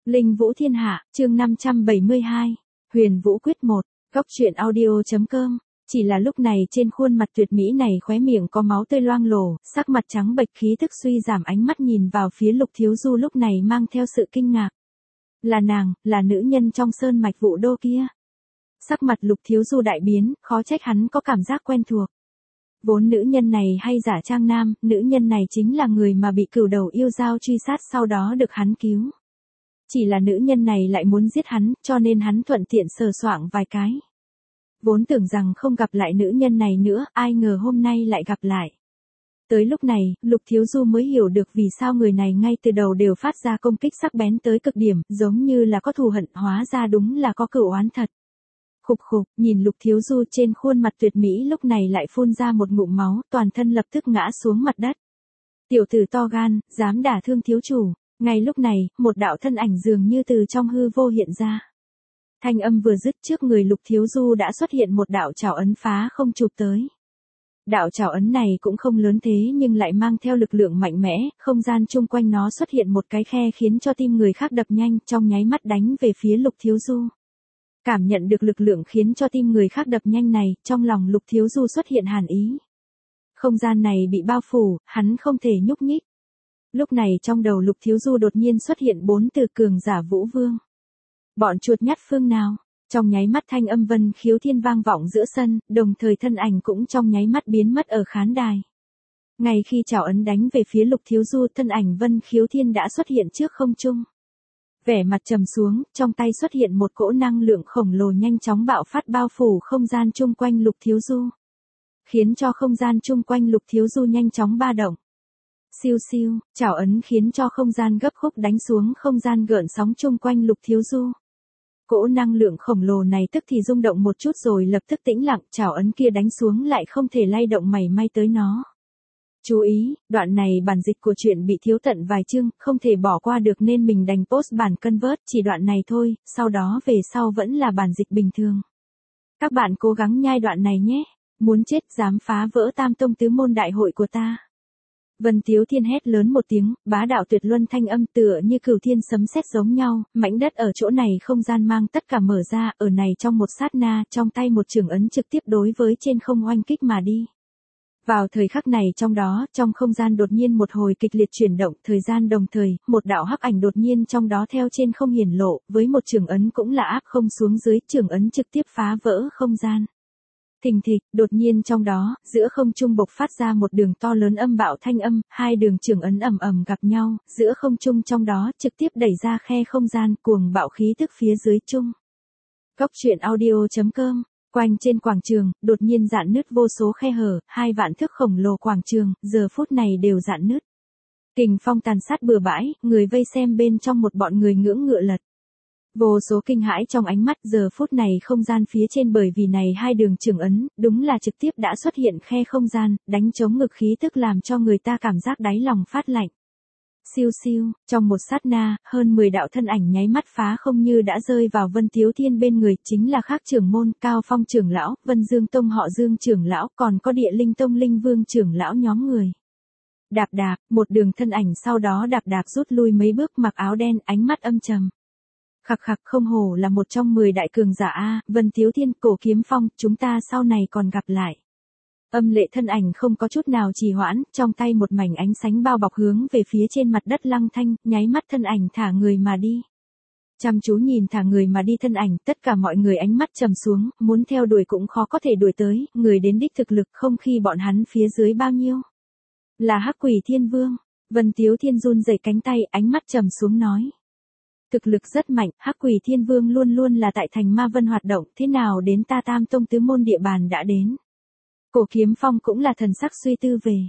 Linh Vũ Thiên Hạ, chương 572. Huyền Vũ Quyết 1, Góc truyện audio.com. Chỉ là lúc này trên khuôn mặt tuyệt mỹ này khóe miệng có máu tươi loang lổ, sắc mặt trắng bệch khí tức suy giảm, ánh mắt nhìn vào phía Lục Thiếu Du lúc này mang theo sự kinh ngạc. Là nàng, là nữ nhân trong sơn mạch Vũ Đô kia. Sắc mặt Lục Thiếu Du đại biến, khó trách hắn có cảm giác quen thuộc. Vốn nữ nhân này hay giả trang nam, nữ nhân này chính là người mà bị cửu đầu yêu dao truy sát sau đó được hắn cứu. Chỉ là nữ nhân này lại muốn giết hắn, cho nên hắn thuận tiện sờ soạng vài cái. Vốn tưởng rằng không gặp lại nữ nhân này nữa, ai ngờ hôm nay lại gặp lại. Tới lúc này, Lục Thiếu Du mới hiểu được vì sao người này ngay từ đầu đều phát ra công kích sắc bén tới cực điểm, giống như là có thù hận, hóa ra đúng là có cửu oán thật. Khục khục, nhìn Lục Thiếu Du trên khuôn mặt tuyệt mỹ lúc này lại phun ra một ngụm máu, toàn thân lập tức ngã xuống mặt đất. Tiểu tử to gan, dám đả thương thiếu chủ. Ngay lúc này, một đạo thân ảnh dường như từ trong hư vô hiện ra. Thanh âm vừa dứt, trước người Lục Thiếu Du đã xuất hiện một đạo trảo ấn phá không chụp tới. Đạo trảo ấn này cũng không lớn thế nhưng lại mang theo lực lượng mạnh mẽ, không gian chung quanh nó xuất hiện một cái khe khiến cho tim người khác đập nhanh, trong nháy mắt đánh về phía Lục Thiếu Du. Cảm nhận được lực lượng khiến cho tim người khác đập nhanh này, trong lòng Lục Thiếu Du xuất hiện hàn ý. Không gian này bị bao phủ, hắn không thể nhúc nhích. Lúc này trong đầu Lục Thiếu Du đột nhiên xuất hiện 4 từ cường giả Vũ Vương. Bọn chuột nhắt phương nào? Trong nháy mắt thanh âm Vân Khiếu Thiên vang vọng giữa sân, đồng thời thân ảnh cũng trong nháy mắt biến mất ở khán đài. Ngay khi trảo ấn đánh về phía Lục Thiếu Du, thân ảnh Vân Khiếu Thiên đã xuất hiện trước không trung. Vẻ mặt trầm xuống, trong tay xuất hiện một cỗ năng lượng khổng lồ nhanh chóng bạo phát bao phủ không gian chung quanh Lục Thiếu Du. Khiến cho không gian chung quanh Lục Thiếu Du nhanh chóng ba động. Siêu siêu, trảo ấn khiến cho không gian gấp khúc đánh xuống, không gian gợn sóng chung quanh Lục Thiếu Du. Cỗ năng lượng khổng lồ này tức thì rung động một chút rồi lập tức tĩnh lặng, trảo ấn kia đánh xuống lại không thể lay động mảy may tới nó. Chú ý, đoạn này bản dịch của truyện bị thiếu tận vài chương, không thể bỏ qua được nên mình đành post bản convert chỉ đoạn này thôi, sau đó về sau vẫn là bản dịch bình thường. Các bạn cố gắng nhai đoạn này nhé, muốn chết dám phá vỡ Tam Tông Tứ Môn đại hội của ta. Vân Tiếu Thiên hét lớn một tiếng, bá đạo tuyệt luân thanh âm tựa như cửu thiên sấm sét giống nhau, mảnh đất ở chỗ này không gian mang tất cả mở ra, ở này trong một sát na, trong tay một chưởng ấn trực tiếp đối với trên không oanh kích mà đi. Vào thời khắc này trong đó, trong không gian đột nhiên một hồi kịch liệt chuyển động, thời gian đồng thời, một đạo hắc ảnh đột nhiên trong đó theo trên không hiển lộ, với một chưởng ấn cũng là áp không xuống dưới, chưởng ấn trực tiếp phá vỡ không gian. Thình thịch, đột nhiên trong đó, giữa không trung bộc phát ra một đường to lớn âm bạo thanh âm, hai đường chưởng ấn ầm ầm gặp nhau, giữa không trung trong đó trực tiếp đẩy ra khe không gian, cuồng bạo khí tức phía dưới trung. Góc truyện audio.com. Quanh trên quảng trường, đột nhiên rạn nứt vô số khe hở, 2 vạn thước khổng lồ quảng trường, giờ phút này đều rạn nứt. Kình phong tàn sát bừa bãi, người vây xem bên trong một bọn người ngưỡng ngựa lật. Vô số kinh hãi trong ánh mắt, giờ phút này không gian phía trên bởi vì này hai đường chưởng ấn, đúng là trực tiếp đã xuất hiện khe không gian, đánh chống ngực khí tức làm cho người ta cảm giác đáy lòng phát lạnh. Siêu siêu, trong một sát na, hơn 10 đạo thân ảnh nháy mắt phá không như đã rơi vào Vân Tiếu Thiên bên người, chính là Khác trưởng môn, Cao Phong trưởng lão, Vân Dương Tông họ Dương trưởng lão, còn có Địa Linh Tông Linh Vương trưởng lão nhóm người. Đạp đạp, một đường thân ảnh sau đó đạp đạp rút lui mấy bước, mặc áo đen, ánh mắt âm trầm. Khặc khặc, không hổ là một trong 10 đại cường giả a, Vân Tiếu Thiên, Cổ Kiếm Phong, chúng ta sau này còn gặp lại. Âm lệ thân ảnh không có chút nào trì hoãn, trong tay một mảnh ánh sáng bao bọc hướng về phía trên mặt đất Lăng Thanh, nháy mắt thân ảnh thả người mà đi. Chăm chú nhìn thả người mà đi thân ảnh, tất cả mọi người ánh mắt trầm xuống, muốn theo đuổi cũng khó có thể đuổi tới, người đến đích thực lực không khi bọn hắn phía dưới bao nhiêu. Là Hắc Quỷ Thiên Vương, Vân Tiếu Thiên run rẩy cánh tay, ánh mắt trầm xuống nói. Thực lực rất mạnh, Hắc Quỷ Thiên Vương luôn luôn là tại thành Ma Vân hoạt động, thế nào đến ta Tam Tông Tứ Môn địa bàn đã đến. Cổ Kiếm Phong cũng là thần sắc suy tư về.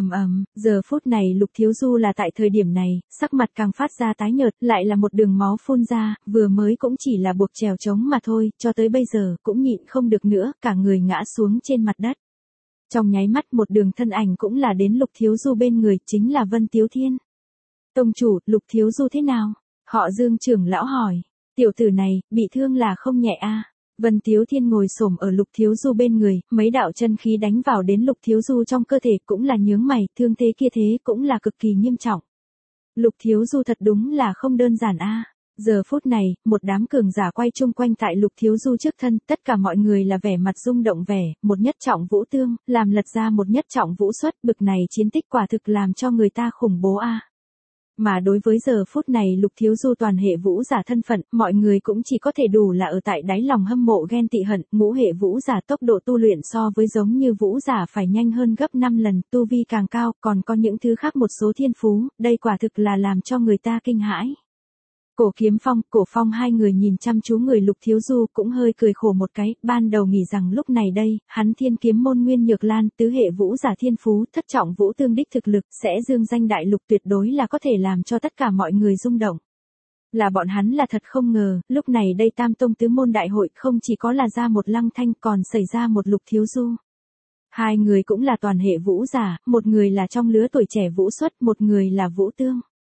Giờ phút này Lục Thiếu Du là tại thời điểm này, sắc mặt càng phát ra tái nhợt, lại là một đường máu phun ra, vừa mới cũng chỉ là buộc trèo trống mà thôi, cho tới bây giờ cũng nhịn không được nữa, cả người ngã xuống trên mặt đất. Trong nháy mắt một đường thân ảnh cũng là đến Lục Thiếu Du bên người, chính là Vân Tiếu Thiên. Tông chủ, Lục Thiếu Du thế nào? Họ Dương trưởng lão hỏi. Tiểu tử này, bị thương là không nhẹ a. Vân Tiếu Thiên ngồi xổm ở Lục Thiếu Du bên người, mấy đạo chân khí đánh vào đến Lục Thiếu Du trong cơ thể, cũng là nhướng mày, thương thế kia thế cũng là cực kỳ nghiêm trọng. Lục Thiếu Du thật đúng là không đơn giản a. Giờ phút này, một đám cường giả quay chung quanh tại Lục Thiếu Du trước thân, tất cả mọi người là vẻ mặt rung động vẻ, một nhất trọng vũ tương, làm lật ra một nhất trọng vũ xuất, bực này chiến tích quả thực làm cho người ta khủng bố a. Mà đối với giờ phút này Lục Thiếu Du toàn hệ vũ giả thân phận, mọi người cũng chỉ có thể đủ là ở tại đáy lòng hâm mộ ghen tị hận, ngũ hệ vũ giả tốc độ tu luyện so với giống như vũ giả phải nhanh hơn gấp 5 lần, tu vi càng cao, còn có những thứ khác một số thiên phú, đây quả thực là làm cho người ta kinh hãi. Cổ Kiếm Phong, Cổ Phong hai người nhìn chăm chú người Lục Thiếu Du cũng hơi cười khổ một cái, ban đầu nghĩ rằng lúc này đây, hắn thiên kiếm môn Nguyên Nhược Lan, tứ hệ vũ giả thiên phú, thất trọng vũ tương đích thực lực, sẽ dương danh đại lục tuyệt đối là có thể làm cho tất cả mọi người rung động. Là bọn hắn là thật không ngờ, lúc này đây Tam Tông tứ môn đại hội không chỉ có là ra một Lăng Thanh còn xảy ra một Lục Thiếu Du. Hai người cũng là toàn hệ vũ giả, một người là trong lứa tuổi trẻ vũ xuất, một người là vũ tương.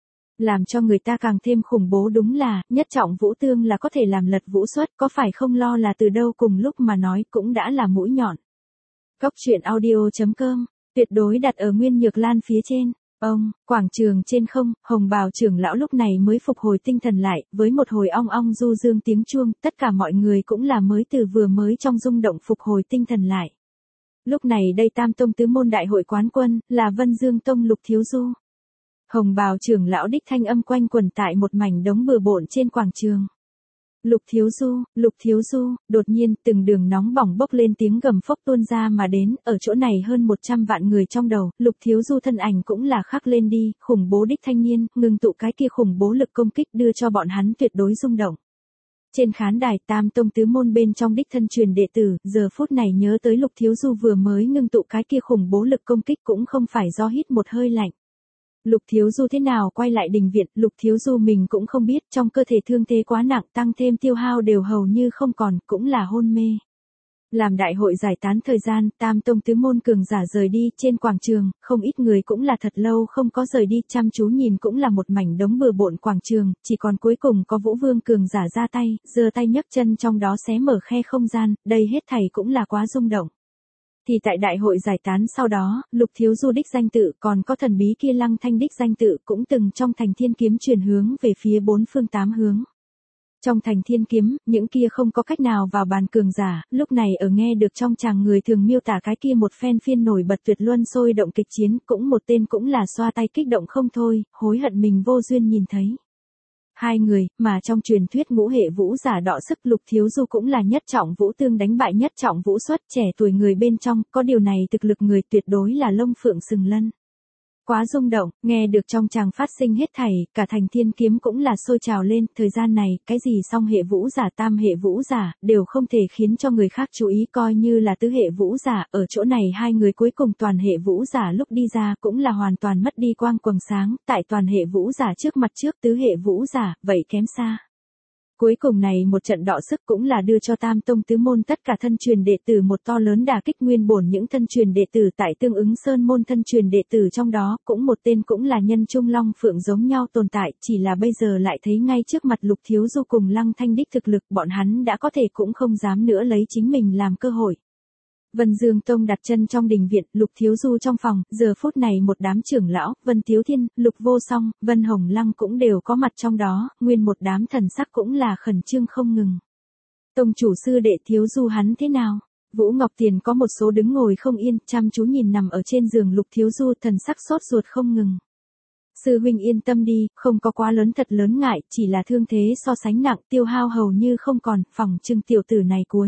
Làm cho người ta càng thêm khủng bố đúng là, nhất trọng vũ tương là có thể làm lật vũ xuất, có phải không lo là từ đâu cùng lúc mà nói cũng đã là mũi nhọn. Góc truyện audio.com, tuyệt đối đặt ở Nguyên Nhược Lan phía trên. Quảng trường trên không, Hồng Bào trưởng lão lúc này mới phục hồi tinh thần lại, với một hồi ong ong du dương tiếng chuông, tất cả mọi người cũng là mới từ vừa mới trong rung động phục hồi tinh thần lại. Lúc này đây Tam Tông tứ môn đại hội quán quân, là Vân Dương Tông Lục Thiếu Du. Hồng Bào trưởng lão đích thanh âm quanh quẩn tại một mảnh đống bừa bộn trên quảng trường. Lục Thiếu Du, đột nhiên từng đường nóng bỏng bốc lên tiếng gầm phốc tuôn ra mà đến, ở chỗ này hơn 100 vạn người trong đầu, Lục Thiếu Du thân ảnh cũng là khắc lên đi, khủng bố đích thanh niên, ngừng tụ cái kia khủng bố lực công kích đưa cho bọn hắn tuyệt đối rung động. Trên khán đài Tam Tông tứ môn bên trong đích thân truyền đệ tử, giờ phút này nhớ tới Lục Thiếu Du vừa mới ngưng tụ cái kia khủng bố lực công kích cũng không phải do hít một hơi lạnh. Lục Thiếu Du thế nào quay lại đình viện, Lục Thiếu Du mình cũng không biết, trong cơ thể thương thế quá nặng tăng thêm tiêu hao đều hầu như không còn, cũng là hôn mê. Làm đại hội giải tán thời gian, Tam Tông tứ môn cường giả rời đi, trên quảng trường, không ít người cũng là thật lâu không có rời đi, chăm chú nhìn cũng là một mảnh đống bừa bộn quảng trường, chỉ còn cuối cùng có Vũ Vương cường giả ra tay, giơ tay nhấc chân trong đó xé mở khe không gian, đây hết thảy cũng là quá rung động. Thì tại đại hội giải tán sau đó, Lục Thiếu Du đích danh tự còn có thần bí kia Lăng Thanh đích danh tự cũng từng trong thành thiên kiếm chuyển hướng về phía bốn phương tám hướng. Trong thành thiên kiếm, những kia không có cách nào vào bàn cường giả, lúc này ở nghe được trong chàng người thường miêu tả cái kia một phen phiên nổi bật tuyệt luân sôi động kịch chiến, cũng một tên cũng là xoa tay kích động không thôi, hối hận mình vô duyên nhìn thấy. Hai người, mà trong truyền thuyết ngũ hệ vũ giả đọ sức Lục Thiếu Du cũng là nhất trọng vũ tương đánh bại nhất trọng vũ xuất trẻ tuổi người bên trong, có điều này thực lực người tuyệt đối là lông phượng sừng lân. Quá rung động, nghe được trong chàng phát sinh hết thảy, cả thành thiên kiếm cũng là sôi trào lên, thời gian này, cái gì song hệ vũ giả tam hệ vũ giả, đều không thể khiến cho người khác chú ý coi như là tứ hệ vũ giả, ở chỗ này hai người cuối cùng toàn hệ vũ giả lúc đi ra cũng là hoàn toàn mất đi quang quầng sáng, tại toàn hệ vũ giả trước mặt trước tứ hệ vũ giả, vậy kém xa. Cuối cùng này một trận đọ sức cũng là đưa cho Tam Tông tứ môn tất cả thân truyền đệ tử một to lớn đả kích nguyên bổn những thân truyền đệ tử tại tương ứng sơn môn thân truyền đệ tử trong đó, cũng một tên cũng là nhân trung long phượng giống nhau tồn tại, chỉ là bây giờ lại thấy ngay trước mặt Lục Thiếu Du cùng Lăng Thanh đích thực lực, bọn hắn đã có thể cũng không dám nữa lấy chính mình làm cơ hội. Vân Dương Tông đặt chân trong đình viện, Lục Thiếu Du trong phòng, giờ phút này một đám trưởng lão, Vân Tiếu Thiên, Lục Vô Song, Vân Hồng Lăng cũng đều có mặt trong đó, nguyên một đám thần sắc cũng là khẩn trương không ngừng. Tông chủ sư đệ Thiếu Du hắn thế nào? Vũ Ngọc Tiền có một số đứng ngồi không yên, chăm chú nhìn nằm ở trên giường Lục Thiếu Du, thần sắc sốt ruột không ngừng. Sư huynh yên tâm đi, không có quá lớn thật lớn ngại, chỉ là thương thế so sánh nặng, tiêu hao hầu như không còn, phòng trưng tiểu tử này cuối.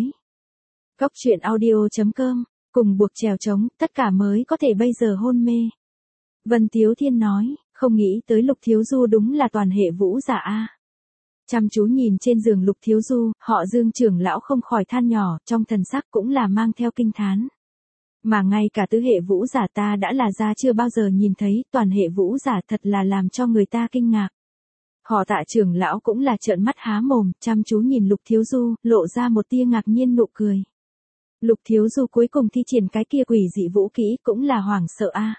Góc truyện audio.com, cùng buộc chèo trống, tất cả mới có thể bây giờ hôn mê. Vân Tiếu Thiên nói, không nghĩ tới Lục Thiếu Du đúng là toàn hệ vũ giả a. Chăm chú nhìn trên giường Lục Thiếu Du, họ Dương trưởng lão không khỏi than nhỏ, trong thần sắc cũng là mang theo kinh thán. Mà ngay cả tứ hệ vũ giả ta đã là ra chưa bao giờ nhìn thấy, toàn hệ vũ giả thật là làm cho người ta kinh ngạc. Họ Tạ trưởng lão cũng là trợn mắt há mồm, chăm chú nhìn Lục Thiếu Du, lộ ra một tia ngạc nhiên nụ cười. Lục Thiếu Du cuối cùng thi triển cái kia quỷ dị vũ kỹ cũng là hoảng sợ a.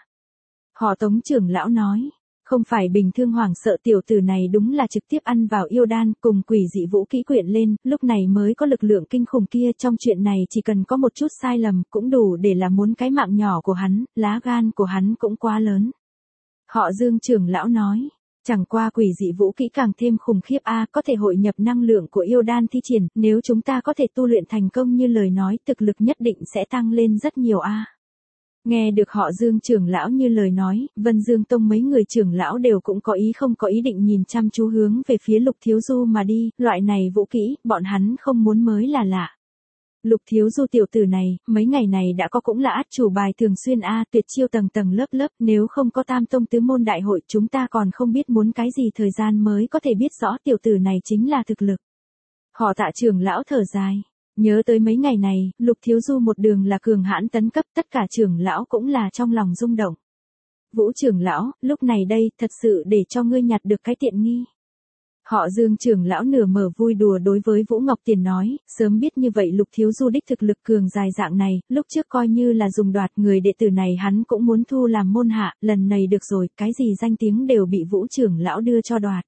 Họ Tống trưởng lão nói, không phải bình thường hoảng sợ tiểu tử này đúng là trực tiếp ăn vào yêu đan cùng quỷ dị vũ kỹ quyện lên, lúc này mới có lực lượng kinh khủng kia, trong chuyện này chỉ cần có một chút sai lầm cũng đủ để là muốn cái mạng nhỏ của hắn, lá gan của hắn cũng quá lớn. Họ Dương trưởng lão nói, Chẳng qua quỷ dị vũ kỹ càng thêm khủng khiếp có thể hội nhập năng lượng của yêu đan thi triển, nếu chúng ta có thể tu luyện thành công như lời nói, thực lực nhất định sẽ tăng lên rất nhiều Nghe được họ Dương trưởng lão như lời nói, Vân Dương Tông mấy người trưởng lão đều cũng có ý không có ý định nhìn chăm chú hướng về phía Lục Thiếu Du mà đi, loại này vũ kỹ, bọn hắn không muốn mới là lạ. Lục Thiếu Du tiểu tử này, mấy ngày này đã có cũng là át chủ bài thường xuyên tuyệt chiêu tầng tầng lớp lớp, nếu không có Tam Tông tứ môn đại hội chúng ta còn không biết muốn cái gì thời gian mới có thể biết rõ tiểu tử này chính là thực lực. Họ Tạ trưởng lão thở dài. Nhớ tới mấy ngày này, Lục Thiếu Du một đường là cường hãn tấn cấp, tất cả trưởng lão cũng là trong lòng rung động. Vũ trưởng lão, lúc này đây, thật sự để cho ngươi nhặt được cái tiện nghi. Họ Dương trưởng lão nửa mở vui đùa đối với Vũ Ngọc Tiền nói, sớm biết như vậy Lục Thiếu Du đích thực lực cường dài dạng này, lúc trước coi như là dùng đoạt người đệ tử này hắn cũng muốn thu làm môn hạ, lần này được rồi, cái gì danh tiếng đều bị Vũ trưởng lão đưa cho đoạt.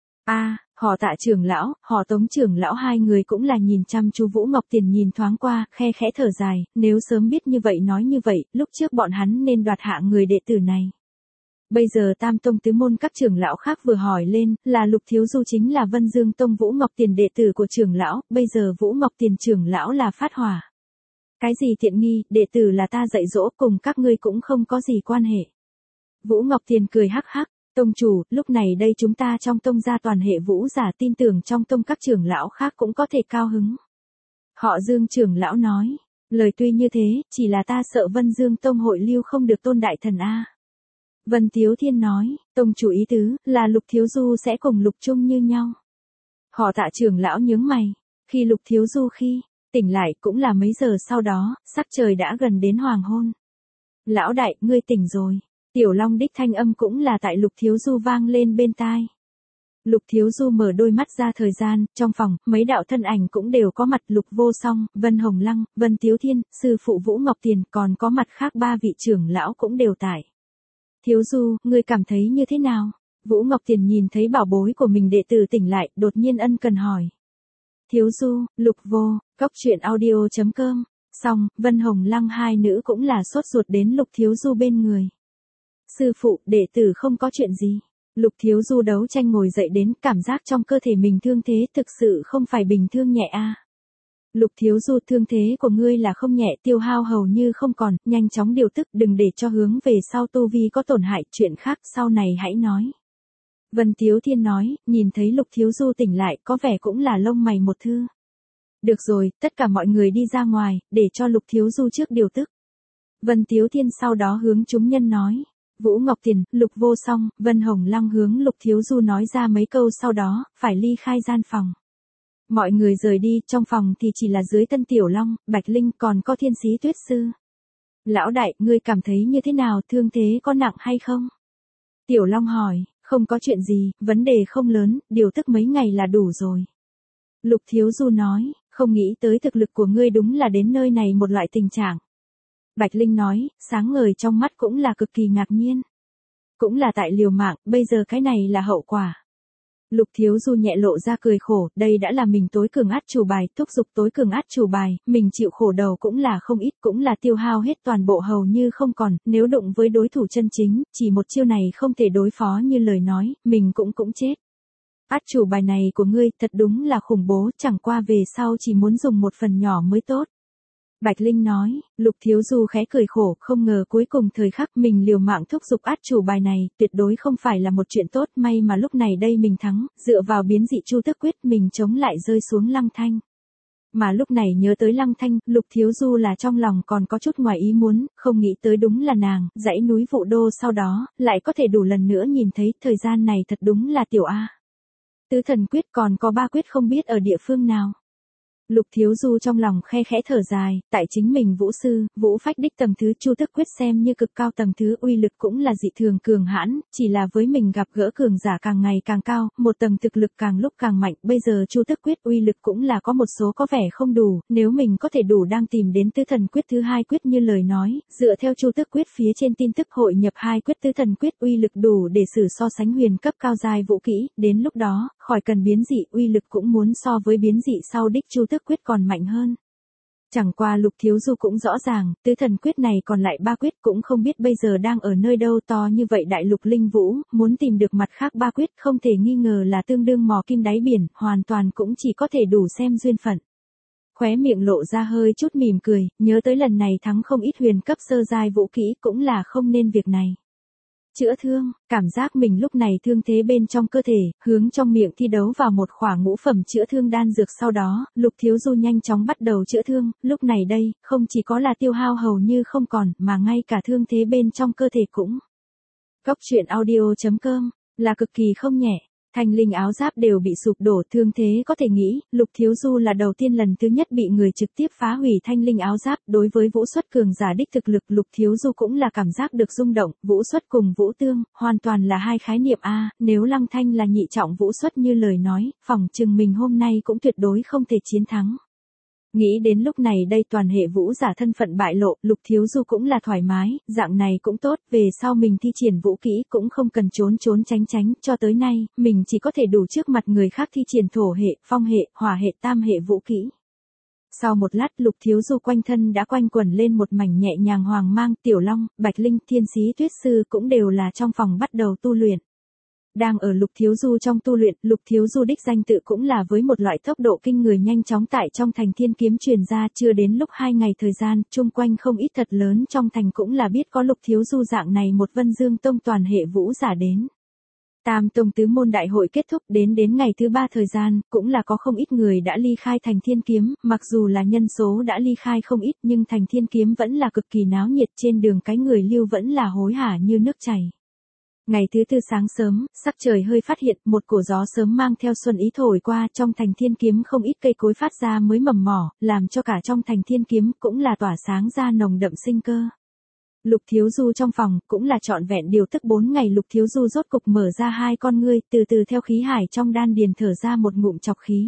Họ Tạ trưởng lão, họ Tống trưởng lão hai người cũng là nhìn chăm chú Vũ Ngọc Tiền nhìn thoáng qua, khe khẽ thở dài, nếu sớm biết như vậy nói như vậy, lúc trước bọn hắn nên đoạt hạ người đệ tử này. Bây giờ Tam Tông tứ môn các trưởng lão khác vừa hỏi lên, là Lục Thiếu Du chính là Vân Dương Tông Vũ Ngọc Tiền đệ tử của trưởng lão, bây giờ Vũ Ngọc Tiền trưởng lão là phát hỏa. Cái gì tiện nghi, đệ tử là ta dạy dỗ, cùng các ngươi cũng không có gì quan hệ. Vũ Ngọc Tiền cười hắc hắc. Tông chủ, lúc này đây chúng ta trong tông gia toàn hệ vũ giả tin tưởng trong tông các trưởng lão khác cũng có thể cao hứng. Họ Dương trưởng lão nói, lời tuy như thế, chỉ là ta sợ Vân Dương Tông hội lưu không được tôn đại thần Vân Tiếu Thiên nói, tông chủ ý tứ, là Lục Thiếu Du sẽ cùng Lục Trung như nhau. Họ Tạ trưởng lão nhướng mày, khi Lục Thiếu Du tỉnh lại cũng là mấy giờ sau đó, sắc trời đã gần đến hoàng hôn. Lão đại, ngươi tỉnh rồi. Tiểu Long đích thanh âm cũng là tại Lục Thiếu Du vang lên bên tai. Lục Thiếu Du mở đôi mắt ra thời gian, trong phòng, mấy đạo thân ảnh cũng đều có mặt Lục Vô Song, Vân Hồng Lăng, Vân Tiếu Thiên, sư phụ Vũ Ngọc Tiền, còn có mặt khác ba vị trưởng lão cũng đều tại. Thiếu Du, ngươi cảm thấy như thế nào? Vũ Ngọc Tiền nhìn thấy bảo bối của mình đệ tử tỉnh lại, đột nhiên ân cần hỏi. Thiếu Du, Lục Vô, Cốc Truyện Audio.com. Xong, Vân Hồng Lăng hai nữ cũng là sốt ruột đến Lục Thiếu Du bên người. Sư phụ, đệ tử không có chuyện gì. Lục Thiếu Du đấu tranh ngồi dậy đến, cảm giác trong cơ thể mình thương thế thực sự không phải bình thường nhẹ Lục Thiếu Du, thương thế của ngươi là không nhẹ, tiêu hao hầu như không còn, nhanh chóng điều tức, đừng để cho hướng về sau tu vi có tổn hại, chuyện khác sau này hãy nói. Vân Tiếu Thiên nói, nhìn thấy Lục Thiếu Du tỉnh lại, có vẻ cũng là lông mày một thư. Được rồi, tất cả mọi người đi ra ngoài, để cho Lục Thiếu Du trước điều tức. Vân Tiếu Thiên sau đó hướng chúng nhân nói. Vũ Ngọc Tiền, Lục Vô Song, Vân Hồng Lăng hướng Lục Thiếu Du nói ra mấy câu sau đó, phải ly khai gian phòng. Mọi người rời đi, trong phòng thì chỉ là dưới Tân Tiểu Long, Bạch Linh còn có Thiên Sĩ Tuyết Sư. Lão đại, ngươi cảm thấy như thế nào, thương thế có nặng hay không? Tiểu Long hỏi, không có chuyện gì, vấn đề không lớn, điều tức mấy ngày là đủ rồi. Lục Thiếu Du nói, không nghĩ tới thực lực của ngươi đúng là đến nơi này một loại tình trạng. Bạch Linh nói, sáng ngời trong mắt cũng là cực kỳ ngạc nhiên. Cũng là tại liều mạng, bây giờ cái này là hậu quả. Lục Thiếu Du nhẹ lộ ra cười khổ, đây đã là mình tối cường át chủ bài, thúc giục tối cường át chủ bài, mình chịu khổ đầu cũng là không ít, cũng là tiêu hao hết toàn bộ hầu như không còn, nếu đụng với đối thủ chân chính, chỉ một chiêu này không thể đối phó như lời nói, mình cũng chết. Át chủ bài này của ngươi thật đúng là khủng bố, chẳng qua về sau chỉ muốn dùng một phần nhỏ mới tốt. Bạch Linh nói, Lục Thiếu Du khẽ cười khổ, không ngờ cuối cùng thời khắc mình liều mạng thúc giục át chủ bài này, tuyệt đối không phải là một chuyện tốt, may mà lúc này đây mình thắng, dựa vào biến dị Chu Tức Quyết mình chống lại rơi xuống Lăng Thanh. Mà lúc này nhớ tới Lăng Thanh, Lục Thiếu Du là trong lòng còn có chút ngoài ý muốn, không nghĩ tới đúng là nàng, dãy núi Vụ Đô sau đó, lại có thể đủ lần nữa nhìn thấy, thời gian này thật đúng là tiểu Tứ Thần Quyết còn có 3 quyết không biết ở địa phương nào. Lục Thiếu Du trong lòng khe khẽ thở dài, tại chính mình vũ sư, vũ phách đích tầng thứ Chu Tức Quyết xem như cực cao tầng thứ, uy lực cũng là dị thường cường hãn, chỉ là với mình gặp gỡ cường giả càng ngày càng cao, một tầng thực lực càng lúc càng mạnh, bây giờ Chu Tức Quyết uy lực cũng là có một số có vẻ không đủ, nếu mình có thể đủ đang tìm đến Tứ Thần Quyết thứ 2 quyết như lời nói, dựa theo Chu Tức Quyết phía trên tin tức hội nhập 2 quyết Tứ Thần Quyết uy lực đủ để sử so sánh huyền cấp cao giai vũ kỹ, đến lúc đó, khỏi cần biến dị, uy lực cũng muốn so với biến dị sau đích Chu Tức Quyết còn mạnh hơn. Chẳng qua Lục Thiếu Du cũng rõ ràng, tứ thần quyết này còn lại 3 quyết cũng không biết bây giờ đang ở nơi đâu to như vậy đại lục linh vũ, muốn tìm được mặt khác 3 quyết không thể nghi ngờ là tương đương mò kim đáy biển, hoàn toàn cũng chỉ có thể đủ xem duyên phận. Khóe miệng lộ ra hơi chút mỉm cười, nhớ tới lần này thắng không ít huyền cấp sơ giai vũ kỹ cũng là không nên việc này. Chữa thương, cảm giác mình lúc này thương thế bên trong cơ thể, hướng trong miệng thi đấu vào một khỏa ngũ phẩm chữa thương đan dược sau đó, Lục Thiếu Du nhanh chóng bắt đầu chữa thương, lúc này đây, không chỉ có là tiêu hao hầu như không còn, mà ngay cả thương thế bên trong cơ thể cũng. Góc truyện audio.com, là cực kỳ không nhẹ. Thanh linh áo giáp đều bị sụp đổ, thương thế có thể nghĩ, Lục Thiếu Du là đầu tiên lần thứ nhất bị người trực tiếp phá hủy thanh linh áo giáp, đối với Vũ Xuất cường giả đích thực lực Lục Thiếu Du cũng là cảm giác được rung động, Vũ Xuất cùng Vũ Tương, hoàn toàn là hai khái niệm a, nếu Lăng Thanh là nhị trọng Vũ Xuất như lời nói, phỏng chừng mình hôm nay cũng tuyệt đối không thể chiến thắng. Nghĩ đến lúc này đây toàn hệ vũ giả thân phận bại lộ, Lục Thiếu Du cũng là thoải mái, dạng này cũng tốt, về sau mình thi triển vũ kỹ cũng không cần trốn tránh, cho tới nay, mình chỉ có thể đủ trước mặt người khác thi triển thổ hệ, phong hệ, hỏa hệ, tam hệ vũ kỹ. Sau một lát Lục Thiếu Du quanh thân đã quanh quẩn lên một mảnh nhẹ nhàng hoàng mang, Tiểu Long, Bạch Linh, Thiên Sĩ Tuyết Sư cũng đều là trong phòng bắt đầu tu luyện. Đang ở Lục Thiếu Du trong tu luyện, Lục Thiếu Du đích danh tự cũng là với một loại tốc độ kinh người nhanh chóng tại trong thành thiên kiếm truyền ra, chưa đến lúc 2 ngày thời gian, chung quanh không ít thật lớn trong thành cũng là biết có Lục Thiếu Du dạng này một Vân Dương Tông toàn hệ vũ giả đến. Tam tông tứ môn đại hội kết thúc đến ngày thứ 3 thời gian, cũng là có không ít người đã ly khai thành thiên kiếm, mặc dù là nhân số đã ly khai không ít nhưng thành thiên kiếm vẫn là cực kỳ náo nhiệt, trên đường cái người lưu vẫn là hối hả như nước chảy. Ngày thứ tư sáng sớm, sắc trời hơi phát hiện, một cổ gió sớm mang theo xuân ý thổi qua, trong thành thiên kiếm không ít cây cối phát ra mới mầm mỏ, làm cho cả trong thành thiên kiếm cũng là tỏa sáng ra nồng đậm sinh cơ. Lục Thiếu Du trong phòng, cũng là trọn vẹn điều tức 4 ngày Lục Thiếu Du rốt cục mở ra hai con ngươi, từ từ theo khí hải trong đan điền thở ra một ngụm chọc khí.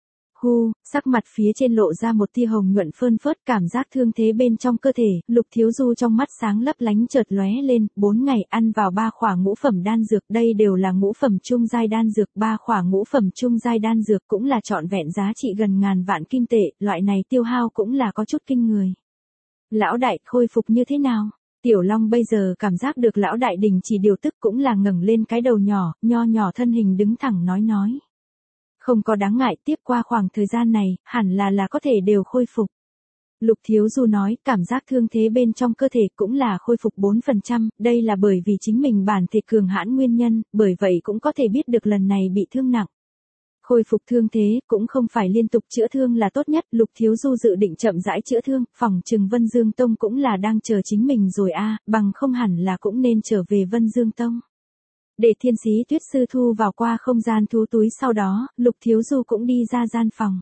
Hu, sắc mặt phía trên lộ ra một tia hồng nhuận phơn phớt, cảm giác thương thế bên trong cơ thể, Lục Thiếu Du trong mắt sáng lấp lánh chợt lóe lên, 4 ngày ăn vào 3 khỏa ngũ phẩm đan dược, đây đều là ngũ phẩm trung giai đan dược, 3 khỏa ngũ phẩm trung giai đan dược cũng là trọn vẹn giá trị gần ngàn vạn kim tệ, loại này tiêu hao cũng là có chút kinh người. Lão đại, khôi phục như thế nào? Tiểu Long bây giờ cảm giác được lão đại đình chỉ điều tức cũng là ngẩng lên cái đầu nhỏ, nho nhỏ thân hình đứng thẳng nói. Không có đáng ngại, tiếp qua khoảng thời gian này, hẳn là có thể đều khôi phục. Lục Thiếu Du nói, cảm giác thương thế bên trong cơ thể cũng là khôi phục 4%, đây là bởi vì chính mình bản thể cường hãn nguyên nhân, bởi vậy cũng có thể biết được lần này bị thương nặng. Khôi phục thương thế, cũng không phải liên tục chữa thương là tốt nhất, Lục Thiếu Du dự định chậm rãi chữa thương, phỏng chừng Vân Dương Tông cũng là đang chờ chính mình rồi bằng không hẳn là cũng nên trở về Vân Dương Tông. Để Thiên Sĩ Tuyết Sư thu vào qua không gian thú túi sau đó, Lục Thiếu Du cũng đi ra gian phòng.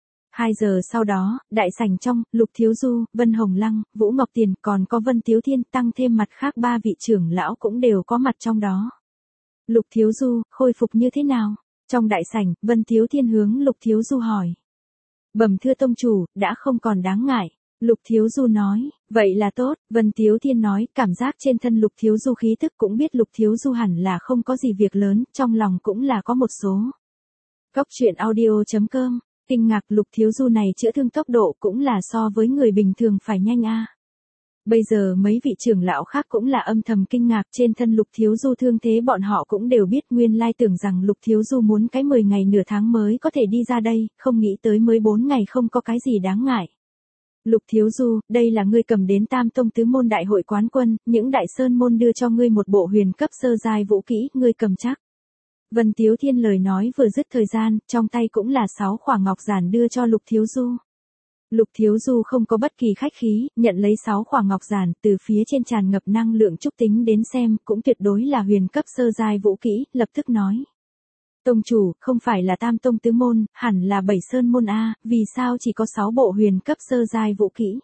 2 giờ sau đó, đại sảnh trong, Lục Thiếu Du, Vân Hồng Lăng, Vũ Ngọc Tiền còn có Vân Tiếu Thiên tăng thêm mặt khác 3 vị trưởng lão cũng đều có mặt trong đó. Lục Thiếu Du, khôi phục như thế nào? Trong đại sảnh, Vân Tiếu Thiên hướng Lục Thiếu Du hỏi. Bẩm thưa tông chủ, đã không còn đáng ngại. Lục Thiếu Du nói, vậy là tốt, Vân Tiếu Thiên nói, cảm giác trên thân Lục Thiếu Du khí tức cũng biết Lục Thiếu Du hẳn là không có gì việc lớn, trong lòng cũng là có một số. Góc truyện audio.com, kinh ngạc Lục Thiếu Du này chữa thương tốc độ cũng là so với người bình thường phải nhanh Bây giờ mấy vị trưởng lão khác cũng là âm thầm kinh ngạc, trên thân Lục Thiếu Du thương thế bọn họ cũng đều biết, nguyên lai tưởng rằng Lục Thiếu Du muốn cái 10 ngày nửa tháng mới có thể đi ra đây, không nghĩ tới mới 4 ngày không có cái gì đáng ngại. Lục Thiếu Du, đây là ngươi cầm đến Tam Tông Tứ Môn Đại hội quán quân, những đại sơn môn đưa cho ngươi một bộ huyền cấp sơ giai vũ kỹ, ngươi cầm chắc. Vân Tiếu Thiên lời nói vừa dứt thời gian, trong tay cũng là 6 khỏa ngọc giản đưa cho Lục Thiếu Du. Lục Thiếu Du không có bất kỳ khách khí, nhận lấy 6 khỏa ngọc giản, từ phía trên tràn ngập năng lượng trúc tính đến xem, cũng tuyệt đối là huyền cấp sơ giai vũ kỹ, lập tức nói. Tông chủ, không phải là Tam Tông Tứ Môn, hẳn là 7 sơn môn vì sao chỉ có 6 bộ huyền cấp sơ giai vũ kỹ?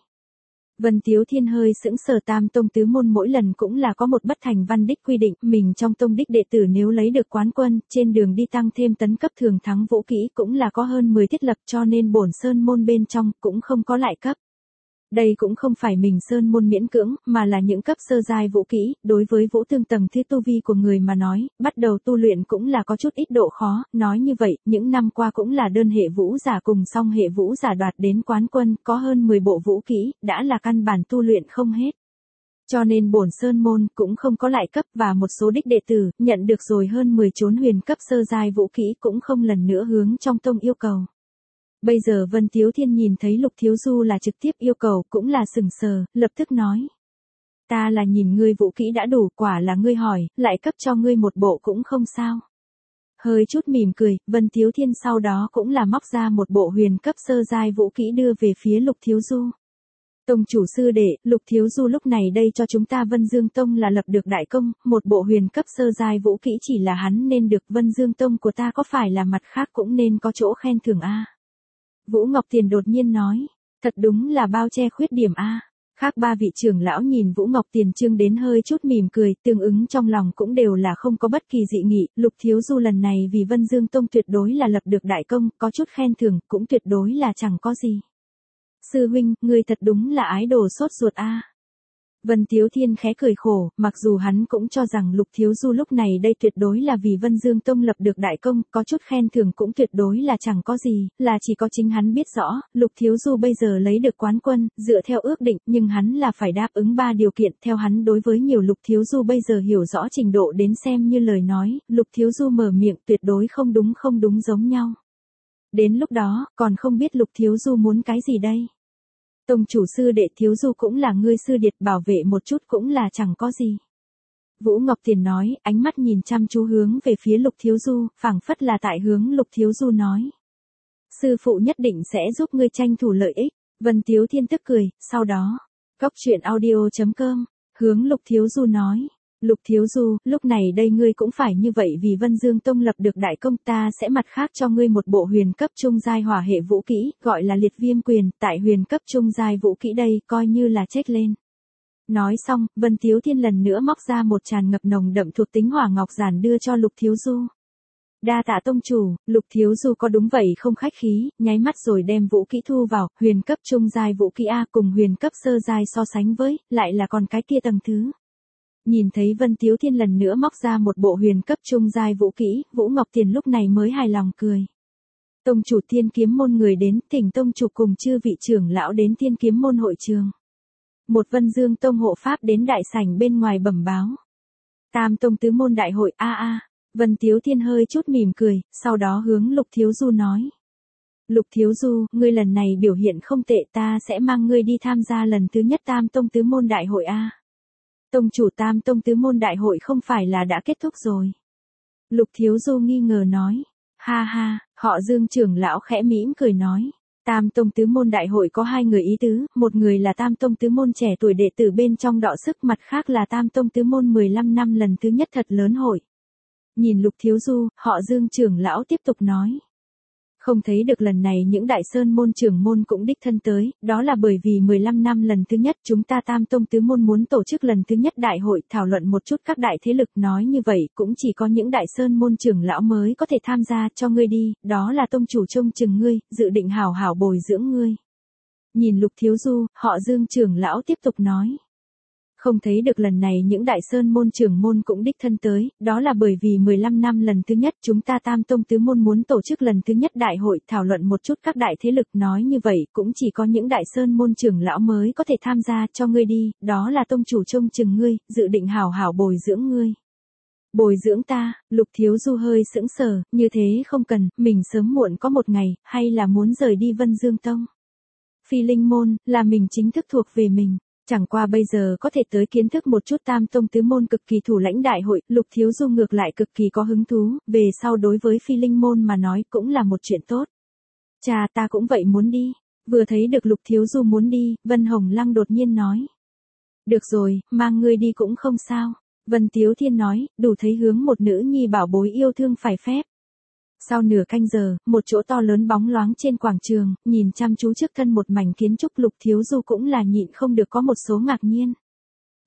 Vân Tiếu Thiên hơi sững sờ, Tam Tông Tứ Môn mỗi lần cũng là có một bất thành văn đích quy định, mình trong tông đích đệ tử nếu lấy được quán quân, trên đường đi tăng thêm tấn cấp thường thắng vũ kỹ cũng là có hơn 10 thiết lập, cho nên bổn sơn môn bên trong cũng không có lại cấp. Đây cũng không phải mình sơn môn miễn cưỡng, mà là những cấp sơ giai vũ kỹ, đối với vũ tương tầng thứ tu vi của người mà nói, bắt đầu tu luyện cũng là có chút ít độ khó, nói như vậy, những năm qua cũng là đơn hệ vũ giả cùng song hệ vũ giả đoạt đến quán quân, có hơn 10 bộ vũ kỹ, đã là căn bản tu luyện không hết. Cho nên bổn sơn môn cũng không có lại cấp và một số đích đệ tử, nhận được rồi hơn 10 chốn huyền cấp sơ giai vũ kỹ cũng không lần nữa hướng trong tông yêu cầu. Bây giờ Vân Tiếu Thiên nhìn thấy Lục Thiếu Du là trực tiếp yêu cầu cũng là sừng sờ, lập tức nói. Ta là nhìn ngươi vũ kỹ đã đủ, quả là ngươi hỏi, lại cấp cho ngươi một bộ cũng không sao. Hơi chút mỉm cười, Vân Tiếu Thiên sau đó cũng là móc ra một bộ huyền cấp sơ giai vũ kỹ đưa về phía Lục Thiếu Du. Tông chủ sư đệ, Lục Thiếu Du lúc này đây cho chúng ta Vân Dương Tông là lập được đại công, một bộ huyền cấp sơ giai vũ kỹ chỉ là hắn nên được, Vân Dương Tông của ta có phải là mặt khác cũng nên có chỗ khen thưởng a? Vũ Ngọc Tiền đột nhiên nói, thật đúng là bao che khuyết điểm a. Khác ba vị trưởng lão nhìn Vũ Ngọc Tiền trương đến hơi chút mỉm cười, tương ứng trong lòng cũng đều là không có bất kỳ dị nghị, Lục Thiếu Du lần này vì Vân Dương Tông tuyệt đối là lập được đại công, có chút khen thưởng, cũng tuyệt đối là chẳng có gì. Sư huynh, ngươi thật đúng là ái đồ sốt ruột a. Vân Tiếu Thiên khẽ cười khổ, mặc dù hắn cũng cho rằng Lục Thiếu Du lúc này đây tuyệt đối là vì Vân Dương Tông lập được đại công, có chút khen thưởng cũng tuyệt đối là chẳng có gì, là chỉ có chính hắn biết rõ, Lục Thiếu Du bây giờ lấy được quán quân, dựa theo ước định, nhưng hắn là phải đáp ứng 3 điều kiện, theo hắn đối với nhiều Lục Thiếu Du bây giờ hiểu rõ trình độ đến xem như lời nói, Lục Thiếu Du mở miệng tuyệt đối không đúng giống nhau. Đến lúc đó, còn không biết Lục Thiếu Du muốn cái gì đây? Tông chủ sư đệ Thiếu Du cũng là ngươi sư điệt, bảo vệ một chút cũng là chẳng có gì. Vũ Ngọc Tiền nói, ánh mắt nhìn chăm chú hướng về phía Lục Thiếu Du, phảng phất là tại hướng Lục Thiếu Du nói. Sư phụ nhất định sẽ giúp ngươi tranh thủ lợi ích. Vân Tiếu Thiên tức cười, sau đó, Cóc Truyện Audio.com, hướng Lục Thiếu Du nói. Lục Thiếu Du, lúc này đây ngươi cũng phải như vậy vì Vân Dương Tông lập được đại công, ta sẽ mặt khác cho ngươi một bộ huyền cấp trung giai hỏa hệ vũ kỹ, gọi là liệt viêm quyền, tại huyền cấp trung giai vũ kỹ đây, coi như là check lên. Nói xong, Vân Tiếu Thiên lần nữa móc ra một tràn ngập nồng đậm thuộc tính hỏa ngọc giản đưa cho Lục Thiếu Du. Đa tạ tông chủ, Lục Thiếu Du có đúng vậy không khách khí, nháy mắt rồi đem vũ kỹ thu vào, huyền cấp trung giai vũ kỹ A cùng huyền cấp sơ giai so sánh với, lại là còn cái kia tầng thứ. Nhìn thấy Vân Tiếu Thiên lần nữa móc ra một bộ huyền cấp trung giai vũ kỹ, Vũ Ngọc Tiền lúc này mới hài lòng cười. Tông chủ Thiên Kiếm môn người đến, thỉnh tông chủ cùng chư vị trưởng lão đến Thiên Kiếm môn hội trường. Một Vân Dương Tông hộ pháp đến đại sảnh bên ngoài bẩm báo. Tam tông tứ môn đại hội a. Vân Tiếu Thiên hơi chút mỉm cười, sau đó hướng Lục Thiếu Du nói. Lục Thiếu Du, ngươi lần này biểu hiện không tệ, ta sẽ mang ngươi đi tham gia lần thứ nhất Tam tông tứ môn đại hội a. Tông chủ Tam tông tứ môn đại hội không phải là đã kết thúc rồi. Lục Thiếu Du nghi ngờ nói. Ha ha, họ Dương trưởng lão khẽ mỉm cười nói. Tam tông tứ môn đại hội có 2 người ý tứ, một người là Tam tông tứ môn trẻ tuổi đệ tử bên trong đọ sức, mặt khác là Tam tông tứ môn 15 năm lần thứ nhất thật lớn hội. Nhìn Lục Thiếu Du, họ Dương trưởng lão tiếp tục nói. Không thấy được lần này những đại sơn môn trưởng môn cũng đích thân tới, đó là bởi vì 15 năm lần thứ nhất chúng ta Tam tông tứ môn muốn tổ chức lần thứ nhất đại hội, thảo luận một chút các đại thế lực, nói như vậy cũng chỉ có những đại sơn môn trưởng lão mới có thể tham gia, cho ngươi đi, đó là tông chủ trông chừng ngươi, dự định hảo hảo bồi dưỡng ngươi. Nhìn Lục Thiếu Du, họ Dương trưởng lão tiếp tục nói. Không thấy được lần này những đại sơn môn trưởng môn cũng đích thân tới, đó là bởi vì 15 năm lần thứ nhất chúng ta Tam tông tứ môn muốn tổ chức lần thứ nhất đại hội, thảo luận một chút các đại thế lực, nói như vậy cũng chỉ có những đại sơn môn trưởng lão mới có thể tham gia, cho ngươi đi, đó là tông chủ trông chừng ngươi, dự định hảo hảo bồi dưỡng ngươi. Bồi dưỡng ta? Lục Thiếu Du hơi sững sờ, như thế không cần, mình sớm muộn có một ngày, hay là muốn rời đi Vân Dương Tông. Phi Linh môn, là mình chính thức thuộc về mình. Chẳng qua bây giờ có thể tới kiến thức một chút Tam tông tứ môn cực kỳ thủ lãnh đại hội, Lục Thiếu Du ngược lại cực kỳ có hứng thú, về sau đối với Phi Linh môn mà nói cũng là một chuyện tốt. Chà, ta cũng vậy muốn đi. Vừa thấy được Lục Thiếu Du muốn đi, Vân Hồng Lăng đột nhiên nói. Được rồi, mang ngươi đi cũng không sao. Vân Tiếu Thiên nói, đủ thấy hướng một nữ nhi bảo bối yêu thương phải phép. Sau nửa canh giờ, một chỗ to lớn bóng loáng trên quảng trường, nhìn chăm chú trước thân một mảnh kiến trúc, Lục Thiếu Du cũng là nhịn không được có một số ngạc nhiên.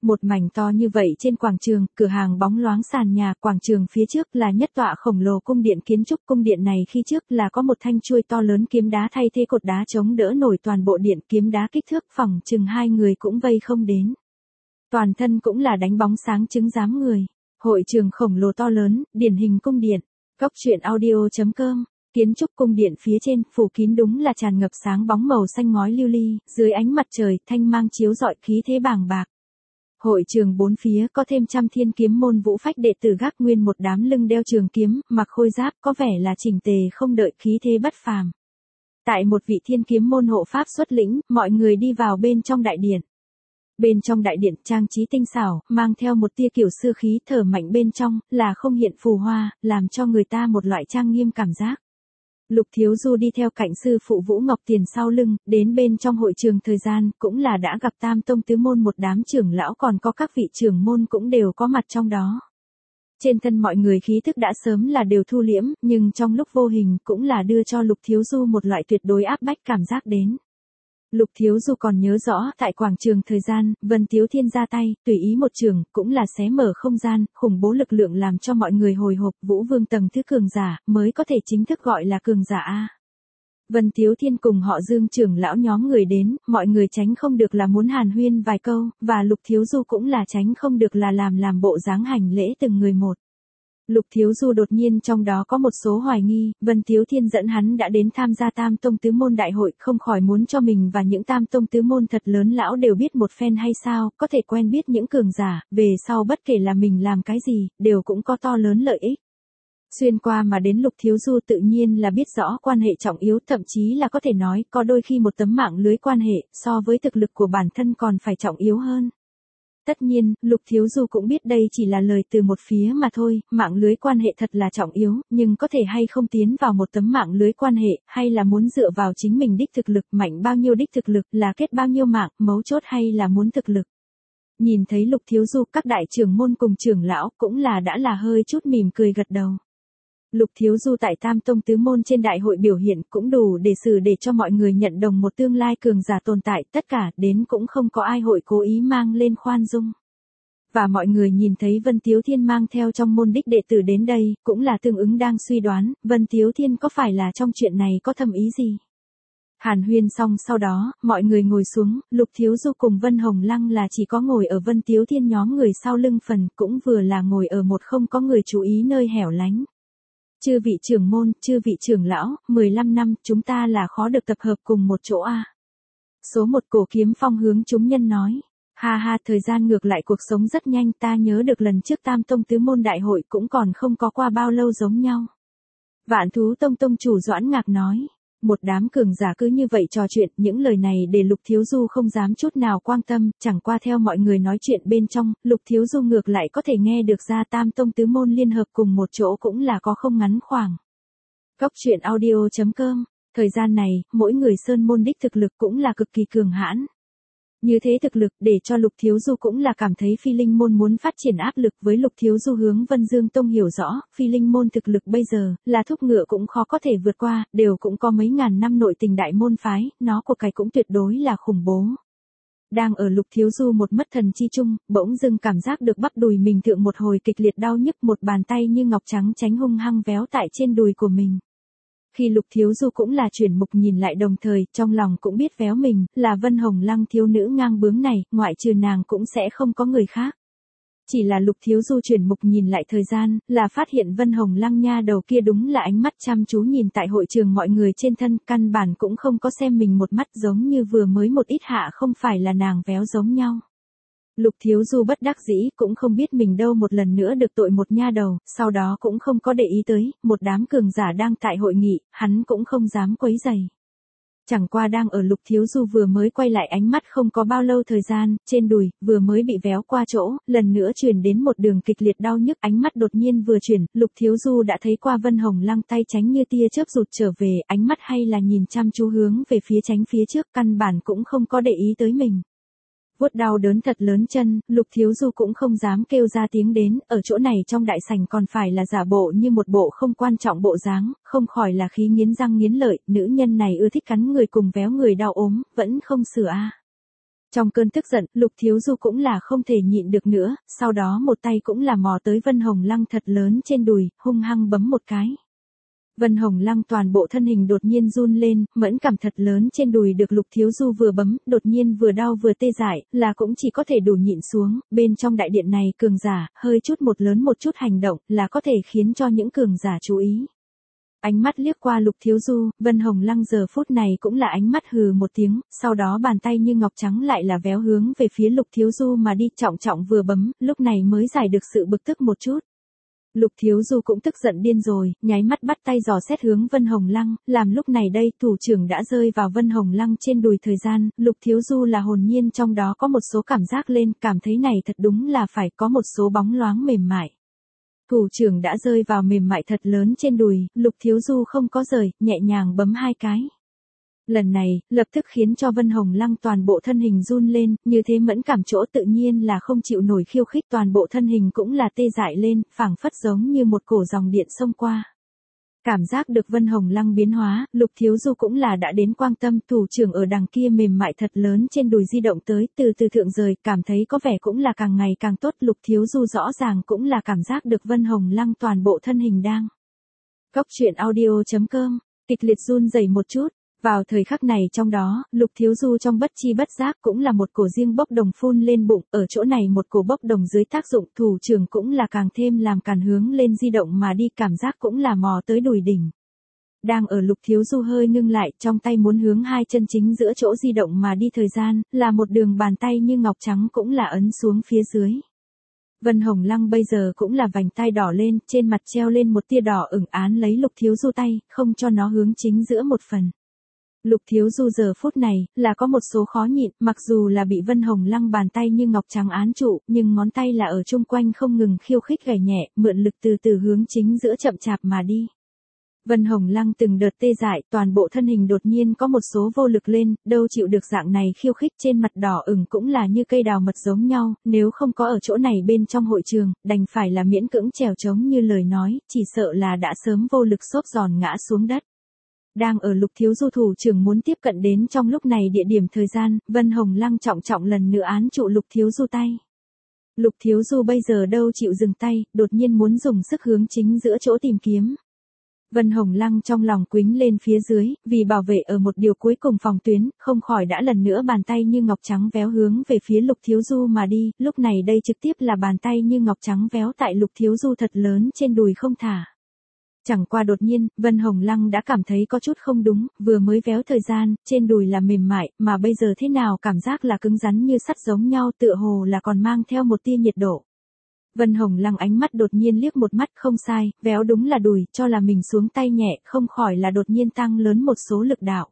Một mảnh to như vậy trên quảng trường, cửa hàng bóng loáng sàn nhà, quảng trường phía trước là nhất tọa khổng lồ cung điện kiến trúc. Cung điện này khi trước là có một thanh chuôi to lớn kiếm đá thay thế cột đá chống đỡ nổi toàn bộ điện, kiếm đá kích thước phỏng chừng 2 người cũng vây không đến. Toàn thân cũng là đánh bóng sáng chứng giám người. Hội trường khổng lồ to lớn, điển hình cung điện. Góc truyện audio.com. Kiến trúc cung điện phía trên phủ kín đúng là tràn ngập sáng bóng màu xanh ngói lưu ly, dưới ánh mặt trời thanh mang chiếu rọi khí thế bàng bạc. Hội trường bốn phía có thêm trăm thiên kiếm môn vũ phách đệ tử gác nguyên một đám lưng đeo trường kiếm, mặc khôi giáp có vẻ là chỉnh tề không đợi, khí thế bất phàm. Tại một vị thiên kiếm môn hộ pháp xuất lĩnh, mọi người đi vào bên trong đại điện. Bên trong đại điện trang trí tinh xảo, mang theo một tia kiểu xưa khí thở mạnh bên trong, là không hiện phù hoa, làm cho người ta một loại trang nghiêm cảm giác. Lục Thiếu Du đi theo cạnh sư phụ Vũ Ngọc Tiền sau lưng, đến bên trong hội trường thời gian, cũng là đã gặp Tam Tông Tứ Môn một đám trưởng lão, còn có các vị trưởng môn cũng đều có mặt trong đó. Trên thân mọi người khí thức đã sớm là đều thu liễm, nhưng trong lúc vô hình cũng là đưa cho Lục Thiếu Du một loại tuyệt đối áp bách cảm giác đến. Lục Thiếu Du còn nhớ rõ, tại quảng trường thời gian, Vân Tiếu Thiên ra tay, tùy ý một trường, cũng là xé mở không gian, khủng bố lực lượng làm cho mọi người hồi hộp. Vũ Vương tầng thứ cường giả, mới có thể chính thức gọi là cường giả A. Vân Tiếu Thiên cùng họ Dương trưởng lão nhóm người đến, mọi người tránh không được là muốn hàn huyên vài câu, và Lục Thiếu Du cũng là tránh không được là làm bộ dáng hành lễ từng người một. Lục Thiếu Du đột nhiên trong đó có một số hoài nghi, Vân Tiếu Thiên dẫn hắn đã đến tham gia Tam Tông Tứ Môn đại hội, không khỏi muốn cho mình và những Tam Tông Tứ Môn thật lớn lão đều biết một phen hay sao, có thể quen biết những cường giả, về sau bất kể là mình làm cái gì, đều cũng có to lớn lợi ích. Xuyên qua mà đến Lục Thiếu Du tự nhiên là biết rõ quan hệ trọng yếu, thậm chí là có thể nói, có đôi khi một tấm mạng lưới quan hệ, so với thực lực của bản thân còn phải trọng yếu hơn. Tất nhiên, Lục Thiếu Du cũng biết đây chỉ là lời từ một phía mà thôi, mạng lưới quan hệ thật là trọng yếu, nhưng có thể hay không tiến vào một tấm mạng lưới quan hệ, hay là muốn dựa vào chính mình đích thực lực, mạnh bao nhiêu đích thực lực, là kết bao nhiêu mạng, mấu chốt hay là muốn thực lực. Nhìn thấy Lục Thiếu Du, các đại trưởng môn cùng trưởng lão cũng là đã là hơi chút mỉm cười gật đầu. Lục Thiếu Du tại Tam Tông Tứ Môn trên đại hội biểu hiện cũng đủ để cho mọi người nhận đồng một tương lai cường giả tồn tại, tất cả đến cũng không có ai hội cố ý mang lên khoan dung. Và mọi người nhìn thấy Vân Tiếu Thiên mang theo trong môn đích đệ tử đến đây, cũng là tương ứng đang suy đoán, Vân Tiếu Thiên có phải là trong chuyện này có thâm ý gì. Hàn huyên xong sau đó, mọi người ngồi xuống, Lục Thiếu Du cùng Vân Hồng Lăng là chỉ có ngồi ở Vân Tiếu Thiên nhóm người sau lưng phần, cũng vừa là ngồi ở một không có người chú ý nơi hẻo lánh. Chư vị trưởng môn, chư vị trưởng lão, 15 năm, chúng ta là khó được tập hợp cùng một chỗ a. Số một Cổ Kiếm Phong hướng chúng nhân nói. Ha ha, thời gian ngược lại cuộc sống rất nhanh, ta nhớ được lần trước Tam Tông Tứ Môn đại hội cũng còn không có qua bao lâu giống nhau. Vạn Thú Tông tông chủ Doãn Ngạc nói. Một đám cường giả cứ như vậy trò chuyện, những lời này để Lục Thiếu Du không dám chút nào quan tâm, chẳng qua theo mọi người nói chuyện bên trong, Lục Thiếu Du ngược lại có thể nghe được ra Tam Tông Tứ Môn liên hợp cùng một chỗ cũng là có không ngắn khoảng. Góc truyện audio.com. Thời gian này, mỗi người sơn môn đích thực lực cũng là cực kỳ cường hãn. Như thế thực lực để cho Lục Thiếu Du cũng là cảm thấy Phi Linh môn muốn phát triển áp lực với Lục Thiếu Du hướng Vân Dương Tông hiểu rõ, Phi Linh môn thực lực bây giờ là thúc ngựa cũng khó có thể vượt qua, đều cũng có mấy ngàn năm nội tình đại môn phái, nó của cái cũng tuyệt đối là khủng bố. Đang ở Lục Thiếu Du một mất thần chi chung, bỗng dưng cảm giác được bắp đùi mình thượng một hồi kịch liệt đau nhức, một bàn tay như ngọc trắng tránh hung hăng véo tại trên đùi của mình. Khi Lục Thiếu Du cũng là chuyển mục nhìn lại, đồng thời trong lòng cũng biết véo mình là Vân Hồng Lăng thiếu nữ ngang bướng này, ngoại trừ nàng cũng sẽ không có người khác. Chỉ là Lục Thiếu Du chuyển mục nhìn lại thời gian, là phát hiện Vân Hồng Lăng nha đầu kia đúng là ánh mắt chăm chú nhìn tại hội trường mọi người trên thân, căn bản cũng không có xem mình một mắt, giống như vừa mới một ít hạ không phải là nàng véo giống nhau. Lục Thiếu Du bất đắc dĩ cũng không biết mình đâu một lần nữa được tội một nha đầu, sau đó cũng không có để ý tới, một đám cường giả đang tại hội nghị, hắn cũng không dám quấy rầy. Chẳng qua đang ở Lục Thiếu Du vừa mới quay lại ánh mắt không có bao lâu thời gian, trên đùi, vừa mới bị véo qua chỗ, lần nữa truyền đến một đường kịch liệt đau nhức, ánh mắt đột nhiên vừa chuyển, Lục Thiếu Du đã thấy qua Vân Hồng Lăng tay tránh như tia chớp rụt trở về, ánh mắt hay là nhìn chăm chú hướng về phía tránh phía trước, căn bản cũng không có để ý tới mình. Vuốt đau đớn thật lớn chân, Lục Thiếu Du cũng không dám kêu ra tiếng đến, ở chỗ này trong đại sảnh còn phải là giả bộ như một bộ không quan trọng bộ dáng, không khỏi là khí nghiến răng nghiến lợi, nữ nhân này ưa thích cắn người cùng véo người đau ốm, vẫn không sửa a. Trong cơn tức giận, Lục Thiếu Du cũng là không thể nhịn được nữa, sau đó một tay cũng là mò tới Vân Hồng Lăng thật lớn trên đùi, hung hăng bấm một cái. Vân Hồng Lăng toàn bộ thân hình đột nhiên run lên, mẫn cảm thật lớn trên đùi được Lục Thiếu Du vừa bấm, đột nhiên vừa đau vừa tê dại, là cũng chỉ có thể đủ nhịn xuống, bên trong đại điện này cường giả, hơi chút một lớn một chút hành động, là có thể khiến cho những cường giả chú ý. Ánh mắt liếc qua Lục Thiếu Du, Vân Hồng Lăng giờ phút này cũng là ánh mắt hừ một tiếng, sau đó bàn tay như ngọc trắng lại là véo hướng về phía Lục Thiếu Du mà đi, trọng trọng vừa bấm, lúc này mới giải được sự bực tức một chút. Lục Thiếu Du cũng tức giận điên rồi, nháy mắt bắt tay dò xét hướng Vân Hồng Lăng, làm lúc này đây thủ trưởng đã rơi vào Vân Hồng Lăng trên đùi thời gian, Lục Thiếu Du là hồn nhiên trong đó có một số cảm giác lên, cảm thấy này thật đúng là phải có một số bóng loáng mềm mại. Thủ trưởng đã rơi vào mềm mại thật lớn trên đùi, Lục Thiếu Du không có rời, nhẹ nhàng bấm hai cái. Lần này, lập tức khiến cho Vân Hồng Lăng toàn bộ thân hình run lên, như thế mẫn cảm chỗ tự nhiên là không chịu nổi khiêu khích, toàn bộ thân hình cũng là tê dại lên, phảng phất giống như một cổ dòng điện xông qua. Cảm giác được Vân Hồng Lăng biến hóa, Lục Thiếu Du cũng là đã đến quan tâm, thủ trưởng ở đằng kia mềm mại thật lớn trên đùi di động tới, từ từ thượng rời, cảm thấy có vẻ cũng là càng ngày càng tốt, Lục Thiếu Du rõ ràng cũng là cảm giác được Vân Hồng Lăng toàn bộ thân hình đang. Góc truyện audio.com, kịch liệt run rẩy một chút. Vào thời khắc này trong đó, Lục Thiếu Du trong bất chi bất giác cũng là một cổ riêng bốc đồng phun lên bụng, ở chỗ này một cổ bốc đồng dưới tác dụng thủ trưởng cũng là càng thêm làm càn hướng lên di động mà đi, cảm giác cũng là mò tới đùi đỉnh. Đang ở Lục Thiếu Du hơi ngưng lại, trong tay muốn hướng hai chân chính giữa chỗ di động mà đi thời gian, là một đường bàn tay như ngọc trắng cũng là ấn xuống phía dưới. Vân Hồng Lăng bây giờ cũng là vành tai đỏ lên, trên mặt treo lên một tia đỏ ửng án lấy Lục Thiếu Du tay, không cho nó hướng chính giữa một phần. Lục Thiếu Du giờ phút này, là có một số khó nhịn, mặc dù là bị Vân Hồng Lăng bàn tay như ngọc trắng án trụ, nhưng ngón tay là ở chung quanh không ngừng khiêu khích gảy nhẹ, mượn lực từ từ hướng chính giữa chậm chạp mà đi. Vân Hồng Lăng từng đợt tê dại, toàn bộ thân hình đột nhiên có một số vô lực lên, đâu chịu được dạng này khiêu khích, trên mặt đỏ ửng cũng là như cây đào mật giống nhau, nếu không có ở chỗ này bên trong hội trường, đành phải là miễn cưỡng trèo trống như lời nói, chỉ sợ là đã sớm vô lực xốp giòn ngã xuống đất. Đang ở Lục Thiếu Du thủ trưởng muốn tiếp cận đến trong lúc này địa điểm thời gian, Vân Hồng Lăng trọng trọng lần nữa án trụ Lục Thiếu Du tay. Lục Thiếu Du bây giờ đâu chịu dừng tay, đột nhiên muốn dùng sức hướng chính giữa chỗ tìm kiếm. Vân Hồng Lăng trong lòng quýnh lên phía dưới, vì bảo vệ ở một điều cuối cùng phòng tuyến, không khỏi đã lần nữa bàn tay như ngọc trắng véo hướng về phía Lục Thiếu Du mà đi, lúc này đây trực tiếp là bàn tay như ngọc trắng véo tại Lục Thiếu Du thật lớn trên đùi không thả. Chẳng qua đột nhiên, Vân Hồng Lăng đã cảm thấy có chút không đúng, vừa mới véo thời gian, trên đùi là mềm mại, mà bây giờ thế nào cảm giác là cứng rắn như sắt giống nhau, tựa hồ là còn mang theo một tia nhiệt độ. Vân Hồng Lăng ánh mắt đột nhiên liếc một mắt, không sai, véo đúng là đùi, cho là mình xuống tay nhẹ, không khỏi là đột nhiên tăng lớn một số lực đạo.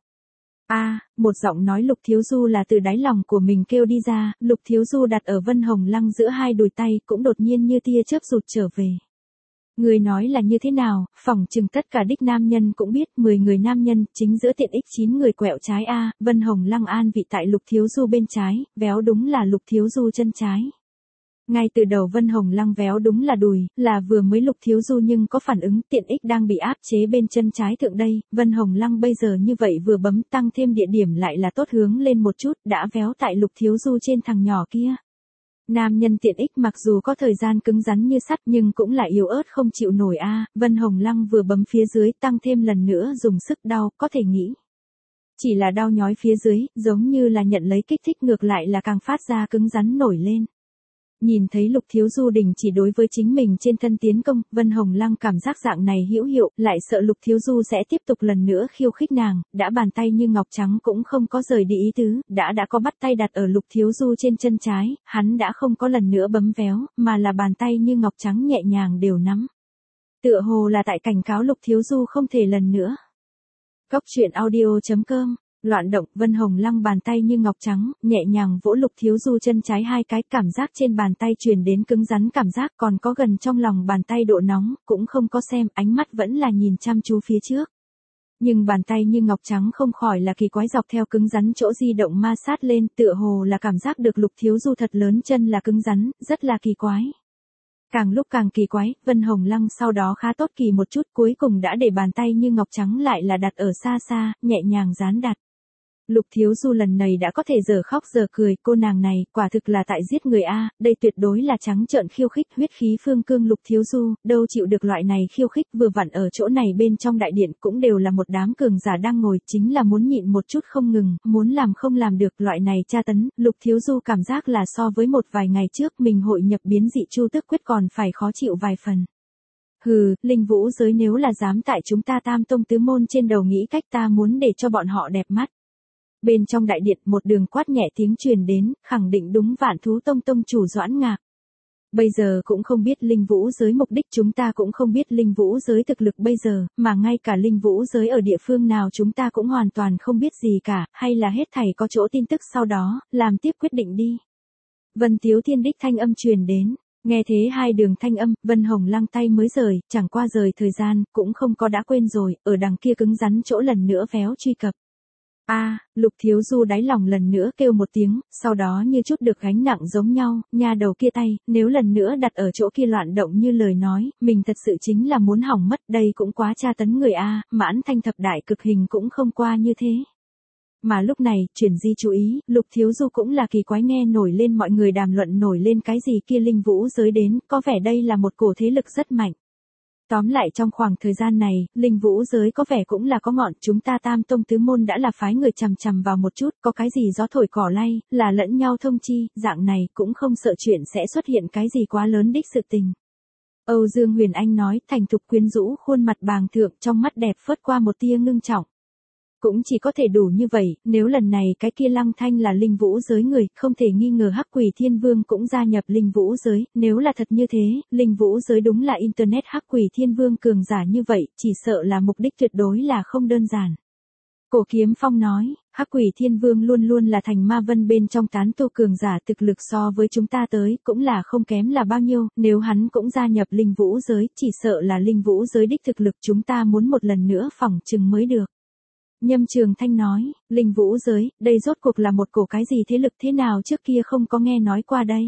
Một giọng nói Lục Thiếu Du là từ đáy lòng của mình kêu đi ra, Lục Thiếu Du đặt ở Vân Hồng Lăng giữa hai đùi tay, cũng đột nhiên như tia chớp rụt trở về. Người nói là như thế nào, phỏng chừng tất cả đích nam nhân cũng biết, 10 người nam nhân, chính giữa tiện ích 9 người quẹo trái Vân Hồng Lăng an vị tại Lục Thiếu Du bên trái, véo đúng là Lục Thiếu Du chân trái. Ngay từ đầu Vân Hồng Lăng véo đúng là đùi, là vừa mới Lục Thiếu Du nhưng có phản ứng, tiện ích đang bị áp chế bên chân trái thượng đây, Vân Hồng Lăng bây giờ như vậy vừa bấm tăng thêm địa điểm lại là tốt hướng lên một chút, đã véo tại Lục Thiếu Du trên thằng nhỏ kia. Nam nhân tiện ích mặc dù có thời gian cứng rắn như sắt nhưng cũng là yếu ớt không chịu nổi Vân Hồng Lăng vừa bấm phía dưới tăng thêm lần nữa dùng sức đau, có thể nghĩ. Chỉ là đau nhói phía dưới, giống như là nhận lấy kích thích ngược lại là càng phát ra cứng rắn nổi lên. Nhìn thấy Lục Thiếu Du đình chỉ đối với chính mình trên thân tiến công, Vân Hồng Lăng cảm giác dạng này hữu hiệu, lại sợ Lục Thiếu Du sẽ tiếp tục lần nữa khiêu khích nàng, đã bàn tay như ngọc trắng cũng không có rời đi ý tứ, đã có bắt tay đặt ở Lục Thiếu Du trên chân trái, hắn đã không có lần nữa bấm véo, mà là bàn tay như ngọc trắng nhẹ nhàng đều nắm. Tựa hồ là tại cảnh cáo Lục Thiếu Du không thể lần nữa. Góc truyện audio.com Loạn động, Vân Hồng Lăng bàn tay như ngọc trắng, nhẹ nhàng vỗ Lục Thiếu Du chân trái hai cái, cảm giác trên bàn tay truyền đến cứng rắn cảm giác, còn có gần trong lòng bàn tay độ nóng, cũng không có xem, ánh mắt vẫn là nhìn chăm chú phía trước. Nhưng bàn tay như ngọc trắng không khỏi là kỳ quái dọc theo cứng rắn chỗ di động ma sát lên, tựa hồ là cảm giác được Lục Thiếu Du thật lớn chân là cứng rắn, rất là kỳ quái. Càng lúc càng kỳ quái, Vân Hồng Lăng sau đó khá tốt kỳ một chút, cuối cùng đã để bàn tay như ngọc trắng lại là đặt ở xa xa, nhẹ nhàng dán đặt. Lục Thiếu Du lần này đã có thể giờ khóc giờ cười, cô nàng này, quả thực là tại giết người a, đây tuyệt đối là trắng trợn khiêu khích, huyết khí phương cương Lục Thiếu Du, đâu chịu được loại này khiêu khích, vừa vặn ở chỗ này bên trong đại điện cũng đều là một đám cường giả đang ngồi, chính là muốn nhịn một chút không ngừng, muốn làm không làm được, loại này tra tấn, Lục Thiếu Du cảm giác là so với một vài ngày trước mình hội nhập biến dị Chu Tước quyết còn phải khó chịu vài phần. Hừ, linh vũ giới nếu là dám tại chúng ta Tam Tông Tứ Môn trên đầu nghĩ cách, ta muốn để cho bọn họ đẹp mắt. Bên trong đại điện một đường quát nhẹ tiếng truyền đến, khẳng định đúng Vạn Thú Tông tông chủ Doãn Ngạc. Bây giờ cũng không biết linh vũ giới mục đích, chúng ta cũng không biết linh vũ giới thực lực bây giờ, mà ngay cả linh vũ giới ở địa phương nào chúng ta cũng hoàn toàn không biết gì cả, hay là hết thảy có chỗ tin tức sau đó, làm tiếp quyết định đi. Vân Tiếu Thiên đích thanh âm truyền đến. Nghe thế hai đường thanh âm, Vân Hồng Lăng tay mới rời, chẳng qua rời thời gian, cũng không có đã quên rồi, ở đằng kia cứng rắn chỗ lần nữa véo truy cập. Lục Thiếu Du đáy lòng lần nữa kêu một tiếng, sau đó như chút được gánh nặng giống nhau, nha đầu kia tay, nếu lần nữa đặt ở chỗ kia loạn động như lời nói, mình thật sự chính là muốn hỏng mất, đây cũng quá tra tấn người Mãn Thanh thập đại cực hình cũng không qua như thế. Mà lúc này, chuyển di chú ý, Lục Thiếu Du cũng là kỳ quái, nghe nổi lên mọi người đàm luận nổi lên cái gì kia linh vũ giới đến, có vẻ đây là một cổ thế lực rất mạnh. Tóm lại trong khoảng thời gian này, linh vũ giới có vẻ cũng là có ngọn, chúng ta Tam Tông Tứ Môn đã là phái người chằm chằm vào một chút, có cái gì gió thổi cỏ lay, là lẫn nhau thông chi, dạng này cũng không sợ chuyện sẽ xuất hiện cái gì quá lớn đích sự tình. Âu Dương Huyền Anh nói, thành thục quyến rũ, khuôn mặt bàng thượng, trong mắt đẹp phớt qua một tia ngưng trọng. Cũng chỉ có thể đủ như vậy, nếu lần này cái kia Lăng Thanh là linh vũ giới người, không thể nghi ngờ Hắc Quỷ Thiên Vương cũng gia nhập linh vũ giới, nếu là thật như thế, linh vũ giới đúng là Internet Hắc Quỷ Thiên Vương cường giả như vậy, chỉ sợ là mục đích tuyệt đối là không đơn giản. Cổ Kiếm Phong nói, Hắc Quỷ Thiên Vương luôn luôn là thành ma vân bên trong tán tu cường giả, thực lực so với chúng ta tới, cũng là không kém là bao nhiêu, nếu hắn cũng gia nhập linh vũ giới, chỉ sợ là linh vũ giới đích thực lực chúng ta muốn một lần nữa phỏng chừng mới được. Nhâm Trường Thanh nói, linh vũ giới, đây rốt cuộc là một cổ cái gì thế lực thế nào trước kia không có nghe nói qua đây.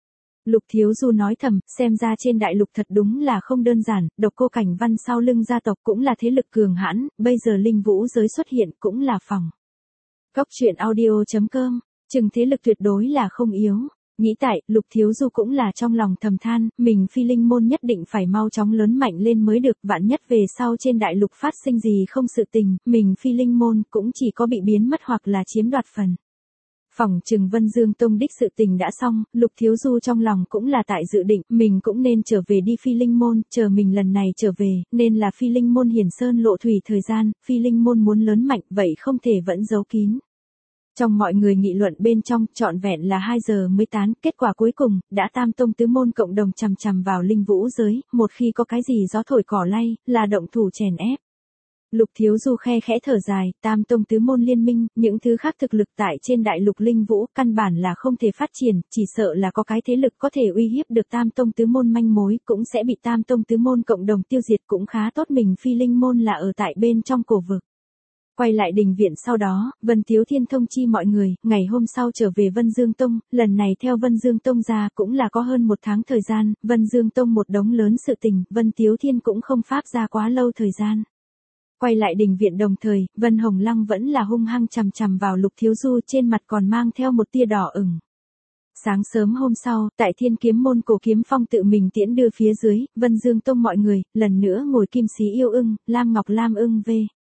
Lục Thiếu Du nói thầm, xem ra trên đại lục thật đúng là không đơn giản, Độc Cô Cảnh Văn sau lưng gia tộc cũng là thế lực cường hãn, bây giờ linh vũ giới xuất hiện cũng là phòng. Góc truyện audio.com, chừng thế lực tuyệt đối là không yếu. Nghĩ tại, Lục Thiếu Du cũng là trong lòng thầm than, mình phi linh môn nhất định phải mau chóng lớn mạnh lên mới được, vạn nhất về sau trên đại lục phát sinh gì không sự tình, mình phi linh môn cũng chỉ có bị biến mất hoặc là chiếm đoạt phần. Phỏng chừng Vân Dương Tông đích sự tình đã xong, Lục Thiếu Du trong lòng cũng là tại dự định, mình cũng nên trở về đi phi linh môn, chờ mình lần này trở về, nên là phi linh môn hiển sơn lộ thủy thời gian, phi linh môn muốn lớn mạnh, vậy không thể vẫn giấu kín. Trong mọi người nghị luận bên trong, trọn vẹn là 2 giờ mới tán, kết quả cuối cùng, đã Tam Tông Tứ Môn cộng đồng chằm chằm vào linh vũ giới, một khi có cái gì gió thổi cỏ lay, là động thủ chèn ép. Lục Thiếu Du khe khẽ thở dài, Tam Tông Tứ Môn liên minh, những thứ khác thực lực tại trên đại lục linh vũ, căn bản là không thể phát triển, chỉ sợ là có cái thế lực có thể uy hiếp được Tam Tông Tứ Môn manh mối, cũng sẽ bị Tam Tông Tứ Môn cộng đồng tiêu diệt, cũng khá tốt mình phi linh môn là ở tại bên trong cổ vực. Quay lại đình viện sau đó, Vân Tiếu Thiên thông chi mọi người, ngày hôm sau trở về Vân Dương Tông, lần này theo Vân Dương Tông ra cũng là có hơn 1 tháng thời gian, Vân Dương Tông một đống lớn sự tình, Vân Tiếu Thiên cũng không pháp ra quá lâu thời gian. Quay lại đình viện đồng thời, Vân Hồng Lăng vẫn là hung hăng chằm chằm vào Lục Thiếu Du, trên mặt còn mang theo một tia đỏ ửng. Sáng sớm hôm sau, tại Thiên Kiếm môn Cổ Kiếm Phong tự mình tiễn đưa phía dưới, Vân Dương Tông mọi người, lần nữa ngồi kim xí yêu ưng, Lam Ngọc Lam ưng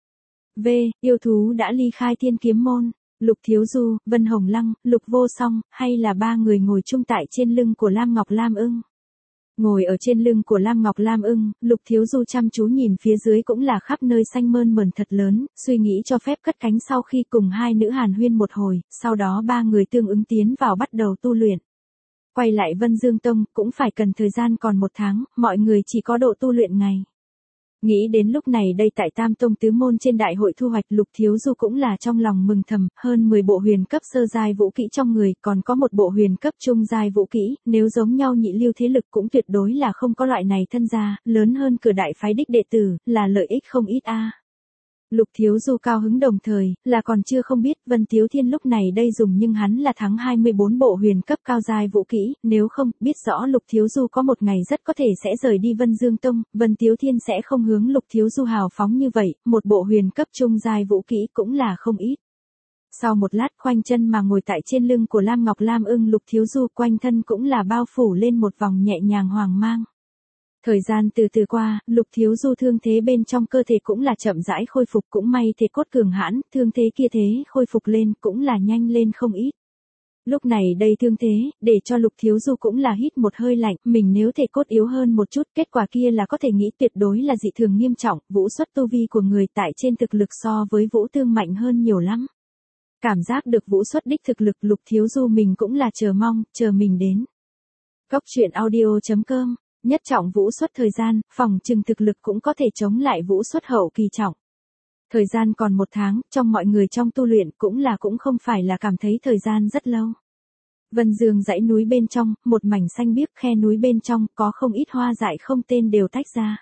yêu thú đã ly khai Thiên Kiếm môn, Lục Thiếu Du, Vân Hồng Lăng, Lục Vô Song, hay là 3 người ngồi chung tại trên lưng của Lam Ngọc Lam ưng. Ngồi ở trên lưng của Lam Ngọc Lam ưng, Lục Thiếu Du chăm chú nhìn phía dưới cũng là khắp nơi xanh mơn mởn thật lớn, suy nghĩ cho phép cất cánh sau khi cùng 2 nữ hàn huyên một hồi, sau đó 3 người tương ứng tiến vào bắt đầu tu luyện. Quay lại Vân Dương Tông, cũng phải cần thời gian còn 1 tháng, mọi người chỉ có độ tu luyện ngày. Nghĩ đến lúc này đây tại Tam Tông Tứ Môn trên đại hội thu hoạch, Lục Thiếu Du cũng là trong lòng mừng thầm, hơn 10 bộ huyền cấp sơ giai vũ kỹ trong người, còn có một bộ huyền cấp trung giai vũ kỹ, nếu giống nhau nhị lưu thế lực cũng tuyệt đối là không có loại này thân gia, lớn hơn cửa đại phái đích đệ tử, là lợi ích không ít Lục Thiếu Du cao hứng đồng thời, là còn chưa không biết Vân Tiếu Thiên lúc này đây dùng nhưng hắn là thắng 24 bộ huyền cấp cao giai vũ kỹ, nếu không, biết rõ Lục Thiếu Du có một ngày rất có thể sẽ rời đi Vân Dương Tông, Vân Tiếu Thiên sẽ không hướng Lục Thiếu Du hào phóng như vậy, một bộ huyền cấp trung giai vũ kỹ cũng là không ít. Sau một lát khoanh chân mà ngồi tại trên lưng của Lam Ngọc Lam ưng, Lục Thiếu Du quanh thân cũng là bao phủ lên một vòng nhẹ nhàng hoàng mang. Thời gian từ từ qua, Lục Thiếu Du thương thế bên trong cơ thể cũng là chậm rãi khôi phục, cũng may thể cốt cường hãn, thương thế kia thế khôi phục lên cũng là nhanh lên không ít. Lúc này đây thương thế, để cho Lục Thiếu Du cũng là hít một hơi lạnh, mình nếu thể cốt yếu hơn một chút, kết quả kia là có thể nghĩ tuyệt đối là dị thường nghiêm trọng, vũ xuất tu vi của người tại trên thực lực so với Vũ Tương mạnh hơn nhiều lắm. Cảm giác được vũ xuất đích thực lực, Lục Thiếu Du mình cũng là chờ mong, chờ mình đến. Góc truyện audio.com, nhất trọng vũ xuất thời gian, phòng trừng thực lực cũng có thể chống lại vũ xuất hậu kỳ trọng. Thời gian còn 1 tháng, trong mọi người trong tu luyện cũng không phải là cảm thấy thời gian rất lâu. Vân Dương dãy núi bên trong, một mảnh xanh biếc, khe núi bên trong, có không ít hoa dại không tên đều tách ra.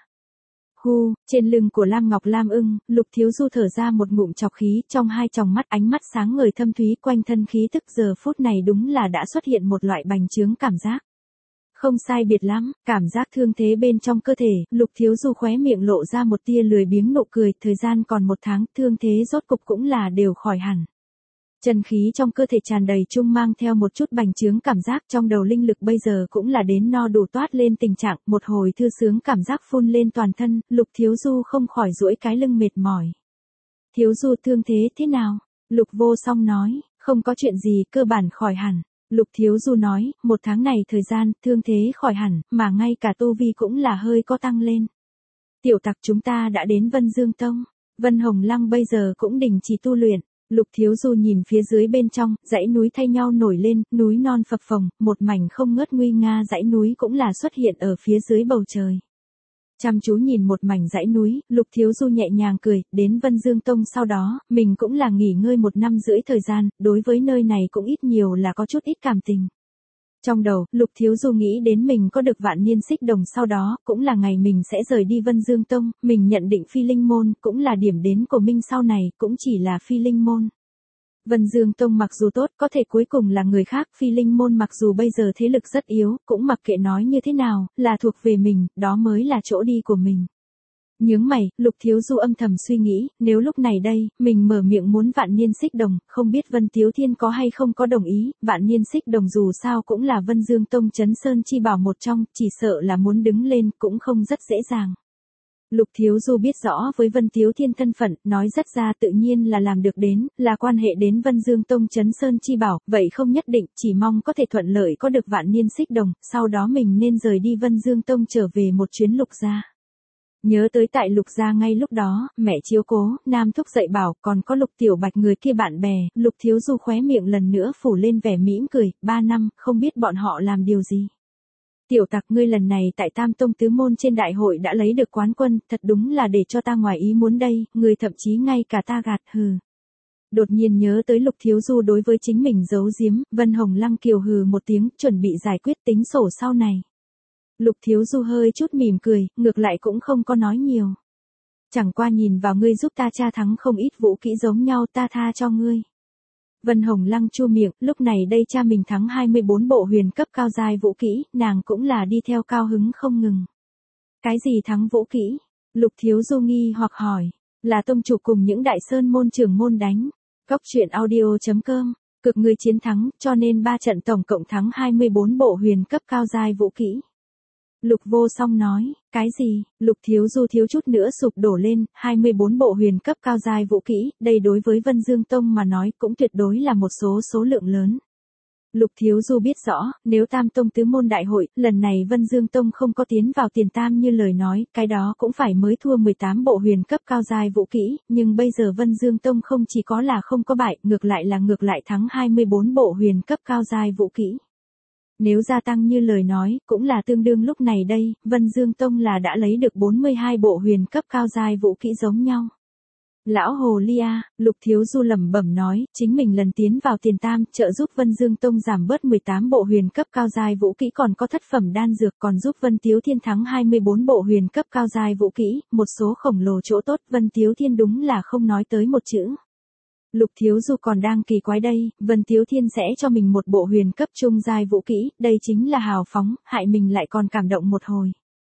Hu, trên lưng của Lam Ngọc Lam ưng, Lục Thiếu Du thở ra một ngụm trọc khí, trong hai tròng mắt ánh mắt sáng ngời thâm thúy, quanh thân khí tức giờ phút này đúng là đã xuất hiện một loại bành trướng cảm giác. Không sai biệt lắm, cảm giác thương thế bên trong cơ thể, Lục Thiếu Du khóe miệng lộ ra một tia lười biếng nụ cười, thời gian còn 1 tháng, thương thế rốt cục cũng là đều khỏi hẳn. Chân khí trong cơ thể tràn đầy chung mang theo một chút bành trướng cảm giác, trong đầu linh lực bây giờ cũng là đến no đủ toát lên tình trạng, một hồi thư sướng cảm giác phun lên toàn thân, Lục Thiếu Du không khỏi duỗi cái lưng mệt mỏi. Thiếu Du thương thế nào? Lục Vô Song nói, không có chuyện gì, cơ bản khỏi hẳn. Lục Thiếu Du nói, 1 tháng này thời gian, thương thế khỏi hẳn, mà ngay cả tu vi cũng là hơi có tăng lên. Tiểu Tặc, chúng ta đã đến Vân Dương Tông. Vân Hồng Lăng bây giờ cũng đình chỉ tu luyện. Lục Thiếu Du nhìn phía dưới bên trong, dãy núi thay nhau nổi lên, núi non phập phồng, một mảnh không ngớt nguy nga dãy núi cũng là xuất hiện ở phía dưới bầu trời. Chăm chú nhìn một mảnh dãy núi, Lục Thiếu Du nhẹ nhàng cười, đến Vân Dương Tông sau đó, mình cũng là nghỉ ngơi 1 năm rưỡi thời gian, đối với nơi này cũng ít nhiều là có chút ít cảm tình. Trong đầu, Lục Thiếu Du nghĩ đến mình có được Vạn Niên Xích Đồng sau đó, cũng là ngày mình sẽ rời đi Vân Dương Tông, mình nhận định Phi Linh Môn, cũng là điểm đến của mình sau này, cũng chỉ là Phi Linh Môn. Vân Dương Tông mặc dù tốt, có thể cuối cùng là người khác, Phi Linh Môn mặc dù bây giờ thế lực rất yếu, cũng mặc kệ nói như thế nào, là thuộc về mình, đó mới là chỗ đi của mình. Nhướng mày, Lục Thiếu Du âm thầm suy nghĩ, nếu lúc này đây, mình mở miệng muốn Vạn Niên Xích Đồng, không biết Vân Tiếu Thiên có hay không có đồng ý, Vạn Niên Xích Đồng dù sao cũng là Vân Dương Tông Trấn Sơn chi bảo một trong, chỉ sợ là muốn đứng lên cũng không rất dễ dàng. Lục Thiếu Du biết rõ với Vân Tiếu Thiên thân phận, nói rất ra tự nhiên là làm được đến, là quan hệ đến Vân Dương Tông Trấn Sơn chi bảo, vậy không nhất định, chỉ mong có thể thuận lợi có được Vạn Niên Xích Đồng, sau đó mình nên rời đi Vân Dương Tông trở về một chuyến Lục gia. Nhớ tới tại Lục gia ngay lúc đó, mẹ chiếu cố, Nam thúc dạy bảo, còn có Lục Tiểu Bạch người kia bạn bè, Lục Thiếu Du khóe miệng lần nữa phủ lên vẻ mỉm cười, 3 năm, không biết bọn họ làm điều gì. Tiểu Tặc, ngươi lần này tại Tam Tông Tứ Môn trên đại hội đã lấy được quán quân, thật đúng là để cho ta ngoài ý muốn đây, người thậm chí ngay cả ta gạt, hừ. Đột nhiên nhớ tới Lục Thiếu Du đối với chính mình giấu giếm, Vân Hồng Lăng kiều hừ một tiếng, chuẩn bị giải quyết tính sổ sau này. Lục Thiếu Du hơi chút mỉm cười, ngược lại cũng không có nói nhiều. Chẳng qua nhìn vào ngươi giúp ta tra thắng không ít vũ kỹ giống nhau, ta tha cho ngươi. Vân Hồng Lăng chu miệng, lúc này đây cha mình thắng 24 bộ huyền cấp cao giai vũ kỹ, nàng cũng là đi theo cao hứng không ngừng. Cái gì thắng vũ kỹ? Lục Thiếu Du nghi hoặc hỏi, là tông chủ cùng những đại sơn môn trưởng môn đánh. Góc truyện audio.com, cực người chiến thắng, cho nên 3 trận tổng cộng thắng 24 bộ huyền cấp cao giai vũ kỹ. Lục Vô Song nói, cái gì? Lục Thiếu Du thiếu chút nữa sụp đổ lên, 24 bộ huyền cấp cao giai vũ kỹ, đây đối với Vân Dương Tông mà nói cũng tuyệt đối là một số lượng lớn. Lục Thiếu Du biết rõ, nếu Tam Tông Tứ Môn đại hội, lần này Vân Dương Tông không có tiến vào tiền tam như lời nói, cái đó cũng phải mới thua 18 bộ huyền cấp cao giai vũ kỹ, nhưng bây giờ Vân Dương Tông không chỉ có là không có bại, ngược lại thắng 24 bộ huyền cấp cao giai vũ kỹ. Nếu gia tăng như lời nói, cũng là tương đương lúc này đây, Vân Dương Tông là đã lấy được 42 bộ huyền cấp cao giai vũ kỹ giống nhau. Lão Hồ Ly A, Lục Thiếu Du lẩm bẩm nói, chính mình lần tiến vào tiền tam, trợ giúp Vân Dương Tông giảm bớt 18 bộ huyền cấp cao giai vũ kỹ, còn có thất phẩm đan dược, còn giúp Vân Tiếu Thiên thắng 24 bộ huyền cấp cao giai vũ kỹ, một số khổng lồ chỗ tốt, Vân Tiếu Thiên đúng là không nói tới một chữ. Lục Thiếu Du còn đang kỳ quái đây, Vân Tiếu Thiên sẽ cho mình một bộ huyền cấp trung giai vũ kỹ, đây chính là hào phóng, hại mình lại còn cảm động một hồi.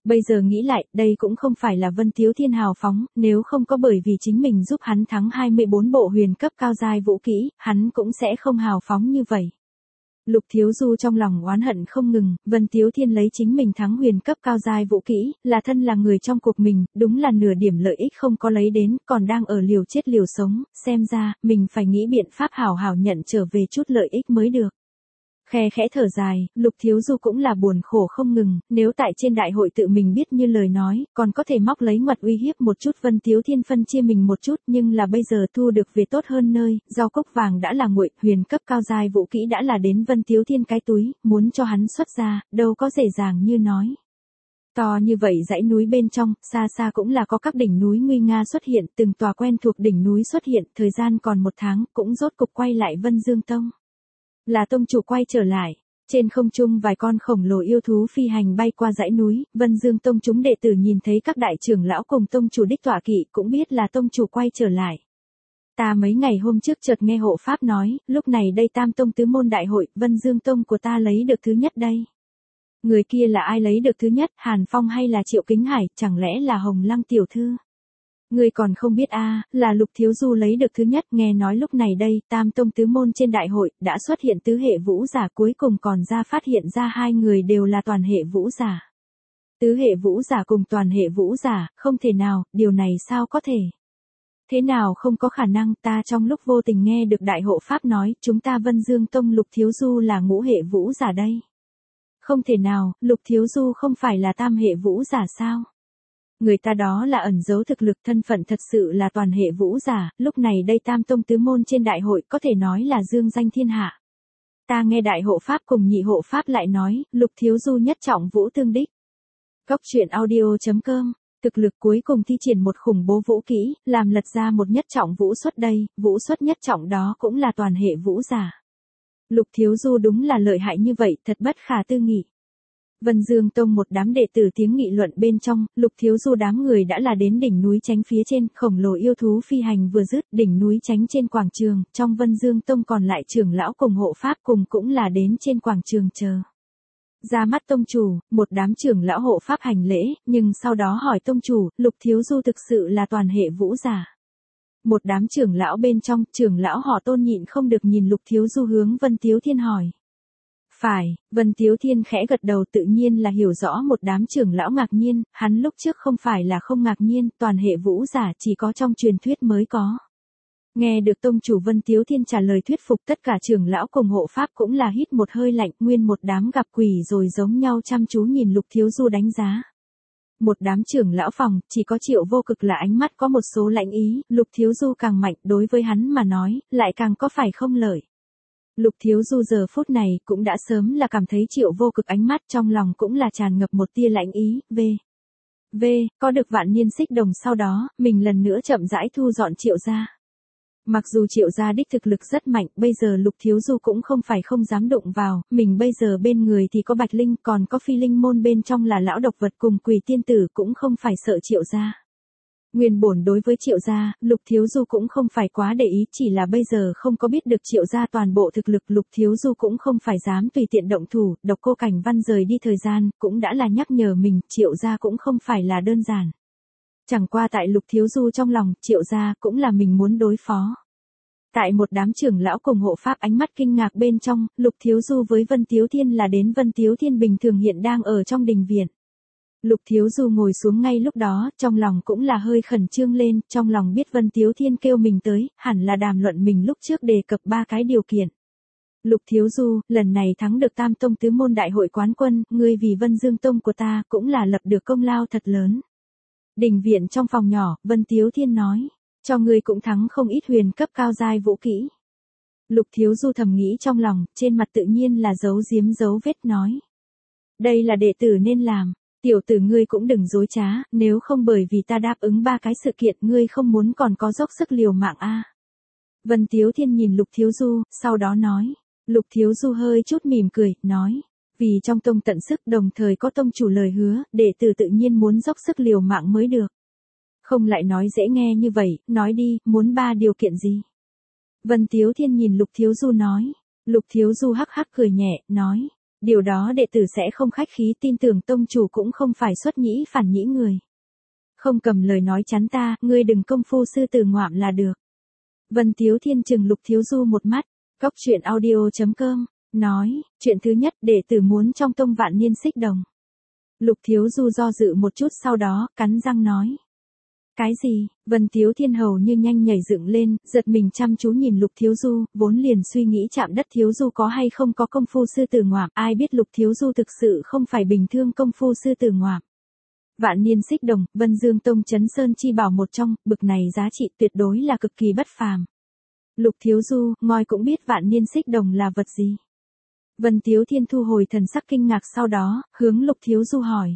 Bây giờ nghĩ lại, đây cũng không phải là Vân Tiếu Thiên hào phóng, nếu không có bởi vì chính mình giúp hắn thắng 24 bộ huyền cấp cao giai vũ kỹ, hắn cũng sẽ không hào phóng như vậy. Lục Thiếu Du trong lòng oán hận không ngừng, Vân Tiếu Thiên lấy chính mình thắng huyền cấp cao giai vũ kỹ, là thân là người trong cuộc mình, đúng là nửa điểm lợi ích không có lấy đến, còn đang ở liều chết liều sống, xem ra, mình phải nghĩ biện pháp hảo hảo nhận trở về chút lợi ích mới được. Khe khẽ thở dài, Lục Thiếu Du cũng là buồn khổ không ngừng, nếu tại trên đại hội tự mình biết như lời nói, còn có thể móc lấy ngoặt uy hiếp một chút Vân Tiếu Thiên phân chia mình một chút, nhưng là bây giờ thu được về tốt hơn nơi, rau cốc vàng đã là nguội, huyền cấp cao giai vũ kỹ đã là đến Vân Tiếu Thiên cái túi, muốn cho hắn xuất ra, đâu có dễ dàng như nói. To như vậy dãy núi bên trong, xa xa cũng là có các đỉnh núi nguy nga xuất hiện, từng tòa quen thuộc đỉnh núi xuất hiện, thời gian còn 1 tháng, cũng rốt cục quay lại Vân Dương Tông. Là tông chủ quay trở lại, trên không trung vài con khổng lồ yêu thú phi hành bay qua dãy núi, Vân Dương Tông chúng đệ tử nhìn thấy các đại trưởng lão cùng tông chủ đích tọa kỵ cũng biết là tông chủ quay trở lại. Ta mấy ngày hôm trước chợt nghe hộ pháp nói, lúc này đây Tam Tông tứ môn đại hội, Vân Dương Tông của ta lấy được thứ nhất đây. Người kia là ai lấy được thứ nhất, Hàn Phong hay là Triệu Kính Hải, chẳng lẽ là Hồng Lăng tiểu thư? Ngươi còn không biết là Lục Thiếu Du lấy được thứ nhất, nghe nói lúc này đây, Tam Tông tứ môn trên đại hội, đã xuất hiện tứ hệ vũ giả, cuối cùng còn ra phát hiện ra 2 người đều là toàn hệ vũ giả. Tứ hệ vũ giả cùng toàn hệ vũ giả, không thể nào, điều này sao có thể? Thế nào không có khả năng, ta trong lúc vô tình nghe được đại hộ pháp nói, chúng ta Vân Dương Tông Lục Thiếu Du là ngũ hệ vũ giả đây. Không thể nào, Lục Thiếu Du không phải là tam hệ vũ giả sao? Người ta đó là ẩn giấu thực lực, thân phận thật sự là toàn hệ vũ giả, lúc này đây Tam Tông tứ môn trên đại hội có thể nói là dương danh thiên hạ. Ta nghe đại hộ pháp cùng nhị hộ pháp lại nói, Lục Thiếu Du nhất trọng vũ tương đích. Góc truyện audio.com, thực lực cuối cùng thi triển một khủng bố vũ kỹ, làm lật ra một nhất trọng vũ xuất đây, vũ xuất nhất trọng đó cũng là toàn hệ vũ giả. Lục Thiếu Du đúng là lợi hại như vậy, thật bất khả tư nghị. Vân Dương Tông một đám đệ tử tiếng nghị luận bên trong, Lục Thiếu Du đám người đã là đến đỉnh núi Chánh phía trên, khổng lồ yêu thú phi hành vừa dứt, đỉnh núi Chánh trên quảng trường, trong Vân Dương Tông còn lại trưởng lão cùng hộ pháp cùng cũng là đến trên quảng trường chờ. Ra mắt tông chủ, một đám trưởng lão hộ pháp hành lễ, nhưng sau đó hỏi tông chủ, Lục Thiếu Du thực sự là toàn hệ vũ giả. Một đám trưởng lão bên trong, trưởng lão họ Tôn nhịn không được nhìn Lục Thiếu Du hướng Vân Tiếu Thiên hỏi. Phải, Vân Tiếu Thiên khẽ gật đầu, tự nhiên là hiểu rõ một đám trưởng lão ngạc nhiên, hắn lúc trước không phải là không ngạc nhiên, toàn hệ vũ giả chỉ có trong truyền thuyết mới có. Nghe được tông chủ Vân Tiếu Thiên trả lời thuyết phục, tất cả trưởng lão cùng hộ pháp cũng là hít một hơi lạnh, nguyên một đám gặp quỷ rồi giống nhau chăm chú nhìn Lục Thiếu Du đánh giá. Một đám trưởng lão phòng, chỉ có Triệu Vô Cực là ánh mắt có một số lạnh ý, Lục Thiếu Du càng mạnh, đối với hắn mà nói, lại càng có phải không lợi. Lục Thiếu Du giờ phút này cũng đã sớm là cảm thấy Triệu Vô Cực ánh mắt, trong lòng cũng là tràn ngập một tia lạnh ý, có được vạn niên xích đồng sau đó, mình lần nữa chậm rãi thu dọn Triệu gia. Mặc dù Triệu gia đích thực lực rất mạnh, bây giờ Lục Thiếu Du cũng không phải không dám đụng vào, mình bây giờ bên người thì có Bạch Linh, còn có Phi Linh môn bên trong là lão độc vật cùng Quỷ tiên tử, cũng không phải sợ Triệu gia. Nguyên bổn đối với Triệu gia, Lục Thiếu Du cũng không phải quá để ý, chỉ là bây giờ không có biết được Triệu gia toàn bộ thực lực, Lục Thiếu Du cũng không phải dám tùy tiện động thủ, Độc Cô Cảnh Văn rời đi thời gian, cũng đã là nhắc nhở mình, Triệu gia cũng không phải là đơn giản. Chẳng qua tại Lục Thiếu Du trong lòng, Triệu gia cũng là mình muốn đối phó. Tại một đám trưởng lão cùng hộ pháp ánh mắt kinh ngạc bên trong, Lục Thiếu Du với Vân Tiếu Thiên là đến Vân Tiếu Thiên bình thường hiện đang ở trong đình viện. Lục Thiếu Du ngồi xuống ngay lúc đó, trong lòng cũng là hơi khẩn trương lên, trong lòng biết Vân Tiếu Thiên kêu mình tới, hẳn là đàm luận mình lúc trước đề cập 3 cái điều kiện. Lục Thiếu Du, lần này thắng được Tam Tông tứ môn đại hội quán quân, ngươi vì Vân Dương Tông của ta cũng là lập được công lao thật lớn. Đình viện trong phòng nhỏ, Vân Tiếu Thiên nói, cho ngươi cũng thắng không ít huyền cấp cao giai vũ kỹ. Lục Thiếu Du thầm nghĩ trong lòng, trên mặt tự nhiên là giấu giếm dấu vết nói. Đây là đệ tử nên làm. Tiểu tử ngươi cũng đừng dối trá, nếu không bởi vì ta đáp ứng 3 cái sự kiện ngươi không muốn còn có dốc sức liều mạng Vân Tiếu Thiên nhìn Lục Thiếu Du, sau đó nói. Lục Thiếu Du hơi chút mỉm cười, nói. Vì trong tông tận sức đồng thời có tông chủ lời hứa, đệ tử tự nhiên muốn dốc sức liều mạng mới được. Không lại nói dễ nghe như vậy, nói đi, muốn 3 điều kiện gì? Vân Tiếu Thiên nhìn Lục Thiếu Du nói. Lục Thiếu Du hắc hắc cười nhẹ, nói. Điều đó đệ tử sẽ không khách khí, tin tưởng tông chủ cũng không phải xuất nhĩ phản nhĩ người. Không cầm lời nói chắn ta, ngươi đừng công phu sư tử ngoạm là được. Vân Tiếu Thiên chừng Lục Thiếu Du một mắt, Cóc truyện audio.com, nói, chuyện thứ nhất đệ tử muốn trong tông Vạn Niên Xích Đồng. Lục Thiếu Du do dự một chút sau đó, cắn răng nói. Cái gì? Vân Tiếu Thiên hầu như nhanh nhảy dựng lên, giật mình chăm chú nhìn Lục Thiếu Du, vốn liền suy nghĩ chạm đất Thiếu Du có hay không có công phu sư tử ngoạm, ai biết Lục Thiếu Du thực sự không phải bình thường công phu sư tử ngoạm. Vạn Niên Xích Đồng, Vân Dương Tông Trấn Sơn chi bảo một trong, bực này giá trị tuyệt đối là cực kỳ bất phàm. Lục Thiếu Du, ngoi cũng biết Vạn Niên Xích Đồng là vật gì. Vân Tiếu Thiên thu hồi thần sắc kinh ngạc sau đó, hướng Lục Thiếu Du hỏi.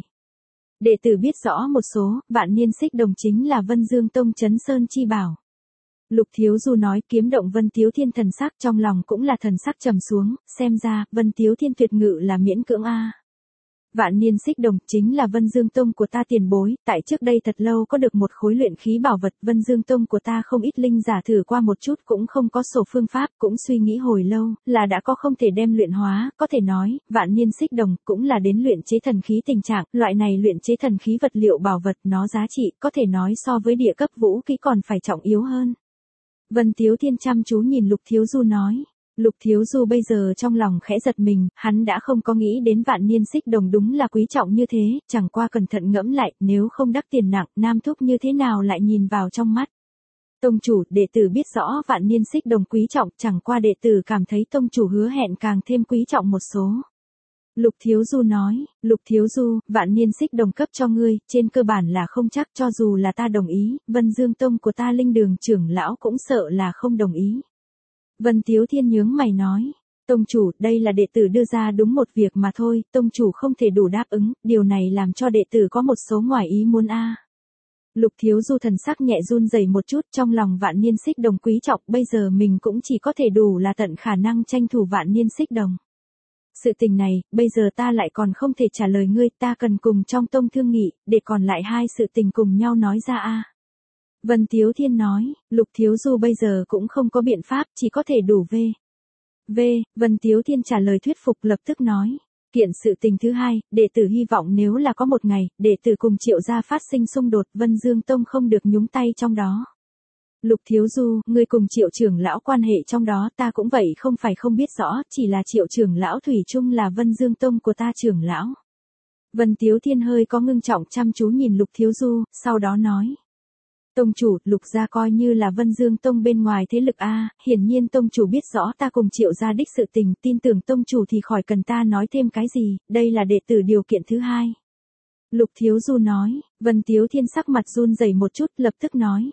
Đệ tử biết rõ một số, Vạn Niên Xích Đồng chính là Vân Dương Tông Trấn Sơn chi bảo. Lục Thiếu Du nói, kiếm động Vân Tiếu Thiên thần sắc, trong lòng cũng là thần sắc trầm xuống, xem ra, Vân Tiếu Thiên tuyệt ngự là miễn cưỡng a. Vạn Niên Xích Đồng chính là Vân Dương Tông của ta tiền bối, tại trước đây thật lâu có được một khối luyện khí bảo vật, Vân Dương Tông của ta không ít linh giả thử qua một chút cũng không có sổ phương pháp, cũng suy nghĩ hồi lâu, là đã có không thể đem luyện hóa, có thể nói, Vạn Niên Xích Đồng cũng là đến luyện chế thần khí tình trạng, loại này luyện chế thần khí vật liệu bảo vật nó giá trị, có thể nói so với địa cấp vũ khí còn phải trọng yếu hơn. Vân Tiếu Thiên chăm chú nhìn Lục Thiếu Du nói. Lục Thiếu Du bây giờ trong lòng khẽ giật mình, hắn đã không có nghĩ đến Vạn Niên Xích Đồng đúng là quý trọng như thế, chẳng qua cẩn thận ngẫm lại, nếu không đắc tiền nặng, Nam Thúc như thế nào lại nhìn vào trong mắt. Tông chủ, đệ tử biết rõ Vạn Niên Xích Đồng quý trọng, chẳng qua đệ tử cảm thấy tông chủ hứa hẹn càng thêm quý trọng một số. Lục Thiếu Du nói, Lục Thiếu Du, Vạn Niên Xích Đồng cấp cho ngươi, trên cơ bản là không chắc, cho dù là ta đồng ý, Vân Dương Tông của ta Linh Đường trưởng lão cũng sợ là không đồng ý. Vân Tiếu Thiên nhướng mày nói, tông chủ, đây là đệ tử đưa ra đúng một việc mà thôi, tông chủ không thể đủ đáp ứng, điều này làm cho đệ tử có một số ngoài ý muốn a. Lục Thiếu Du thần sắc nhẹ run rẩy một chút, trong lòng Vạn Niên Xích Đồng quý trọng, bây giờ mình cũng chỉ có thể đủ là tận khả năng tranh thủ Vạn Niên Xích Đồng. Sự tình này, bây giờ ta lại còn không thể trả lời ngươi, ta cần cùng trong tông thương nghị, để còn lại hai sự tình cùng nhau nói ra a. Vân Tiếu Thiên nói, Lục Thiếu Du bây giờ cũng không có biện pháp, chỉ có thể đủ Vân Tiếu Thiên trả lời thuyết phục lập tức nói. Kiện sự tình thứ hai, đệ tử hy vọng nếu là có một ngày, đệ tử cùng Triệu gia phát sinh xung đột, Vân Dương Tông không được nhúng tay trong đó. Lục Thiếu Du, ngươi cùng Triệu trưởng lão quan hệ trong đó ta cũng vậy không phải không biết rõ, chỉ là Triệu trưởng lão thủy chung là Vân Dương Tông của ta trưởng lão. Vân Tiếu Thiên hơi có ngưng trọng chăm chú nhìn Lục Thiếu Du, sau đó nói. Tông chủ, Lục gia coi như là Vân Dương Tông bên ngoài thế lực a, hiển nhiên tông chủ biết rõ ta cùng Triệu gia đích sự tình, tin tưởng tông chủ thì khỏi cần ta nói thêm cái gì, đây là đệ tử điều kiện thứ hai. Lục Thiếu Du nói, Vân Tiếu Thiên sắc mặt run rẩy một chút, lập tức nói.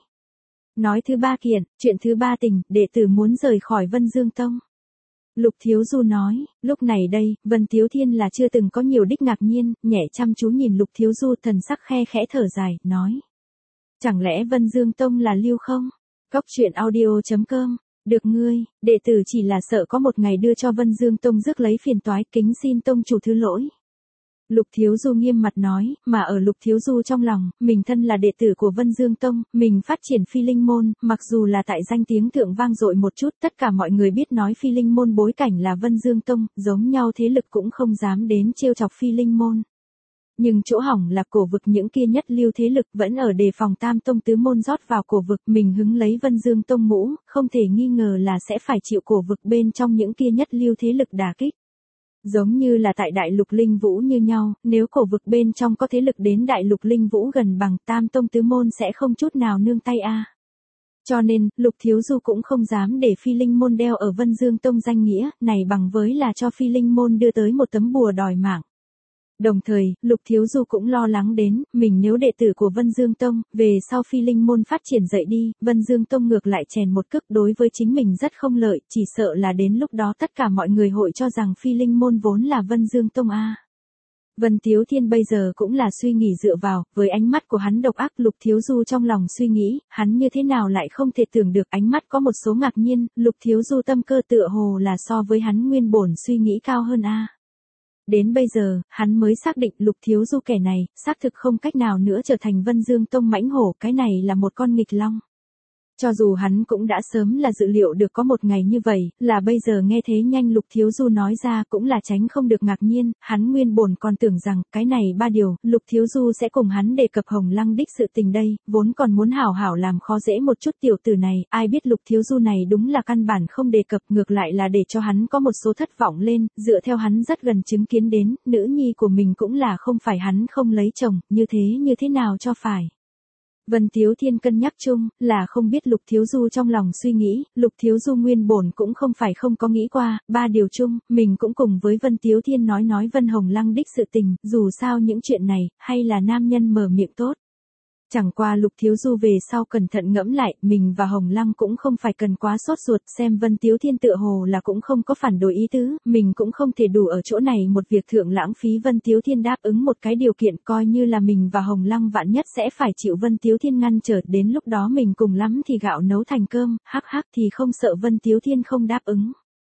Nói thứ ba kiện, chuyện thứ ba tình, đệ tử muốn rời khỏi Vân Dương Tông. Lục Thiếu Du nói, lúc này đây, Vân Tiếu Thiên là chưa từng có nhiều đích ngạc nhiên, nhẹ chăm chú nhìn Lục Thiếu Du thần sắc khe khẽ thở dài, nói. Chẳng lẽ Vân Dương Tông là lưu không? Cóc truyện audio.com, được ngươi, đệ tử chỉ là sợ có một ngày đưa cho Vân Dương Tông rước lấy phiền toái, kính xin tông chủ thứ lỗi. Lục Thiếu Du nghiêm mặt nói, mà ở Lục Thiếu Du trong lòng, mình thân là đệ tử của Vân Dương Tông, mình phát triển phi linh môn, mặc dù là tại danh tiếng thượng vang dội một chút, tất cả mọi người biết nói phi linh môn bối cảnh là Vân Dương Tông, giống nhau thế lực cũng không dám đến trêu chọc phi linh môn. Nhưng chỗ hỏng là cổ vực những kia nhất lưu thế lực vẫn ở đề phòng Tam Tông tứ môn rót vào cổ vực, mình hứng lấy Vân Dương Tông mũ, không thể nghi ngờ là sẽ phải chịu cổ vực bên trong những kia nhất lưu thế lực đả kích. Giống như là tại Đại Lục Linh Vũ như nhau, nếu cổ vực bên trong có thế lực đến Đại Lục Linh Vũ gần bằng Tam Tông tứ môn sẽ không chút nào nương tay a. Cho nên, Lục Thiếu Du cũng không dám để phi linh môn đeo ở Vân Dương Tông danh nghĩa, này bằng với là cho phi linh môn đưa tới một tấm bùa đòi mạng. Đồng thời, Lục Thiếu Du cũng lo lắng đến, mình nếu đệ tử của Vân Dương Tông, về sau phi linh môn phát triển dậy đi, Vân Dương Tông ngược lại chèn một cước đối với chính mình rất không lợi, chỉ sợ là đến lúc đó tất cả mọi người hội cho rằng phi linh môn vốn là Vân Dương Tông a. Vân Tiếu Thiên bây giờ cũng là suy nghĩ dựa vào, với ánh mắt của hắn độc ác, Lục Thiếu Du trong lòng suy nghĩ, hắn như thế nào lại không thể tưởng được, ánh mắt có một số ngạc nhiên, Lục Thiếu Du tâm cơ tựa hồ là so với hắn nguyên bổn suy nghĩ cao hơn a. Đến bây giờ, hắn mới xác định Lục Thiếu Du kẻ này, xác thực không cách nào nữa trở thành Vân Dương Tông mãnh hổ, cái này là một con nghịch long. Cho dù hắn cũng đã sớm là dự liệu được có một ngày như vậy, là bây giờ nghe thế nhanh Lục Thiếu Du nói ra cũng là tránh không được ngạc nhiên, hắn nguyên bổn còn tưởng rằng, cái này 3 điều, Lục Thiếu Du sẽ cùng hắn đề cập Hồng Lăng đích sự tình đây, vốn còn muốn hảo hảo làm khó dễ một chút tiểu tử này, ai biết Lục Thiếu Du này đúng là căn bản không đề cập, ngược lại là để cho hắn có một số thất vọng lên, dựa theo hắn rất gần chứng kiến đến, nữ nhi của mình cũng là không phải hắn không lấy chồng, như thế nào cho phải. Vân Tiếu Thiên cân nhắc chung, là không biết Lục Thiếu Du trong lòng suy nghĩ, Lục Thiếu Du nguyên bổn cũng không phải không có nghĩ qua, 3 điều chung, mình cũng cùng với Vân Tiếu Thiên nói Vân Hồng Lăng đích sự tình, dù sao những chuyện này, hay là nam nhân mở miệng tốt. Chẳng qua Lục Thiếu Du về sau cẩn thận ngẫm lại, mình và Hồng Lăng cũng không phải cần quá sốt ruột, xem Vân Tiếu Thiên tựa hồ là cũng không có phản đối ý tứ, mình cũng không thể đủ ở chỗ này một việc thượng lãng phí Vân Tiếu Thiên đáp ứng một cái điều kiện, coi như là mình và Hồng Lăng vạn nhất sẽ phải chịu Vân Tiếu Thiên ngăn trở, đến lúc đó mình cùng lắm thì gạo nấu thành cơm, hắc thì không sợ Vân Tiếu Thiên không đáp ứng.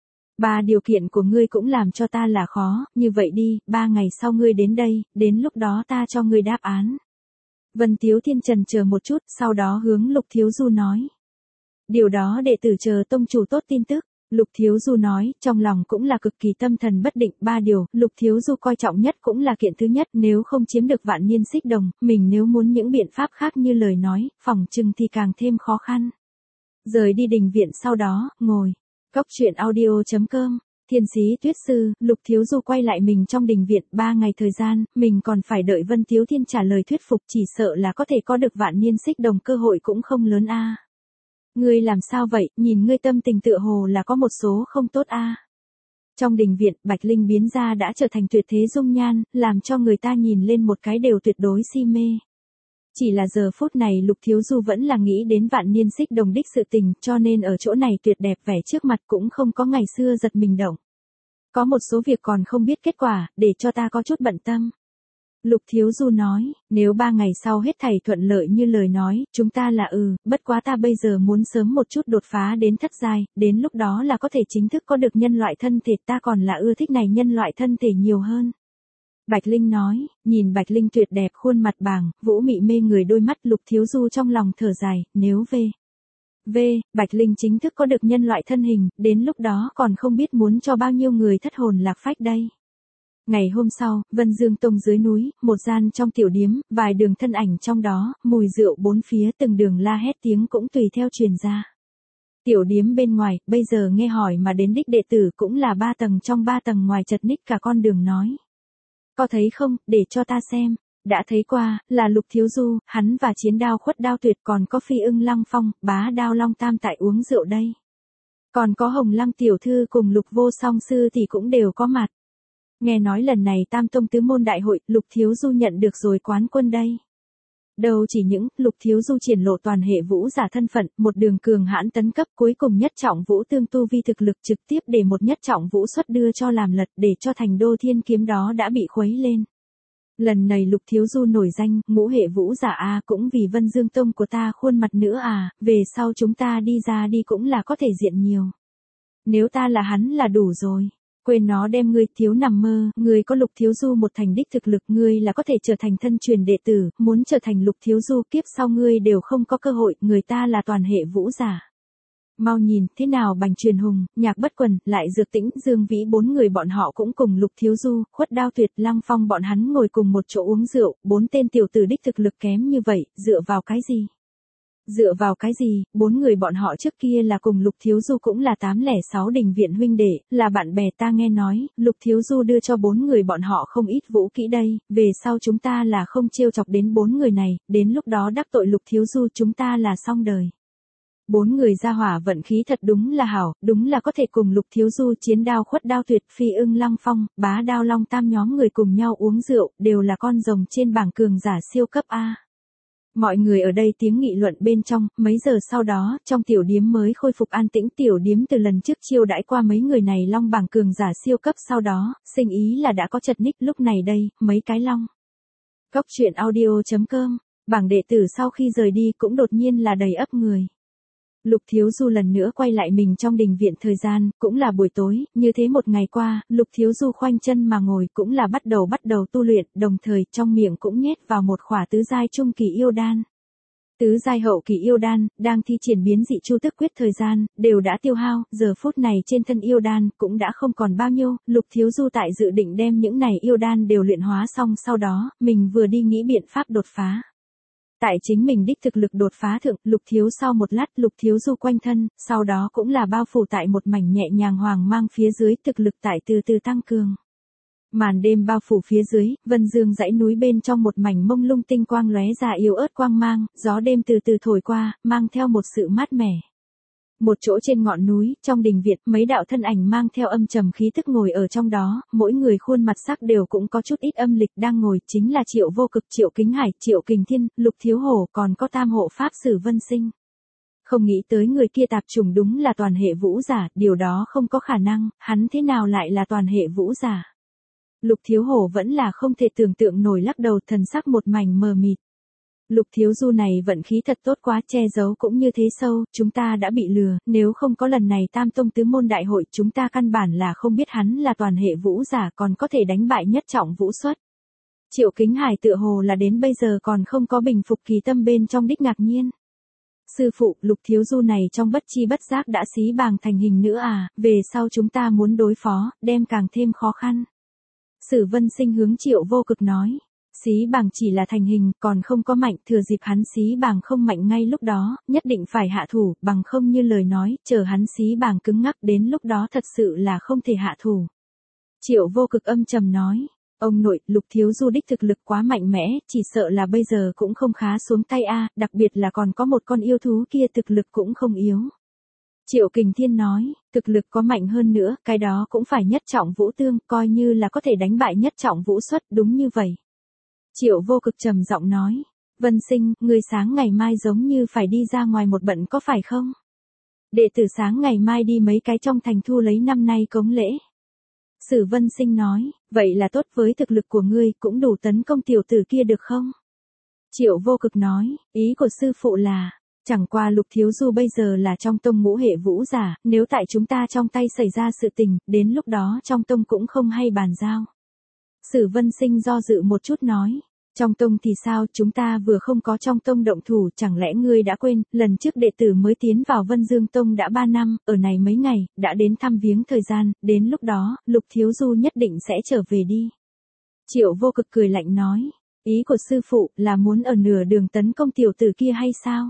3 điều kiện của ngươi cũng làm cho ta là khó, như vậy đi, 3 ngày sau ngươi đến đây, đến lúc đó ta cho ngươi đáp án. Vân Tiếu Thiên chần chờ một chút, sau đó hướng Lục Thiếu Du nói. Điều đó đệ tử chờ tông chủ tốt tin tức. Lục Thiếu Du nói, trong lòng cũng là cực kỳ tâm thần bất định, 3 điều, Lục Thiếu Du coi trọng nhất cũng là kiện thứ nhất, nếu không chiếm được Vạn Niên Xích Đồng, mình nếu muốn những biện pháp khác như lời nói, phòng trừng thì càng thêm khó khăn. Rời đi đình viện sau đó, ngồi. Cốc truyện audio.com Thiên Sĩ Tuyết Sư, Lục Thiếu Du quay lại mình trong đình viện, 3 ngày thời gian, mình còn phải đợi Vân Tiếu Thiên trả lời thuyết phục, chỉ sợ là có thể có được Vạn Niên Xích Đồng cơ hội cũng không lớn a. Ngươi làm sao vậy, nhìn ngươi tâm tình tựa hồ là có một số không tốt a. Trong đình viện, Bạch Linh biến ra đã trở thành tuyệt thế dung nhan, làm cho người ta nhìn lên một cái đều tuyệt đối si mê. Chỉ là giờ phút này Lục Thiếu Du vẫn là nghĩ đến Vạn Niên Xích Đồng đích sự tình, cho nên ở chỗ này tuyệt đẹp vẻ trước mặt cũng không có ngày xưa giật mình động. Có một số việc còn không biết kết quả, để cho ta có chút bận tâm. Lục Thiếu Du nói, nếu 3 ngày sau hết thảy thuận lợi như lời nói, chúng ta là bất quá ta bây giờ muốn sớm một chút đột phá đến thất giai, đến lúc đó là có thể chính thức có được nhân loại thân thể, ta còn là ưa thích này nhân loại thân thể nhiều hơn. Bạch Linh nói, nhìn Bạch Linh tuyệt đẹp khuôn mặt bàng, vũ mị mê người đôi mắt, Lục Thiếu Du trong lòng thở dài, nếu Bạch Linh chính thức có được nhân loại thân hình, đến lúc đó còn không biết muốn cho bao nhiêu người thất hồn lạc phách đây. Ngày hôm sau, Vân Dương Tông dưới núi, một gian trong tiểu điếm, vài đường thân ảnh trong đó, mùi rượu bốn phía, từng đường la hét tiếng cũng tùy theo truyền ra. Tiểu điếm bên ngoài, bây giờ nghe hỏi mà đến đích đệ tử cũng là 3 tầng trong 3 tầng ngoài chật ních cả con đường nói. Có thấy không, để cho ta xem. Đã thấy qua, là Lục Thiếu Du, hắn và Chiến Đao Khuất Đao Tuyệt, còn có Phi Ưng Lăng Phong, Bá Đao Long Tam tại uống rượu đây. Còn có Hồng Lăng tiểu thư cùng Lục Vô Song sư thì cũng đều có mặt. Nghe nói lần này Tam Tông tứ môn đại hội, Lục Thiếu Du nhận được rồi quán quân đây. Đâu chỉ những, Lục Thiếu Du triển lộ toàn hệ vũ giả thân phận, một đường cường hãn tấn cấp, cuối cùng nhất trọng vũ tương tu vi thực lực trực tiếp để một nhất trọng vũ xuất đưa cho làm lật, để cho thành đô thiên kiếm đó đã bị khuấy lên. Lần này Lục Thiếu Du nổi danh, ngũ hệ vũ giả a, cũng vì Vân Dương Tông của ta khuôn mặt nữa à, về sau chúng ta đi ra đi cũng là có thể diện nhiều. Nếu ta là hắn là đủ rồi. Quên nó đem ngươi, thiếu nằm mơ, ngươi có Lục Thiếu Du một thành đích thực lực, ngươi là có thể trở thành thân truyền đệ tử, muốn trở thành Lục Thiếu Du kiếp sau ngươi đều không có cơ hội, người ta là toàn hệ vũ giả. Mau nhìn, thế nào Bành Truyền Hùng, Nhạc Bất Quần, lại Dược Tĩnh, Dương Vĩ, 4 người bọn họ cũng cùng Lục Thiếu Du, Khuất Đao Tuyệt, Lăng Phong bọn hắn ngồi cùng một chỗ uống rượu, 4 tên tiểu tử đích thực lực kém như vậy, dựa vào cái gì? Dựa vào cái gì, 4 người bọn họ trước kia là cùng Lục Thiếu Du cũng là 806 đình viện huynh đệ, là bạn bè, ta nghe nói, Lục Thiếu Du đưa cho 4 người bọn họ không ít vũ kỹ đây, về sau chúng ta là không trêu chọc đến 4 người này, đến lúc đó đắc tội Lục Thiếu Du chúng ta là xong đời. 4 người gia hỏa vận khí thật đúng là hảo, đúng là có thể cùng Lục Thiếu Du, Chiến Đao Khuất Đao Tuyệt, Phi Ưng Lăng Phong, Bá Đao Long Tam nhóm người cùng nhau uống rượu, đều là con rồng trên bảng cường giả siêu cấp A. Mọi người ở đây tiếng nghị luận bên trong, mấy giờ sau đó, trong tiểu điếm mới khôi phục an tĩnh, tiểu điếm từ lần trước chiêu đãi qua mấy người này long bảng cường giả siêu cấp, sau đó, sinh ý là đã có chật ních, lúc này đây, mấy cái long. Cốc truyện audio.com, bảng đệ tử sau khi rời đi cũng đột nhiên là đầy ắp người. Lục Thiếu Du lần nữa quay lại mình trong đình viện, thời gian, cũng là buổi tối, như thế một ngày qua, Lục Thiếu Du khoanh chân mà ngồi, cũng là bắt đầu tu luyện, đồng thời trong miệng cũng nhét vào một khỏa tứ giai trung kỳ yêu đan. Tứ giai hậu kỳ yêu đan, đang thi triển biến dị chu tức quyết thời gian, đều đã tiêu hao, giờ phút này trên thân yêu đan, cũng đã không còn bao nhiêu, Lục Thiếu Du tại dự định đem những này yêu đan đều luyện hóa xong sau đó, mình vừa đi nghĩ biện pháp đột phá. Tại chính mình đích thực lực đột phá thượng, Lục Thiếu sau một lát Lục Thiếu Du quanh thân, sau đó cũng là bao phủ tại một mảnh nhẹ nhàng hoàng mang phía dưới thực lực tại từ từ tăng cường. Màn đêm bao phủ phía dưới, vân dương dãy núi bên trong một mảnh mông lung tinh quang lóe ra yếu ớt quang mang, gió đêm từ từ thổi qua, mang theo một sự mát mẻ. Một chỗ trên ngọn núi, trong đình viện, mấy đạo thân ảnh mang theo âm trầm khí tức ngồi ở trong đó, mỗi người khuôn mặt sắc đều cũng có chút ít âm lịch đang ngồi, chính là Triệu Vô Cực, Triệu Kính Hải, Triệu Kình Thiên, Lục Thiếu Hổ, còn có Tam Hộ Pháp Sử Vân Sinh. Không nghĩ tới người kia tạp trùng đúng là toàn hệ vũ giả, điều đó không có khả năng, hắn thế nào lại là toàn hệ vũ giả. Lục Thiếu Hổ vẫn là không thể tưởng tượng nổi, lắc đầu, thần sắc một mảnh mờ mịt. Lục Thiếu Du này vận khí thật tốt quá, che giấu cũng như thế sâu, chúng ta đã bị lừa, nếu không có lần này Tam Tông Tứ Môn Đại Hội, chúng ta căn bản là không biết hắn là toàn hệ vũ giả, còn có thể đánh bại nhất trọng vũ xuất. Triệu Kính Hải tựa hồ là đến bây giờ còn không có bình phục kỳ tâm bên trong đích ngạc nhiên. Sư phụ, Lục Thiếu Du này trong bất chi bất giác đã xí bàng thành hình nữa à, về sau chúng ta muốn đối phó, đem càng thêm khó khăn. Sử Vân Sinh hướng Triệu Vô Cực nói, xí bàng chỉ là thành hình, còn không có mạnh, thừa dịp hắn xí bàng không mạnh ngay lúc đó, nhất định phải hạ thủ, bằng không như lời nói, chờ hắn xí bàng cứng ngắc đến lúc đó thật sự là không thể hạ thủ. Triệu Vô Cực âm trầm nói, ông nội, Lục Thiếu Du đích thực lực quá mạnh mẽ, chỉ sợ là bây giờ cũng không khá xuống tay a, đặc biệt là còn có một con yêu thú kia thực lực cũng không yếu. Triệu Kình Thiên nói, thực lực có mạnh hơn nữa, cái đó cũng phải nhất trọng vũ tương, coi như là có thể đánh bại nhất trọng vũ xuất, đúng như vậy. Triệu Vô Cực trầm giọng nói, Vân Sinh, người sáng ngày mai giống như phải đi ra ngoài một bận có phải không? Đệ tử sáng ngày mai đi mấy cái trong thành thu lấy năm nay cống lễ. Sử Vân Sinh nói, vậy là tốt, với thực lực của ngươi cũng đủ tấn công tiểu tử kia được không? Triệu Vô Cực nói, ý của sư phụ là, chẳng qua Lục Thiếu Du bây giờ là trong tông ngũ hệ vũ giả, nếu tại chúng ta trong tay xảy ra sự tình, đến lúc đó trong tông cũng không hay bàn giao. Sử Vân Sinh do dự một chút nói, trong tông thì sao, chúng ta vừa không có trong tông động thủ, chẳng lẽ ngươi đã quên, lần trước đệ tử mới tiến vào Vân Dương Tông đã 3 năm, ở này mấy ngày, đã đến thăm viếng thời gian, đến lúc đó, Lục Thiếu Du nhất định sẽ trở về đi. Triệu Vô Cực cười lạnh nói, ý của sư phụ là muốn ở nửa đường tấn công tiểu tử kia hay sao?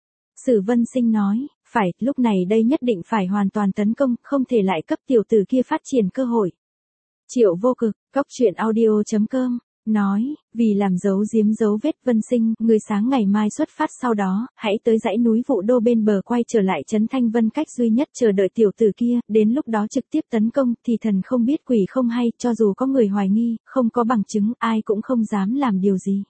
Sử Vân Sinh nói, phải, lúc này đây nhất định phải hoàn toàn tấn công, không thể lại cấp tiểu tử kia phát triển cơ hội. Triệu Vô Cực, Cốc.audio.com, nói, vì làm dấu vết Vân Sinh, người sáng ngày mai xuất phát sau đó, hãy tới dãy núi Vũ Đô bên bờ quay trở lại trấn Thanh Vân, cách duy nhất chờ đợi tiểu tử kia, đến lúc đó trực tiếp tấn công, thì thần không biết quỷ không hay, cho dù có người hoài nghi, không có bằng chứng, ai cũng không dám làm điều gì.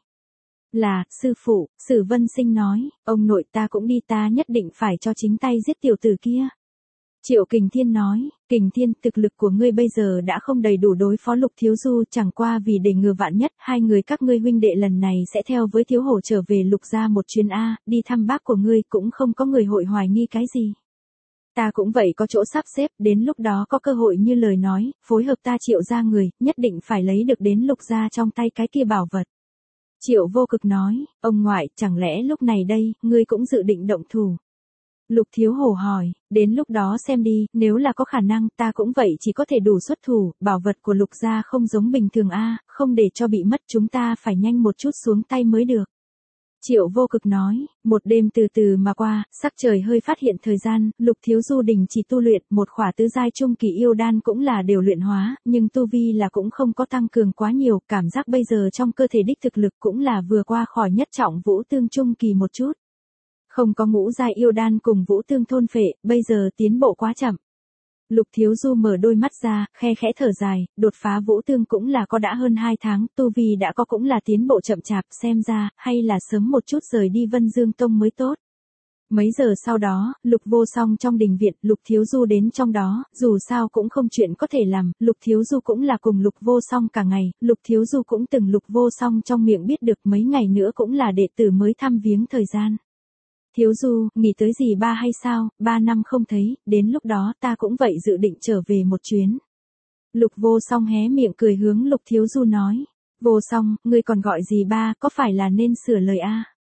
Là, sư phụ, Sử Vân Sinh nói, ông nội ta cũng đi, ta nhất định phải cho chính tay giết tiểu tử kia. Triệu Kình Thiên nói, Kình Thiên, thực lực của ngươi bây giờ đã không đầy đủ đối phó Lục Thiếu Du, chẳng qua vì để ngừa vạn nhất, hai người các ngươi huynh đệ lần này sẽ theo với Thiếu Hổ trở về Lục gia một chuyến A, đi thăm bác của ngươi, cũng không có người hội hoài nghi cái gì. Ta cũng vậy có chỗ sắp xếp, đến lúc đó có cơ hội như lời nói, phối hợp ta Triệu gia người, nhất định phải lấy được đến Lục gia trong tay cái kia bảo vật. Triệu Vô Cực nói, ông ngoại, chẳng lẽ lúc này đây, ngươi cũng dự định động thủ? Lục Thiếu Hổ hỏi, đến lúc đó xem đi, nếu là có khả năng, ta cũng vậy chỉ có thể đủ xuất thủ, bảo vật của Lục gia không giống bình thường a, không để cho bị mất, chúng ta phải nhanh một chút xuống tay mới được. Triệu Vô Cực nói, một đêm từ từ mà qua, sắc trời hơi phát hiện thời gian, Lục Thiếu Du đình chỉ tu luyện, một khỏa tứ giai trung kỳ yêu đan cũng là đều luyện hóa, nhưng tu vi là cũng không có tăng cường quá nhiều, cảm giác bây giờ trong cơ thể đích thực lực cũng là vừa qua khỏi nhất trọng vũ tương trung kỳ một chút. Không có ngũ giai yêu đan cùng vũ tương thôn phệ, bây giờ tiến bộ quá chậm. Lục Thiếu Du mở đôi mắt ra, khe khẽ thở dài, đột phá vũ tương cũng là có đã hơn 2 tháng, tu vi đã có cũng là tiến bộ chậm chạp, xem ra, hay là sớm một chút rời đi Vân Dương Tông mới tốt. Mấy giờ sau đó, Lục Vô Song trong đình viện, Lục Thiếu Du đến trong đó, dù sao cũng không chuyện có thể làm, Lục Thiếu Du cũng là cùng Lục Vô Song cả ngày, Lục Thiếu Du cũng từng Lục Vô Song trong miệng biết được mấy ngày nữa cũng là đệ tử mới thăm viếng thời gian. Thiếu Du, nghĩ tới gì ba hay sao, 3 năm không thấy, đến lúc đó ta cũng vậy dự định trở về một chuyến. Lục Vô Song hé miệng cười hướng Lục Thiếu Du nói, Vô Song, ngươi còn gọi gì ba, có phải là nên sửa lời a?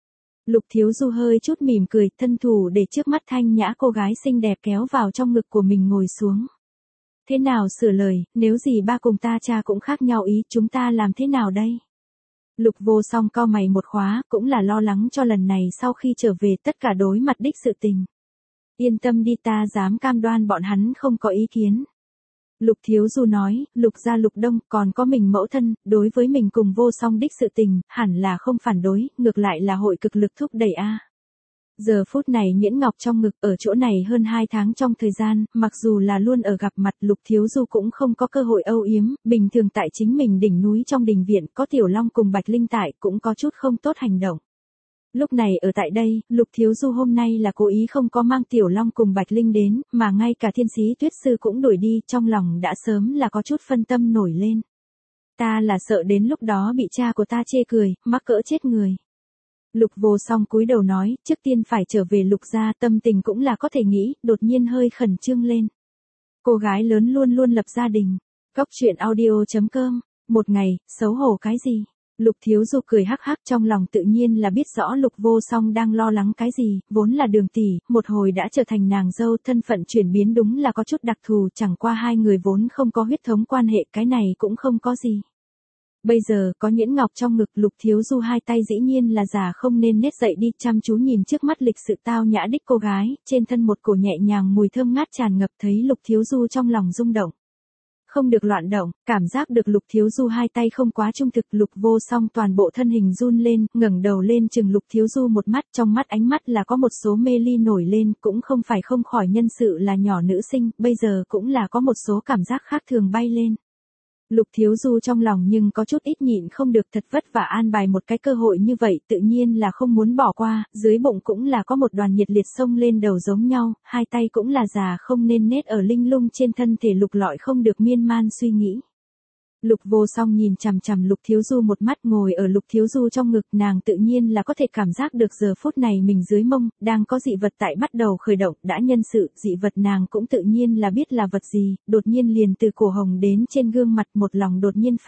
Lục Thiếu Du hơi chút mỉm cười, thân thủ để trước mắt thanh nhã cô gái xinh đẹp kéo vào trong ngực của mình ngồi xuống. Thế nào sửa lời, nếu gì ba cùng ta cha cũng khác nhau ý, chúng ta làm thế nào đây? Lục Vô Song cau mày một khóa, cũng là lo lắng cho lần này sau khi trở về tất cả đối mặt đích sự tình. Yên tâm đi, ta dám cam đoan bọn hắn không có ý kiến. Lục Thiếu Du nói, Lục gia Lục Đông còn có mình mẫu thân, đối với mình cùng Vô Song đích sự tình, hẳn là không phản đối, ngược lại là hội cực lực thúc đẩy a. Giờ phút này Nhiễn Ngọc trong ngực ở chỗ này hơn 2 tháng trong thời gian, mặc dù là luôn ở gặp mặt Lục Thiếu Du cũng không có cơ hội âu yếm, bình thường tại chính mình đỉnh núi trong đình viện có Tiểu Long cùng Bạch Linh tại cũng có chút không tốt hành động. Lúc này ở tại đây, Lục Thiếu Du hôm nay là cố ý không có mang Tiểu Long cùng Bạch Linh đến, mà ngay cả Thiên Sĩ Tuyết Sư cũng đuổi đi, trong lòng đã sớm là có chút phân tâm nổi lên. Ta là sợ đến lúc đó bị cha của ta chê cười, mắc cỡ chết người. Lục Vô Song cúi đầu nói, trước tiên phải trở về Lục gia, tâm tình cũng là có thể nghĩ, đột nhiên hơi khẩn trương lên. Cô gái lớn luôn luôn lập gia đình. Góc truyện audio.com. Một ngày, xấu hổ cái gì? Lục Thiếu Du cười hắc hắc, trong lòng tự nhiên là biết rõ Lục Vô Song đang lo lắng cái gì, vốn là Đường tỷ, một hồi đã trở thành nàng dâu, thân phận chuyển biến đúng là có chút đặc thù, chẳng qua hai người vốn không có huyết thống quan hệ, cái này cũng không có gì. Bây giờ, có Nhiễn Ngọc trong ngực, Lục Thiếu Du hai tay dĩ nhiên là già không nên nết dậy đi, chăm chú nhìn trước mắt lịch sự tao nhã đích cô gái, trên thân một cổ nhẹ nhàng mùi thơm ngát tràn ngập, thấy Lục Thiếu Du trong lòng rung động. Không được loạn động, cảm giác được Lục Thiếu Du hai tay không quá trung thực, Lục Vô Song toàn bộ thân hình run lên, ngẩng đầu lên chừng Lục Thiếu Du một mắt, trong mắt ánh mắt là có một số mê ly nổi lên, cũng không phải không khỏi nhân sự là nhỏ nữ sinh, bây giờ cũng là có một số cảm giác khác thường bay lên. Lục Thiếu Du trong lòng nhưng có chút ít nhịn không được, thật vất vả an bài một cái cơ hội như vậy, tự nhiên là không muốn bỏ qua, dưới bụng cũng là có một đoàn nhiệt liệt sông lên đầu giống nhau, hai tay cũng là già không nên nết ở linh lung trên thân thể Lục Lọi không được miên man suy nghĩ. Lục Vô Song nhìn chằm chằm Lục Thiếu Du một mắt, ngồi ở Lục Thiếu Du trong ngực, nàng tự nhiên là có thể cảm giác được giờ phút này mình dưới mông, đang có dị vật tại bắt đầu khởi động, đã nhân sự, dị vật nàng cũng tự nhiên là biết là vật gì, đột nhiên liền từ cổ hồng đến trên gương mặt một lòng đột nhiên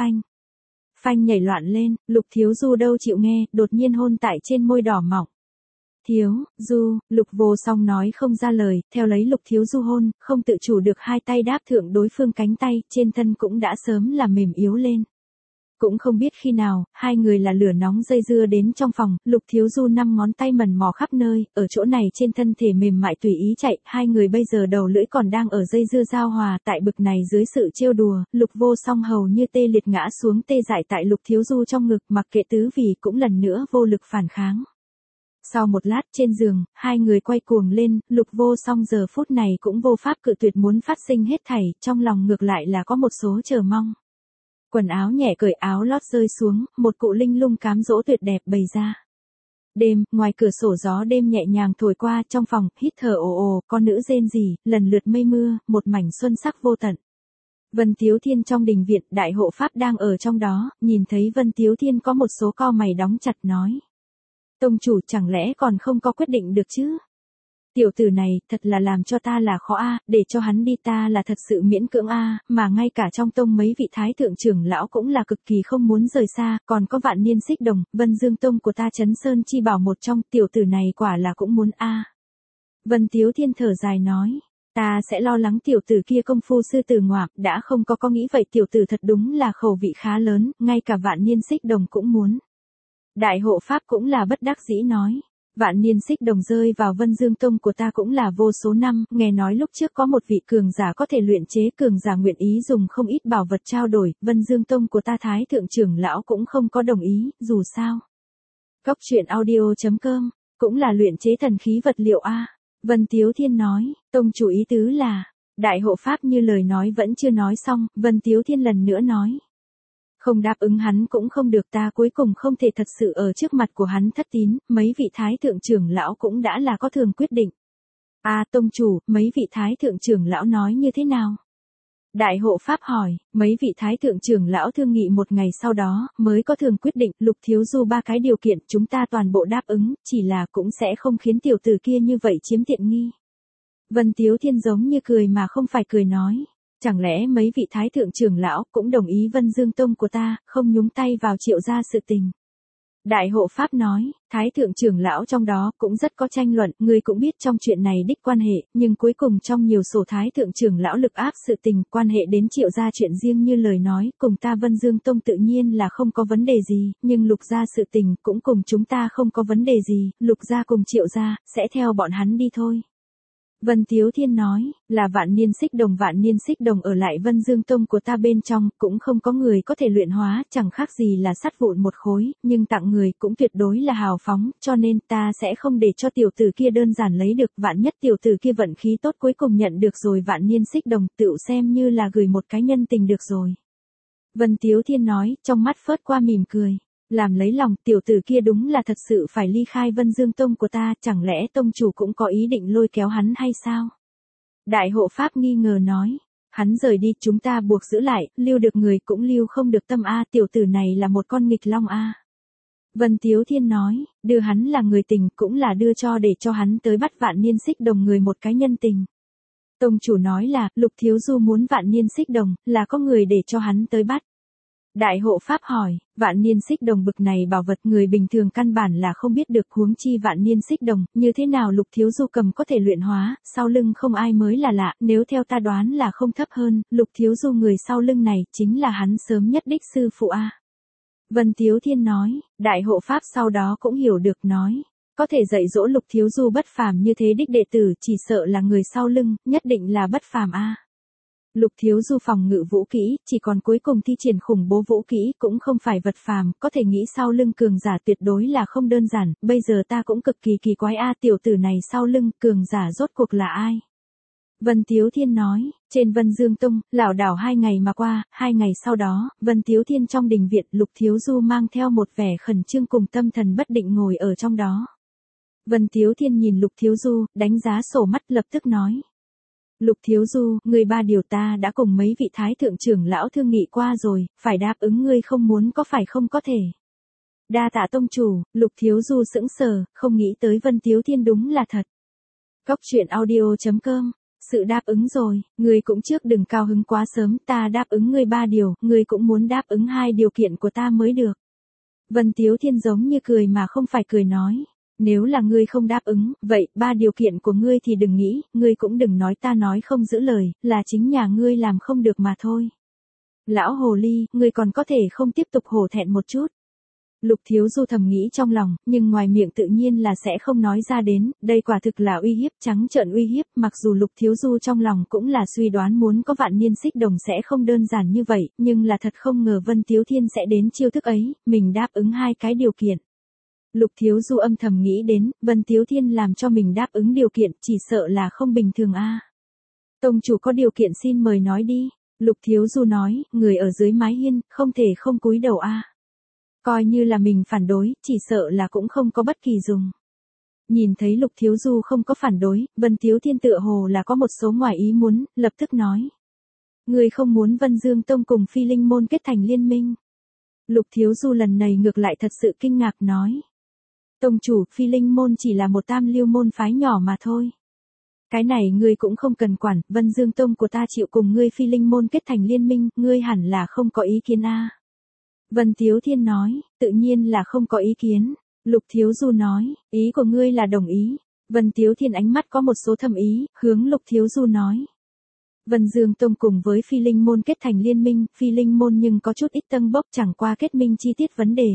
phanh nhảy loạn lên, Lục Thiếu Du đâu chịu nghe, đột nhiên hôn tại trên môi đỏ mỏng. Thiếu Du, Lục Vô Song nói không ra lời, theo lấy Lục Thiếu Du hôn, không tự chủ được hai tay đáp thượng đối phương cánh tay, trên thân cũng đã sớm là mềm yếu lên. Cũng không biết khi nào, hai người là lửa nóng dây dưa đến trong phòng, Lục Thiếu Du 5 ngón tay mần mò khắp nơi, ở chỗ này trên thân thể mềm mại tùy ý chạy, hai người bây giờ đầu lưỡi còn đang ở dây dưa giao hòa, tại bực này dưới sự trêu đùa, Lục Vô Song hầu như tê liệt ngã xuống tê dại tại Lục Thiếu Du trong ngực, mặc kệ tứ vì cũng lần nữa vô lực phản kháng. Sau một lát trên giường, hai người quay cuồng lên, Lục Vô Song giờ phút này cũng vô pháp cự tuyệt muốn phát sinh hết thảy, trong lòng ngược lại là có một số chờ mong. Quần áo nhẹ cởi, áo lót rơi xuống, một cụ linh lung cám dỗ tuyệt đẹp bày ra. Đêm, ngoài cửa sổ gió đêm nhẹ nhàng thổi qua, trong phòng, hít thở ồ ồ, con nữ rên rỉ, lần lượt mây mưa, một mảnh xuân sắc vô tận. Vân Tiếu Thiên trong đình viện, đại hộ pháp đang ở trong đó, nhìn thấy Vân Tiếu Thiên có một số cau mày đóng chặt nói. Tông chủ chẳng lẽ còn không có quyết định được chứ? Tiểu tử này, thật là làm cho ta là khó a, để cho hắn đi ta là thật sự miễn cưỡng a, mà ngay cả trong tông mấy vị thái thượng trưởng lão cũng là cực kỳ không muốn rời xa, còn có Vạn Niên Xích Đồng, Vân Dương tông của ta Chấn Sơn chi bảo một trong, tiểu tử này quả là cũng muốn a. Vân Tiếu Thiên thở dài nói, ta sẽ lo lắng tiểu tử kia công phu sư tử ngoạm, đã không có nghĩ vậy, tiểu tử thật đúng là khẩu vị khá lớn, ngay cả Vạn Niên Xích Đồng cũng muốn. Đại hộ pháp cũng là bất đắc dĩ nói. Vạn Niên Xích Đồng rơi vào Vân Dương tông của ta cũng là vô số năm, nghe nói lúc trước có một vị cường giả có thể luyện chế, cường giả nguyện ý dùng không ít bảo vật trao đổi, Vân Dương tông của ta thái thượng trưởng lão cũng không có đồng ý, dù sao. Góc truyện audio.com, cũng là luyện chế thần khí vật liệu a. Vân Tiếu Thiên nói, tông chủ ý tứ là, đại hộ pháp như lời nói vẫn chưa nói xong, Vân Tiếu Thiên lần nữa nói. Không đáp ứng hắn cũng không được, ta cuối cùng không thể thật sự ở trước mặt của hắn thất tín, mấy vị thái thượng trưởng lão cũng đã là có thường quyết định. Tông chủ, mấy vị thái thượng trưởng lão nói như thế nào? Đại hộ pháp hỏi, mấy vị thái thượng trưởng lão thương nghị một ngày sau đó, mới có thường quyết định, Lục Thiếu Du 3 cái điều kiện, chúng ta toàn bộ đáp ứng, chỉ là cũng sẽ không khiến tiểu tử kia như vậy chiếm tiện nghi. Vân Tiếu Thiên giống như cười mà không phải cười nói. Chẳng lẽ mấy vị thái thượng trưởng lão cũng đồng ý Vân Dương tông của ta, không nhúng tay vào Triệu gia sự tình. Đại hộ pháp nói, Thái thượng trưởng lão trong đó cũng rất có tranh luận, ngươi cũng biết trong chuyện này đích quan hệ, nhưng cuối cùng trong nhiều sổ Thái thượng trưởng lão lực áp sự tình, quan hệ đến Triệu gia chuyện riêng như lời nói, cùng ta Vân Dương Tông tự nhiên là không có vấn đề gì, nhưng Lục gia sự tình cũng cùng chúng ta không có vấn đề gì, Lục gia cùng Triệu gia, sẽ theo bọn hắn đi thôi. Vân Tiếu Thiên nói, là vạn niên xích đồng ở lại Vân Dương Tông của ta bên trong, cũng không có người có thể luyện hóa, chẳng khác gì là sắt vụn một khối, nhưng tặng người cũng tuyệt đối là hào phóng, cho nên ta sẽ không để cho tiểu tử kia đơn giản lấy được, vạn nhất tiểu tử kia vận khí tốt cuối cùng nhận được rồi vạn niên xích đồng, tựu xem như là gửi một cái nhân tình được rồi. Vân Tiếu Thiên nói, trong mắt phớt qua mỉm cười. Làm lấy lòng, tiểu tử kia đúng là thật sự phải ly khai Vân Dương Tông của ta, chẳng lẽ tông chủ cũng có ý định lôi kéo hắn hay sao? Đại hộ pháp nghi ngờ nói, hắn rời đi, chúng ta buộc giữ lại, lưu được người cũng lưu không được tâm a, tiểu tử này là một con nghịch long a. Vân Tiếu Thiên nói, đưa hắn là người tình cũng là đưa cho để cho hắn tới bắt vạn niên xích đồng người một cái nhân tình. Tông chủ nói là, Lục Thiếu Du muốn vạn niên xích đồng, là có người để cho hắn tới bắt. Đại hộ pháp hỏi, vạn niên xích đồng bực này bảo vật người bình thường căn bản là không biết được, huống chi vạn niên xích đồng, như thế nào Lục Thiếu Du cầm có thể luyện hóa, sau lưng không ai mới là lạ, nếu theo ta đoán là không thấp hơn, Lục Thiếu Du người sau lưng này chính là hắn sớm nhất đích sư phụ a. Vân Tiếu Thiên nói, đại hộ pháp sau đó cũng hiểu được nói, có thể dạy dỗ Lục Thiếu Du bất phàm như thế đích đệ tử chỉ sợ là người sau lưng, nhất định là bất phàm a. Lục Thiếu Du phòng ngự vũ kỹ, chỉ còn cuối cùng thi triển khủng bố vũ kỹ cũng không phải vật phàm, có thể nghĩ sau lưng cường giả tuyệt đối là không đơn giản, bây giờ ta cũng cực kỳ kỳ quái a, tiểu tử này sau lưng cường giả rốt cuộc là ai? Vân Tiếu Thiên nói, trên Vân Dương Tông, lảo đảo 2 ngày mà qua, 2 ngày sau đó, Vân Tiếu Thiên trong đình viện, Lục Thiếu Du mang theo một vẻ khẩn trương cùng tâm thần bất định ngồi ở trong đó. Vân Tiếu Thiên nhìn Lục Thiếu Du, đánh giá sổ mắt lập tức nói. Lục Thiếu Du, ngươi 3 điều ta đã cùng mấy vị thái thượng trưởng lão thương nghị qua rồi, phải đáp ứng ngươi không muốn có phải không có thể. Đa tạ tông chủ, Lục Thiếu Du sững sờ, không nghĩ tới Vân Tiếu Thiên đúng là thật. Góc truyện audio.com, sự đáp ứng rồi, ngươi cũng trước đừng cao hứng quá sớm, ta đáp ứng ngươi 3 điều, ngươi cũng muốn đáp ứng 2 điều kiện của ta mới được. Vân Tiếu Thiên giống như cười mà không phải cười nói. Nếu là ngươi không đáp ứng, vậy 3 điều kiện của ngươi thì đừng nghĩ, ngươi cũng đừng nói ta nói không giữ lời, là chính nhà ngươi làm không được mà thôi. Lão hồ ly, ngươi còn có thể không tiếp tục hổ thẹn một chút. Lục Thiếu Du thầm nghĩ trong lòng, nhưng ngoài miệng tự nhiên là sẽ không nói ra đến, đây quả thực là uy hiếp, trắng trợn uy hiếp, mặc dù Lục Thiếu Du trong lòng cũng là suy đoán muốn có vạn niên xích đồng sẽ không đơn giản như vậy, nhưng là thật không ngờ Vân Tiếu Thiên sẽ đến chiêu thức ấy, mình đáp ứng 2 cái điều kiện. Lục Thiếu Du âm thầm nghĩ đến, Vân Tiếu Thiên làm cho mình đáp ứng điều kiện, chỉ sợ là không bình thường a. Tông chủ có điều kiện xin mời nói đi. Lục Thiếu Du nói, người ở dưới mái hiên, không thể không cúi đầu a. Coi như là mình phản đối, chỉ sợ là cũng không có bất kỳ dùng. Nhìn thấy Lục Thiếu Du không có phản đối, Vân Tiếu Thiên tựa hồ là có một số ngoài ý muốn, lập tức nói. Người không muốn Vân Dương Tông cùng Phi Linh Môn kết thành liên minh. Lục Thiếu Du lần này ngược lại thật sự kinh ngạc nói. Tông chủ, Phi Linh Môn chỉ là một tam lưu môn phái nhỏ mà thôi. Cái này ngươi cũng không cần quản, Vân Dương Tông của ta chịu cùng ngươi Phi Linh Môn kết thành liên minh, ngươi hẳn là không có ý kiến a. Vân Tiếu Thiên nói, tự nhiên là không có ý kiến. Lục Thiếu Du nói, ý của ngươi là đồng ý. Vân Tiếu Thiên ánh mắt có một số thâm ý, hướng Lục Thiếu Du nói. Vân Dương Tông cùng với Phi Linh Môn kết thành liên minh, Phi Linh Môn nhưng có chút ít tâng bốc chẳng qua kết minh chi tiết vấn đề,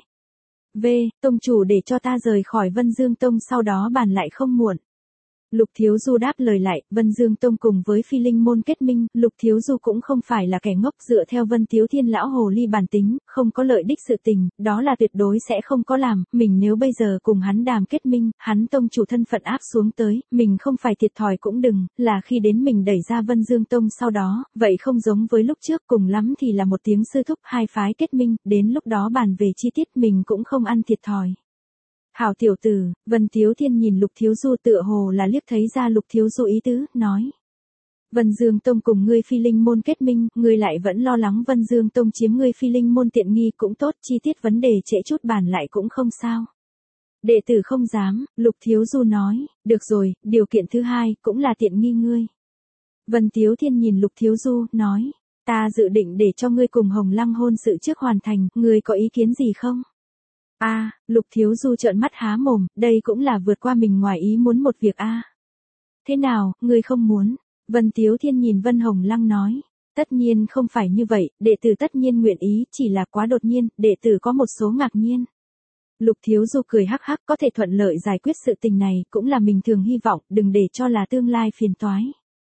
tông chủ để cho ta rời khỏi Vân Dương Tông sau đó bàn lại không muộn. Lục Thiếu Du đáp lời lại, Vân Dương Tông cùng với Phi Linh Môn kết minh, Lục Thiếu Du cũng không phải là kẻ ngốc, dựa theo Vân Tiếu Thiên lão hồ ly bản tính, không có lợi đích sự tình, đó là tuyệt đối sẽ không có làm, mình nếu bây giờ cùng hắn đàm kết minh, hắn tông chủ thân phận áp xuống tới, mình không phải thiệt thòi cũng đừng, là khi đến mình đẩy ra Vân Dương Tông sau đó, vậy không giống với lúc trước, cùng lắm thì là một tiếng sư thúc 2 phái kết minh, đến lúc đó bàn về chi tiết mình cũng không ăn thiệt thòi. Hảo tiểu tử, Vân Tiếu Thiên nhìn Lục Thiếu Du tựa hồ là liếc thấy ra Lục Thiếu Du ý tứ, nói. Vân Dương Tông cùng ngươi Phi Linh Môn kết minh, ngươi lại vẫn lo lắng Vân Dương Tông chiếm ngươi Phi Linh Môn tiện nghi cũng tốt, chi tiết vấn đề trễ chút bàn lại cũng không sao. Đệ tử không dám, Lục Thiếu Du nói, được rồi, điều kiện thứ 2, cũng là tiện nghi ngươi. Vân Tiếu Thiên nhìn Lục Thiếu Du, nói, ta dự định để cho ngươi cùng Hồng Lăng hôn sự trước hoàn thành, ngươi có ý kiến gì không? Lục Thiếu Du trợn mắt há mồm, đây cũng là vượt qua mình ngoài ý muốn một việc Thế nào, ngươi không muốn? Vân Tiếu Thiên nhìn Vân Hồng Lăng nói. Tất nhiên không phải như vậy, đệ tử tất nhiên nguyện ý, chỉ là quá đột nhiên, đệ tử có một số ngạc nhiên. Lục Thiếu Du cười hắc hắc, có thể thuận lợi giải quyết sự tình này, cũng là mình thường hy vọng, đừng để cho là tương lai phiền toái.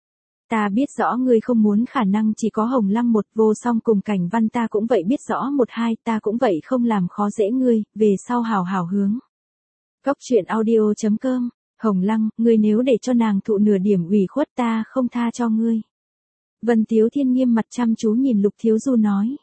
Ta biết rõ ngươi không muốn, khả năng chỉ có Hồng Lăng một, vô song cùng Cảnh Văn ta cũng vậy biết rõ một hai, ta cũng vậy không làm khó dễ ngươi, về sau hào hào hướng. Góc truyện audio.com, Hồng Lăng, ngươi nếu để cho nàng thụ nửa điểm ủy khuất ta không tha cho ngươi. Vân Tiếu Thiên nghiêm mặt chăm chú nhìn Lục Thiếu Du nói.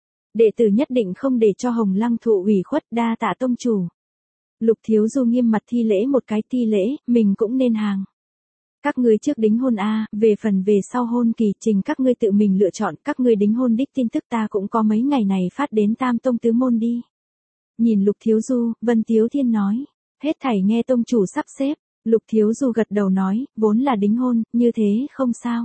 Đệ tử nhất định không để cho Hồng Lăng thụ ủy khuất, đa tạ tông chủ. Lục Thiếu Du nghiêm mặt thi lễ một cái, thi lễ, mình cũng nên hàng. Các ngươi trước đính hôn về phần về sau hôn kỳ trình các ngươi tự mình lựa chọn, các ngươi đính hôn đích tin tức ta cũng có mấy ngày này phát đến Tam Tông Tứ Môn đi. Nhìn Lục Thiếu Du, Vân Tiếu Thiên nói, hết thảy nghe tông chủ sắp xếp. Lục Thiếu Du gật đầu nói, vốn là đính hôn, như thế không sao.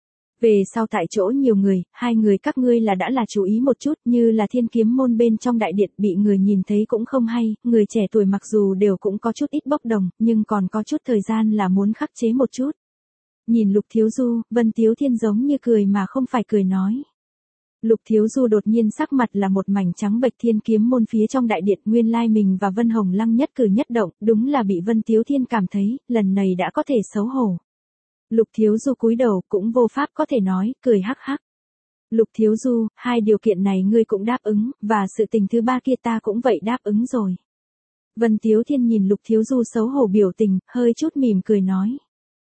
Về sau tại chỗ nhiều người, hai người các ngươi đã là chú ý một chút, như là Thiên Kiếm môn bên trong đại điện bị người nhìn thấy cũng không hay, người trẻ tuổi mặc dù đều cũng có chút ít bốc đồng, nhưng còn có chút thời gian là muốn khắc chế một chút. Nhìn Lục Thiếu Du, Vân Tiếu Thiên giống như cười mà không phải cười nói. Lục Thiếu Du đột nhiên sắc mặt là một mảnh trắng bệch. Thiên Kiếm môn phía trong đại điện, nguyên lai mình và Vân Hồng Lăng nhất cử nhất động, đúng là bị Vân Tiếu Thiên cảm thấy, lần này đã có thể xấu hổ. Lục Thiếu Du cúi đầu cũng vô pháp có thể nói, cười hắc hắc. Lục Thiếu Du, hai điều kiện này ngươi cũng đáp ứng, và sự tình thứ ba kia ta cũng vậy đáp ứng rồi. Vân Tiếu Thiên nhìn Lục Thiếu Du xấu hổ biểu tình, hơi chút mỉm cười nói.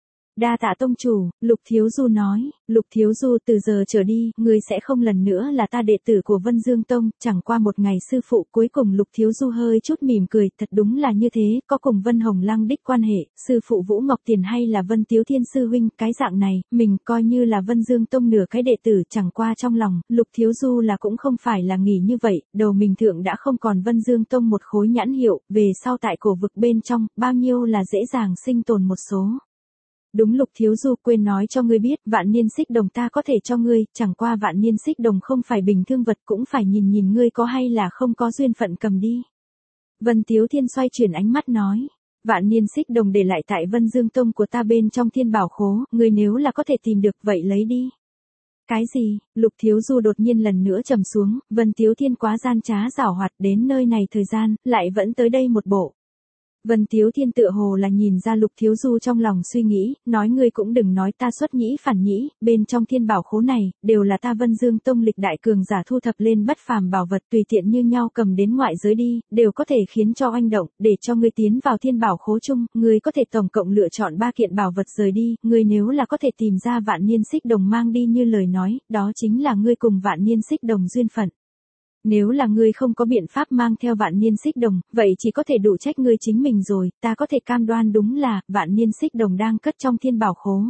Đa tạ tông chủ, Lục Thiếu Du nói, Lục Thiếu Du từ giờ trở đi, ngươi sẽ không lần nữa là ta đệ tử của Vân Dương Tông, chẳng qua một ngày sư phụ. Cuối cùng Lục Thiếu Du hơi chút mỉm cười, thật đúng là như thế, có cùng Vân Hồng Lăng đích quan hệ, sư phụ Vũ Ngọc Tiền hay là Vân Tiếu Thiên sư huynh, cái dạng này, mình coi như là Vân Dương Tông nửa cái đệ tử, chẳng qua trong lòng, Lục Thiếu Du là cũng không phải là nghĩ như vậy, đầu mình thượng đã không còn Vân Dương Tông một khối nhãn hiệu, về sau tại cổ vực bên trong, bao nhiêu là dễ dàng sinh tồn một số. Đúng Lục Thiếu Du, quên nói cho ngươi biết, vạn niên xích đồng ta có thể cho ngươi, chẳng qua vạn niên xích đồng không phải bình thường vật, cũng phải nhìn ngươi có hay là không có duyên phận cầm đi. Vân Tiếu Thiên xoay chuyển ánh mắt nói, vạn niên xích đồng để lại tại Vân Dương Tông của ta bên trong thiên bảo khố, ngươi nếu là có thể tìm được vậy lấy đi. Cái gì? Lục Thiếu Du đột nhiên lần nữa trầm xuống, Vân Tiếu Thiên quá gian trá giảo hoạt, đến nơi này thời gian, lại vẫn tới đây một bộ. Vân Tiếu Thiên tựa hồ là nhìn ra Lục Thiếu Du trong lòng suy nghĩ, nói ngươi cũng đừng nói ta xuất nhĩ phản nhĩ, bên trong thiên bảo khố này, đều là ta Vân Dương Tông lịch đại cường giả thu thập lên bất phàm bảo vật tùy tiện như nhau cầm đến ngoại giới đi, đều có thể khiến cho oanh động, để cho ngươi tiến vào thiên bảo khố chung, ngươi có thể tổng cộng lựa chọn 3 kiện bảo vật rời đi, ngươi nếu là có thể tìm ra vạn niên xích đồng mang đi như lời nói, đó chính là ngươi cùng vạn niên xích đồng duyên phận. Nếu là ngươi không có biện pháp mang theo vạn niên xích đồng, vậy chỉ có thể đủ trách ngươi chính mình rồi, ta có thể cam đoan đúng là, vạn niên xích đồng đang cất trong thiên bảo khố.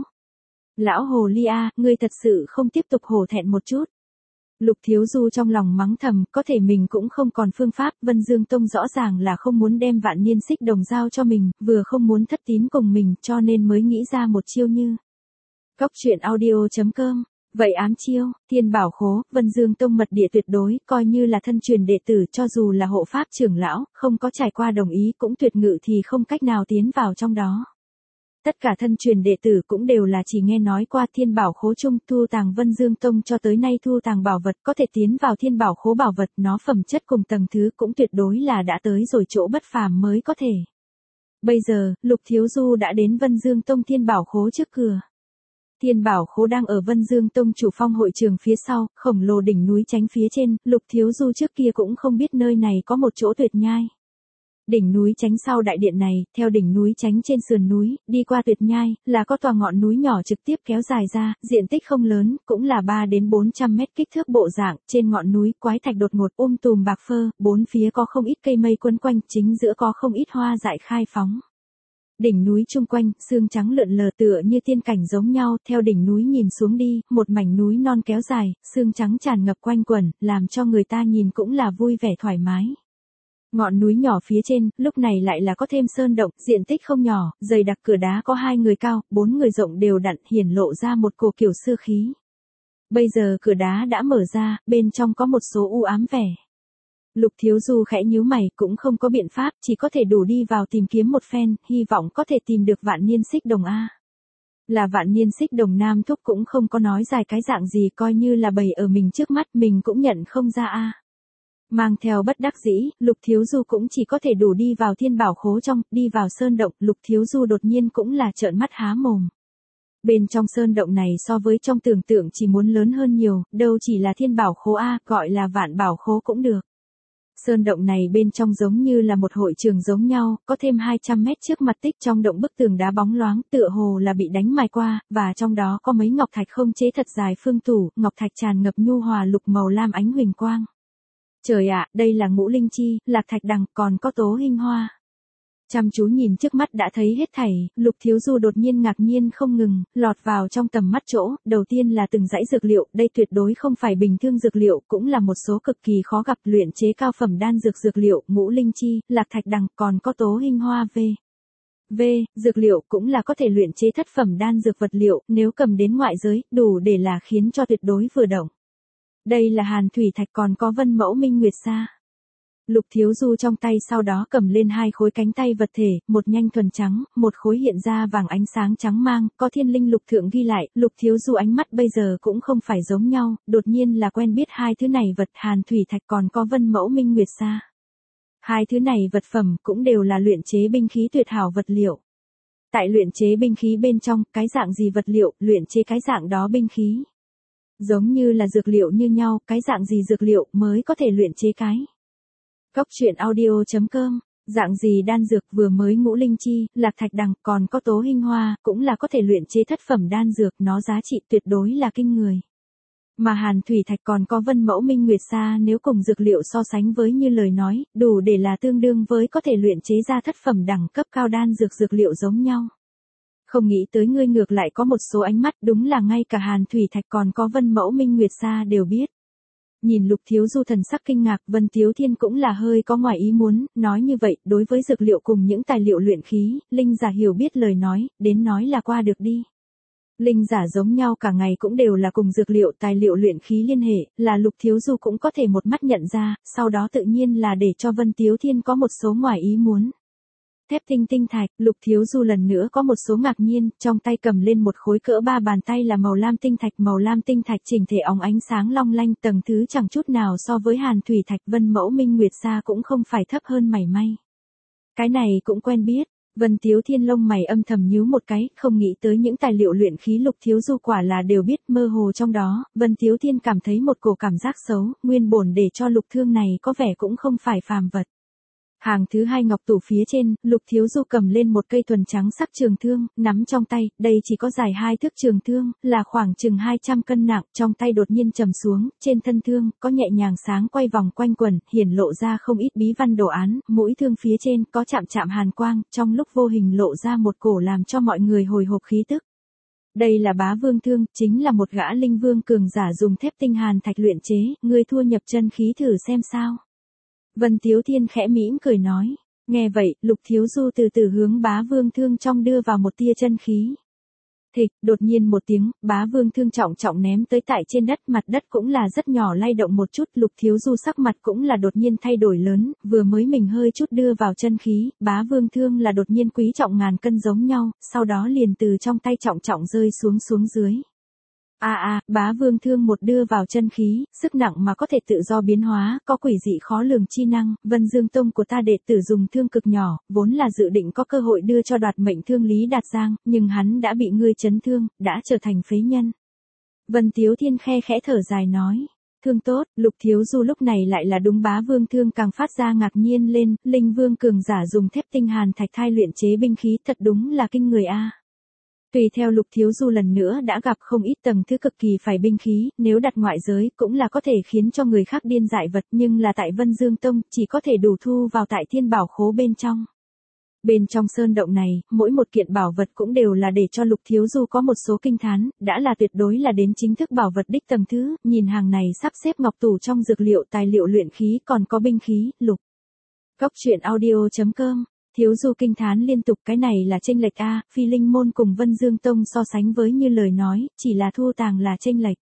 Lão hồ ly ngươi thật sự không tiếp tục hổ thẹn một chút. Lục Thiếu Du trong lòng mắng thầm, có thể mình cũng không còn phương pháp, Vân Dương Tông rõ ràng là không muốn đem vạn niên xích đồng giao cho mình, vừa không muốn thất tín cùng mình, cho nên mới nghĩ ra một chiêu như. Góc truyện audio.com. Vậy ám chiêu, thiên bảo khố, Vân Dương Tông mật địa tuyệt đối, coi như là thân truyền đệ tử, cho dù là hộ pháp trưởng lão, không có trải qua đồng ý cũng tuyệt ngự thì không cách nào tiến vào trong đó. Tất cả thân truyền đệ tử cũng đều là chỉ nghe nói qua thiên bảo khố chung, thu tàng Vân Dương Tông cho tới nay thu tàng bảo vật, có thể tiến vào thiên bảo khố bảo vật, nó phẩm chất cùng tầng thứ cũng tuyệt đối là đã tới rồi chỗ bất phàm mới có thể. Bây giờ, Lục Thiếu Du đã đến Vân Dương Tông thiên bảo khố trước cửa. Thiên bảo khố đang ở Vân Dương Tông chủ phong hội trường phía sau, khổng lồ đỉnh núi chánh phía trên, Lục Thiếu Du trước kia cũng không biết nơi này có một chỗ tuyệt nhai. Đỉnh núi chánh sau đại điện này, theo đỉnh núi chánh trên sườn núi, đi qua tuyệt nhai, là có tòa ngọn núi nhỏ trực tiếp kéo dài ra, diện tích không lớn, cũng là 3 đến 400 mét kích thước bộ dạng, trên ngọn núi, quái thạch đột ngột tùm bạc phơ, bốn phía có không ít cây mây quấn quanh, chính giữa có không ít hoa dại khai phóng. Đỉnh núi chung quanh, sương trắng lượn lờ tựa như tiên cảnh giống nhau, theo đỉnh núi nhìn xuống đi, một mảnh núi non kéo dài, sương trắng tràn ngập quanh quẩn, làm cho người ta nhìn cũng là vui vẻ thoải mái. Ngọn núi nhỏ phía trên, lúc này lại là có thêm sơn động, diện tích không nhỏ, dày đặc cửa đá có 2 người cao, 4 người rộng đều đặn, hiển lộ ra một cổ kiểu xưa khí. Bây giờ cửa đá đã mở ra, bên trong có một số u ám vẻ. Lục Thiếu Du khẽ nhíu mày, cũng không có biện pháp, chỉ có thể đủ đi vào tìm kiếm một phen, hy vọng có thể tìm được Vạn Niên Xích Đồng a. Là Vạn Niên Xích Đồng, Nam thúc cũng không có nói dài cái dạng gì, coi như là bày ở mình trước mắt, mình cũng nhận không ra a. Mang theo bất đắc dĩ, Lục Thiếu Du cũng chỉ có thể đủ đi vào Thiên Bảo Khố trong, đi vào sơn động, Lục Thiếu Du đột nhiên cũng là trợn mắt há mồm. Bên trong sơn động này so với trong tưởng tượng chỉ muốn lớn hơn nhiều, đâu chỉ là Thiên Bảo Khố a, gọi là Vạn Bảo Khố cũng được. Sơn động này bên trong giống như là một hội trường giống nhau, có thêm 200 mét trước mặt tích, trong động bức tường đá bóng loáng, tựa hồ là bị đánh mài qua, và trong đó có mấy ngọc thạch không chế thật dài phương tủ, ngọc thạch tràn ngập nhu hòa lục màu lam ánh huỳnh quang. Trời ạ, đây là ngũ linh chi, lạc thạch đằng, còn có tố hình hoa. Chăm chú nhìn trước mắt đã thấy hết thảy, Lục Thiếu Du đột nhiên ngạc nhiên không ngừng, lọt vào trong tầm mắt chỗ, đầu tiên là từng dãy dược liệu, đây tuyệt đối không phải bình thường dược liệu, cũng là một số cực kỳ khó gặp luyện chế cao phẩm đan dược dược liệu, ngũ linh chi, lạc thạch đằng, còn có tố hình hoa dược liệu cũng là có thể luyện chế thất phẩm đan dược vật liệu, nếu cầm đến ngoại giới, đủ để là khiến cho tuyệt đối vừa động. Đây là hàn thủy thạch, còn có vân mẫu minh nguyệt sa. Lục Thiếu Du trong tay sau đó cầm lên hai khối cánh tay vật thể, một nhanh thuần trắng, một khối hiện ra vàng ánh sáng trắng mang, có thiên linh lục thượng ghi lại, Lục Thiếu Du ánh mắt bây giờ cũng không phải giống nhau, đột nhiên là quen biết hai thứ này vật, hàn thủy thạch còn có vân mẫu minh nguyệt sa. Hai thứ này vật phẩm cũng đều là luyện chế binh khí tuyệt hảo vật liệu. Tại luyện chế binh khí bên trong, cái dạng gì vật liệu, luyện chế cái dạng đó binh khí. Giống như là dược liệu như nhau, cái dạng gì dược liệu mới có thể luyện chế cái. Cốc truyện audio.com, dạng gì đan dược vừa mới ngũ linh chi, lạc thạch đằng, còn có tố hình hoa, cũng là có thể luyện chế thất phẩm đan dược, nó giá trị tuyệt đối là kinh người. Mà hàn thủy thạch còn có vân mẫu minh nguyệt sa nếu cùng dược liệu so sánh với như lời nói, đủ để là tương đương với có thể luyện chế ra thất phẩm đẳng cấp cao đan dược dược liệu giống nhau. Không nghĩ tới ngươi ngược lại có một số ánh mắt, đúng là ngay cả hàn thủy thạch còn có vân mẫu minh nguyệt sa đều biết. Nhìn Lục Thiếu Du thần sắc kinh ngạc, Vân Tiếu Thiên cũng là hơi có ngoài ý muốn, nói như vậy, đối với dược liệu cùng những tài liệu luyện khí, linh giả hiểu biết lời nói, đến nói là qua được đi. Linh giả giống nhau cả ngày cũng đều là cùng dược liệu tài liệu luyện khí liên hệ, là Lục Thiếu Du cũng có thể một mắt nhận ra, sau đó tự nhiên là để cho Vân Tiếu Thiên có một số ngoài ý muốn. Thép tinh tinh thạch, Lục Thiếu Du lần nữa có một số ngạc nhiên, trong tay cầm lên một khối cỡ 3 bàn tay là màu lam tinh thạch chỉnh thể óng ánh sáng long lanh, tầng thứ chẳng chút nào so với hàn thủy thạch vân mẫu minh nguyệt sa cũng không phải thấp hơn mảy may. Cái này cũng quen biết. Vân Tiếu Thiên lông mày âm thầm nhíu một cái, không nghĩ tới những tài liệu luyện khí Lục Thiếu Du quả là đều biết, mơ hồ trong đó, Vân Tiếu Thiên cảm thấy một cổ cảm giác xấu, nguyên bổn để cho Lục Thương này có vẻ cũng không phải phàm vật. Hàng thứ hai ngọc tủ phía trên, Lục Thiếu Du cầm lên một cây thuần trắng sắc trường thương, nắm trong tay, đây chỉ có dài 2 thước trường thương, là khoảng chừng 200 cân nặng, trong tay đột nhiên trầm xuống, trên thân thương, có nhẹ nhàng sáng quay vòng quanh quẩn, hiển lộ ra không ít bí văn đồ án, mũi thương phía trên, có chạm chạm hàn quang, trong lúc vô hình lộ ra một cổ làm cho mọi người hồi hộp khí tức. Đây là bá vương thương, chính là một gã linh vương cường giả dùng thép tinh hàn thạch luyện chế, ngươi thua nhập chân khí thử xem sao. Vân Tiếu Thiên khẽ mỉm cười nói. Nghe vậy, Lục Thiếu Du từ từ hướng bá vương thương trong đưa vào một tia chân khí. Thịch, đột nhiên một tiếng, bá vương thương trọng trọng ném tới tại trên đất, mặt đất cũng là rất nhỏ lay động một chút, Lục Thiếu Du sắc mặt cũng là đột nhiên thay đổi lớn, vừa mới mình hơi chút đưa vào chân khí, bá vương thương là đột nhiên quý trọng ngàn cân giống nhau, sau đó liền từ trong tay trọng trọng rơi xuống dưới. Bá vương thương một đưa vào chân khí, sức nặng mà có thể tự do biến hóa, có quỷ dị khó lường chi năng, Vân Dương Tông của ta đệ tử dùng thương cực nhỏ, vốn là dự định có cơ hội đưa cho đoạt mệnh thương Lý Đạt Giang, nhưng hắn đã bị ngươi chấn thương, đã trở thành phế nhân. Vân Tiếu Thiên khe khẽ thở dài nói, thương tốt, Lục Thiếu Du lúc này lại là đúng bá vương thương càng phát ra ngạc nhiên lên, linh vương cường giả dùng thép tinh hàn thạch thai luyện chế binh khí thật đúng là kinh người a. Tùy theo Lục Thiếu Du lần nữa đã gặp không ít tầng thứ cực kỳ phải binh khí, nếu đặt ngoại giới cũng là có thể khiến cho người khác điên dại vật, nhưng là tại Vân Dương Tông chỉ có thể đủ thu vào tại Thiên Bảo Khố bên trong. Bên trong sơn động này, mỗi một kiện bảo vật cũng đều là để cho Lục Thiếu Du có một số kinh thán, đã là tuyệt đối là đến chính thức bảo vật đích tầng thứ, nhìn hàng này sắp xếp ngọc tủ trong dược liệu tài liệu luyện khí còn có binh khí, Lục. Cốc truyện audio.com. Thiếu Du kinh thán liên tục, cái này là chênh lệch a, Phi Linh môn cùng Vân Dương Tông so sánh với như lời nói, chỉ là thu tàng là chênh lệch.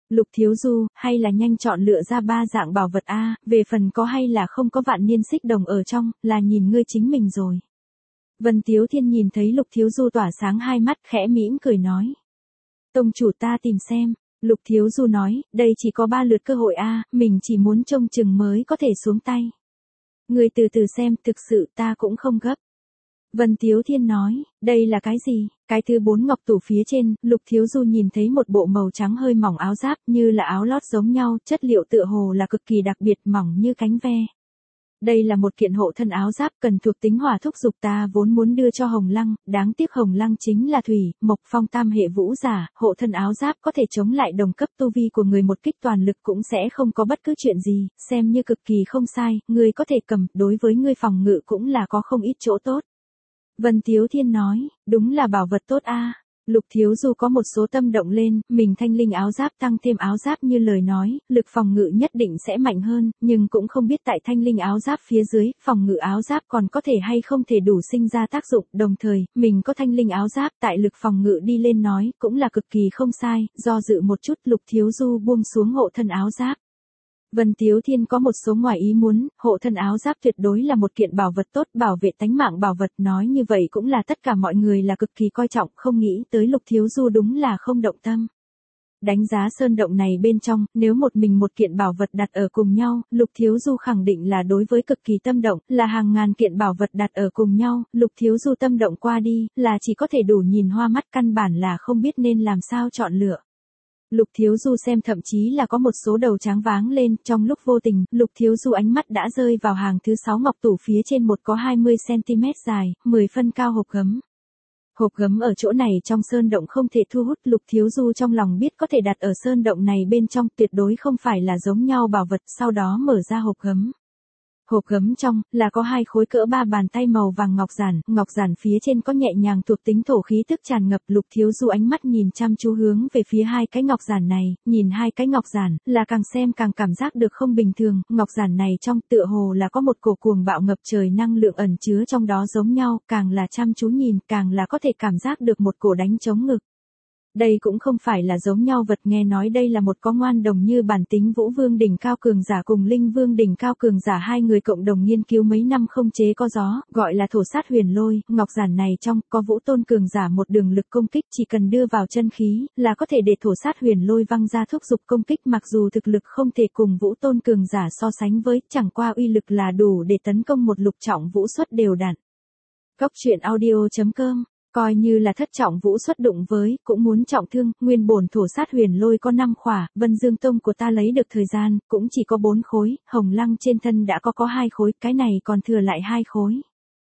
Lục Thiếu Du, hay là nhanh chọn lựa ra 3 dạng bảo vật a, về phần có hay là không có vạn niên xích đồng ở trong, là nhìn ngươi chính mình rồi. Vân Tiếu Thiên nhìn thấy Lục Thiếu Du tỏa sáng hai mắt khẽ mỉm cười nói. Tông chủ ta tìm xem. Lục Thiếu Du nói, đây chỉ có 3 lượt cơ hội a, mình chỉ muốn trông chừng mới có thể xuống tay. Ngươi từ từ xem, thực sự ta cũng không gấp. Vân Tiếu Thiên nói, đây là cái gì? Cái thứ 4 ngọc tủ phía trên, Lục Thiếu Du nhìn thấy một bộ màu trắng hơi mỏng áo giáp như là áo lót giống nhau, chất liệu tựa hồ là cực kỳ đặc biệt mỏng như cánh ve. Đây là một kiện hộ thân áo giáp cần thuộc tính hỏa thúc dục, ta vốn muốn đưa cho Hồng Lăng, đáng tiếc Hồng Lăng chính là thủy, mộc phong tam hệ vũ giả, hộ thân áo giáp có thể chống lại đồng cấp tu vi của người một kích toàn lực cũng sẽ không có bất cứ chuyện gì, xem như cực kỳ không sai, người có thể cầm, đối với người phòng ngự cũng là có không ít chỗ tốt. Vân Tiếu Thiên nói, đúng là bảo vật tốt a. Lục Thiếu Du có một số tâm động lên, mình thanh linh áo giáp tăng thêm áo giáp như lời nói, lực phòng ngự nhất định sẽ mạnh hơn, nhưng cũng không biết tại thanh linh áo giáp phía dưới, phòng ngự áo giáp còn có thể hay không thể đủ sinh ra tác dụng, đồng thời, mình có thanh linh áo giáp tại lực phòng ngự đi lên nói, cũng là cực kỳ không sai, do dự một chút Lục Thiếu Du buông xuống hộ thân áo giáp. Vân Tiếu Thiên có một số ngoài ý muốn, hộ thân áo giáp tuyệt đối là một kiện bảo vật tốt, bảo vệ tánh mạng bảo vật, nói như vậy cũng là tất cả mọi người là cực kỳ coi trọng, không nghĩ tới Lục Thiếu Du đúng là không động tâm. Đánh giá sơn động này bên trong, nếu một mình một kiện bảo vật đặt ở cùng nhau, Lục Thiếu Du khẳng định là đối với cực kỳ tâm động, là hàng ngàn kiện bảo vật đặt ở cùng nhau, Lục Thiếu Du tâm động qua đi, là chỉ có thể đủ nhìn hoa mắt, căn bản là không biết nên làm sao chọn lựa. Lục Thiếu Du xem thậm chí là có một số đầu tráng váng lên, trong lúc vô tình, Lục Thiếu Du ánh mắt đã rơi vào hàng thứ 6 ngọc tủ phía trên một có 20cm dài, 10 phân cao hộp gấm. Hộp gấm ở chỗ này trong sơn động không thể thu hút, Lục Thiếu Du trong lòng biết có thể đặt ở sơn động này bên trong, tuyệt đối không phải là giống nhau bảo vật, sau đó mở ra hộp gấm. Hộp gấm trong, là có 2 khối cỡ 3 bàn tay màu vàng ngọc giản phía trên có nhẹ nhàng thuộc tính thổ khí tức tràn ngập, Lục Thiếu Du ánh mắt nhìn chăm chú hướng về phía 2 cái ngọc giản này, nhìn 2 cái ngọc giản, là càng xem càng cảm giác được không bình thường, ngọc giản này trong tựa hồ là có một cổ cuồng bạo ngập trời năng lượng ẩn chứa trong đó giống nhau, càng là chăm chú nhìn, càng là có thể cảm giác được một cổ đánh trống ngực. Đây cũng không phải là giống nhau vật, nghe nói đây là một có ngoan đồng như bản tính Vũ Vương đỉnh cao cường giả cùng Linh Vương đỉnh cao cường giả, 2 người cộng đồng nghiên cứu mấy năm không chế có gió, gọi là thổ sát huyền lôi, ngọc giản này trong có Vũ Tôn cường giả một đường lực công kích, chỉ cần đưa vào chân khí là có thể để thổ sát huyền lôi văng ra thúc giục công kích, mặc dù thực lực không thể cùng Vũ Tôn cường giả so sánh với, chẳng qua uy lực là đủ để tấn công một lục trọng vũ xuất đều đặn. Góc truyện audio.com coi như là thất trọng vũ xuất đụng với, cũng muốn trọng thương, nguyên bổn thổ sát huyền lôi có 5 khỏa, Vân Dương Tông của ta lấy được thời gian, cũng chỉ có 4 khối, Hồng Lăng trên thân đã có 2 khối, cái này còn thừa lại 2 khối.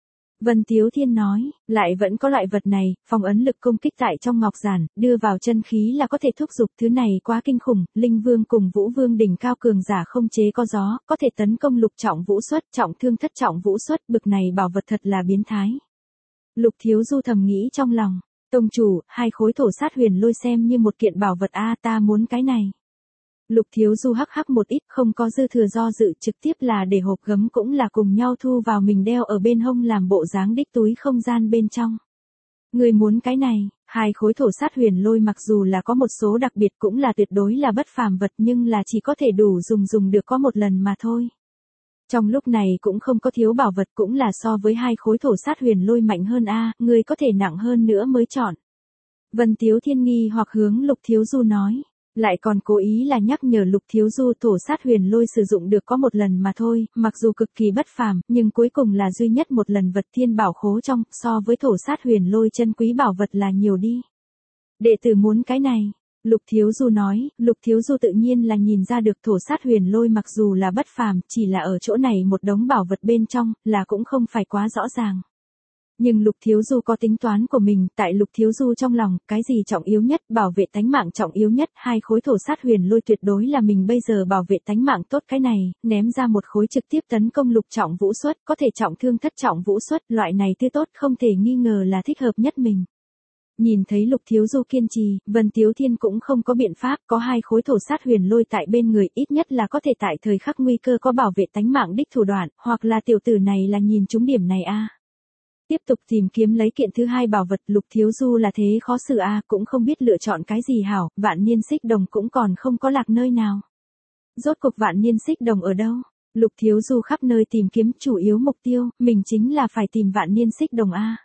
Vân Tiếu Thiên nói, lại vẫn có loại vật này, phong ấn lực công kích tại trong ngọc giản, đưa vào chân khí là có thể thúc giục, thứ này quá kinh khủng, Linh Vương cùng Vũ Vương đỉnh cao cường giả không chế có gió, có thể tấn công lục trọng vũ xuất, trọng thương thất trọng vũ xuất, bực này bảo vật thật là biến thái. Lục Thiếu Du thầm nghĩ trong lòng, tông chủ, 2 khối thổ sát huyền lôi xem như một kiện bảo vật a, ta muốn cái này. Lục Thiếu Du hắc hắc một ít, không có dư thừa do dự, trực tiếp là để hộp gấm cũng là cùng nhau thu vào mình đeo ở bên hông làm bộ dáng đích túi không gian bên trong. Người muốn cái này, 2 khối thổ sát huyền lôi mặc dù là có một số đặc biệt cũng là tuyệt đối là bất phàm vật, nhưng là chỉ có thể đủ dùng được có một lần mà thôi. Trong lúc này cũng không có thiếu bảo vật, cũng là so với 2 khối thổ sát huyền lôi mạnh hơn a, người có thể nặng hơn nữa mới chọn. Vân Tiếu Thiên nghi hoặc hướng Lục Thiếu Du nói, lại còn cố ý là nhắc nhở Lục Thiếu Du thổ sát huyền lôi sử dụng được có một lần mà thôi, mặc dù cực kỳ bất phàm, nhưng cuối cùng là duy nhất một lần, vật thiên bảo khố trong, so với thổ sát huyền lôi chân quý bảo vật là nhiều đi. Đệ tử muốn cái này. Lục Thiếu Du nói, Lục Thiếu Du tự nhiên là nhìn ra được thổ sát huyền lôi mặc dù là bất phàm, chỉ là ở chỗ này một đống bảo vật bên trong, là cũng không phải quá rõ ràng. Nhưng Lục Thiếu Du có tính toán của mình, tại Lục Thiếu Du trong lòng, cái gì trọng yếu nhất, bảo vệ tánh mạng trọng yếu nhất, 2 khối thổ sát huyền lôi tuyệt đối là mình bây giờ bảo vệ tánh mạng tốt, cái này, ném ra 1 khối trực tiếp tấn công lục trọng vũ xuất, có thể trọng thương thất trọng vũ xuất, loại này thứ tốt không thể nghi ngờ là thích hợp nhất mình. Nhìn thấy Lục Thiếu Du kiên trì, Vân Tiếu Thiên cũng không có biện pháp, có 2 khối thổ sát huyền lôi tại bên người, ít nhất là có thể tại thời khắc nguy cơ có bảo vệ tánh mạng đích thủ đoạn, hoặc là tiểu tử này là nhìn trúng điểm này a. Tiếp tục tìm kiếm lấy kiện thứ hai bảo vật, Lục Thiếu Du là thế khó xử a, cũng không biết lựa chọn cái gì hảo, vạn niên xích đồng cũng còn không có lạc nơi nào. Rốt cuộc vạn niên xích đồng ở đâu? Lục Thiếu Du khắp nơi tìm kiếm, chủ yếu mục tiêu, mình chính là phải tìm vạn niên xích đồng a.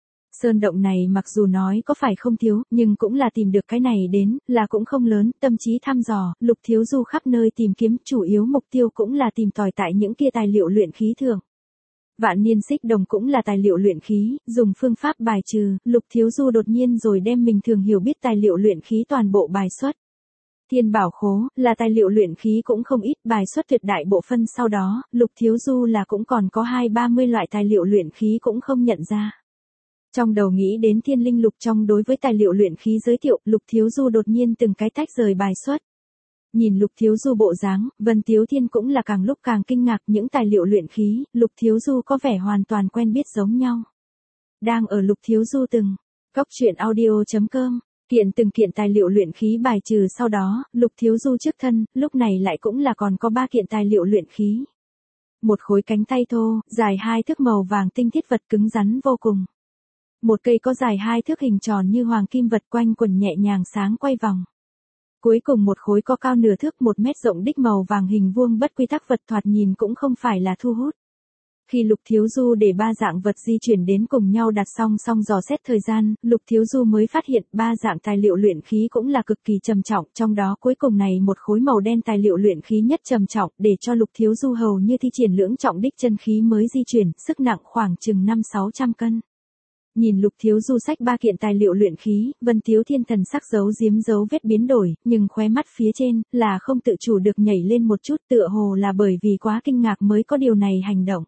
Sơn động này mặc dù nói có phải không thiếu, nhưng cũng là tìm được cái này đến, là cũng không lớn, tâm trí thăm dò, Lục Thiếu Du khắp nơi tìm kiếm, chủ yếu mục tiêu cũng là tìm tòi tại những kia tài liệu luyện khí thượng. Vạn niên xích đồng cũng là tài liệu luyện khí, dùng phương pháp bài trừ, Lục Thiếu Du đột nhiên rồi đem mình thường hiểu biết tài liệu luyện khí toàn bộ bài xuất. Thiên bảo khố, là tài liệu luyện khí cũng không ít, bài xuất tuyệt đại bộ phân, sau đó, Lục Thiếu Du là cũng còn có 20-30 loại tài liệu luyện khí cũng không nhận ra. Trong đầu nghĩ đến thiên linh lục, trong đối với tài liệu luyện khí giới thiệu, Lục Thiếu Du đột nhiên từng cái tách rời bài xuất. Nhìn Lục Thiếu Du bộ dáng, Vân Tiếu Thiên cũng là càng lúc càng kinh ngạc, những tài liệu luyện khí, Lục Thiếu Du có vẻ hoàn toàn quen biết giống nhau. Đang ở Lục Thiếu Du từng, Cóc Truyện Audio.com, từng kiện tài liệu luyện khí bài trừ, sau đó, Lục Thiếu Du trước thân, lúc này lại cũng là còn có 3 kiện tài liệu luyện khí. Một khối cánh tay thô, dài 2 thước màu vàng tinh thiết vật cứng rắn vô cùng. Một cây có dài 2 thước hình tròn như hoàng kim vật quanh quần nhẹ nhàng sáng quay vòng. Cuối cùng một khối có cao nửa thước 1 mét rộng đích màu vàng hình vuông bất quy tắc vật, thoạt nhìn cũng không phải là thu hút. Khi Lục Thiếu Du để 3 dạng vật di chuyển đến cùng nhau đặt song song dò xét thời gian, Lục Thiếu Du mới phát hiện 3 dạng tài liệu luyện khí cũng là cực kỳ trầm trọng, trong đó cuối cùng này một khối màu đen tài liệu luyện khí nhất trầm trọng, để cho Lục Thiếu Du hầu như thi triển lưỡng trọng đích chân khí mới di chuyển, sức nặng khoảng chừng 500-600 cân. Nhìn Lục Thiếu Du xách 3 kiện tài liệu luyện khí, Vân Tiếu Thiên thần sắc giấu giếm dấu vết biến đổi, nhưng khóe mắt phía trên, là không tự chủ được nhảy lên một chút, tựa hồ là bởi vì quá kinh ngạc mới có điều này hành động.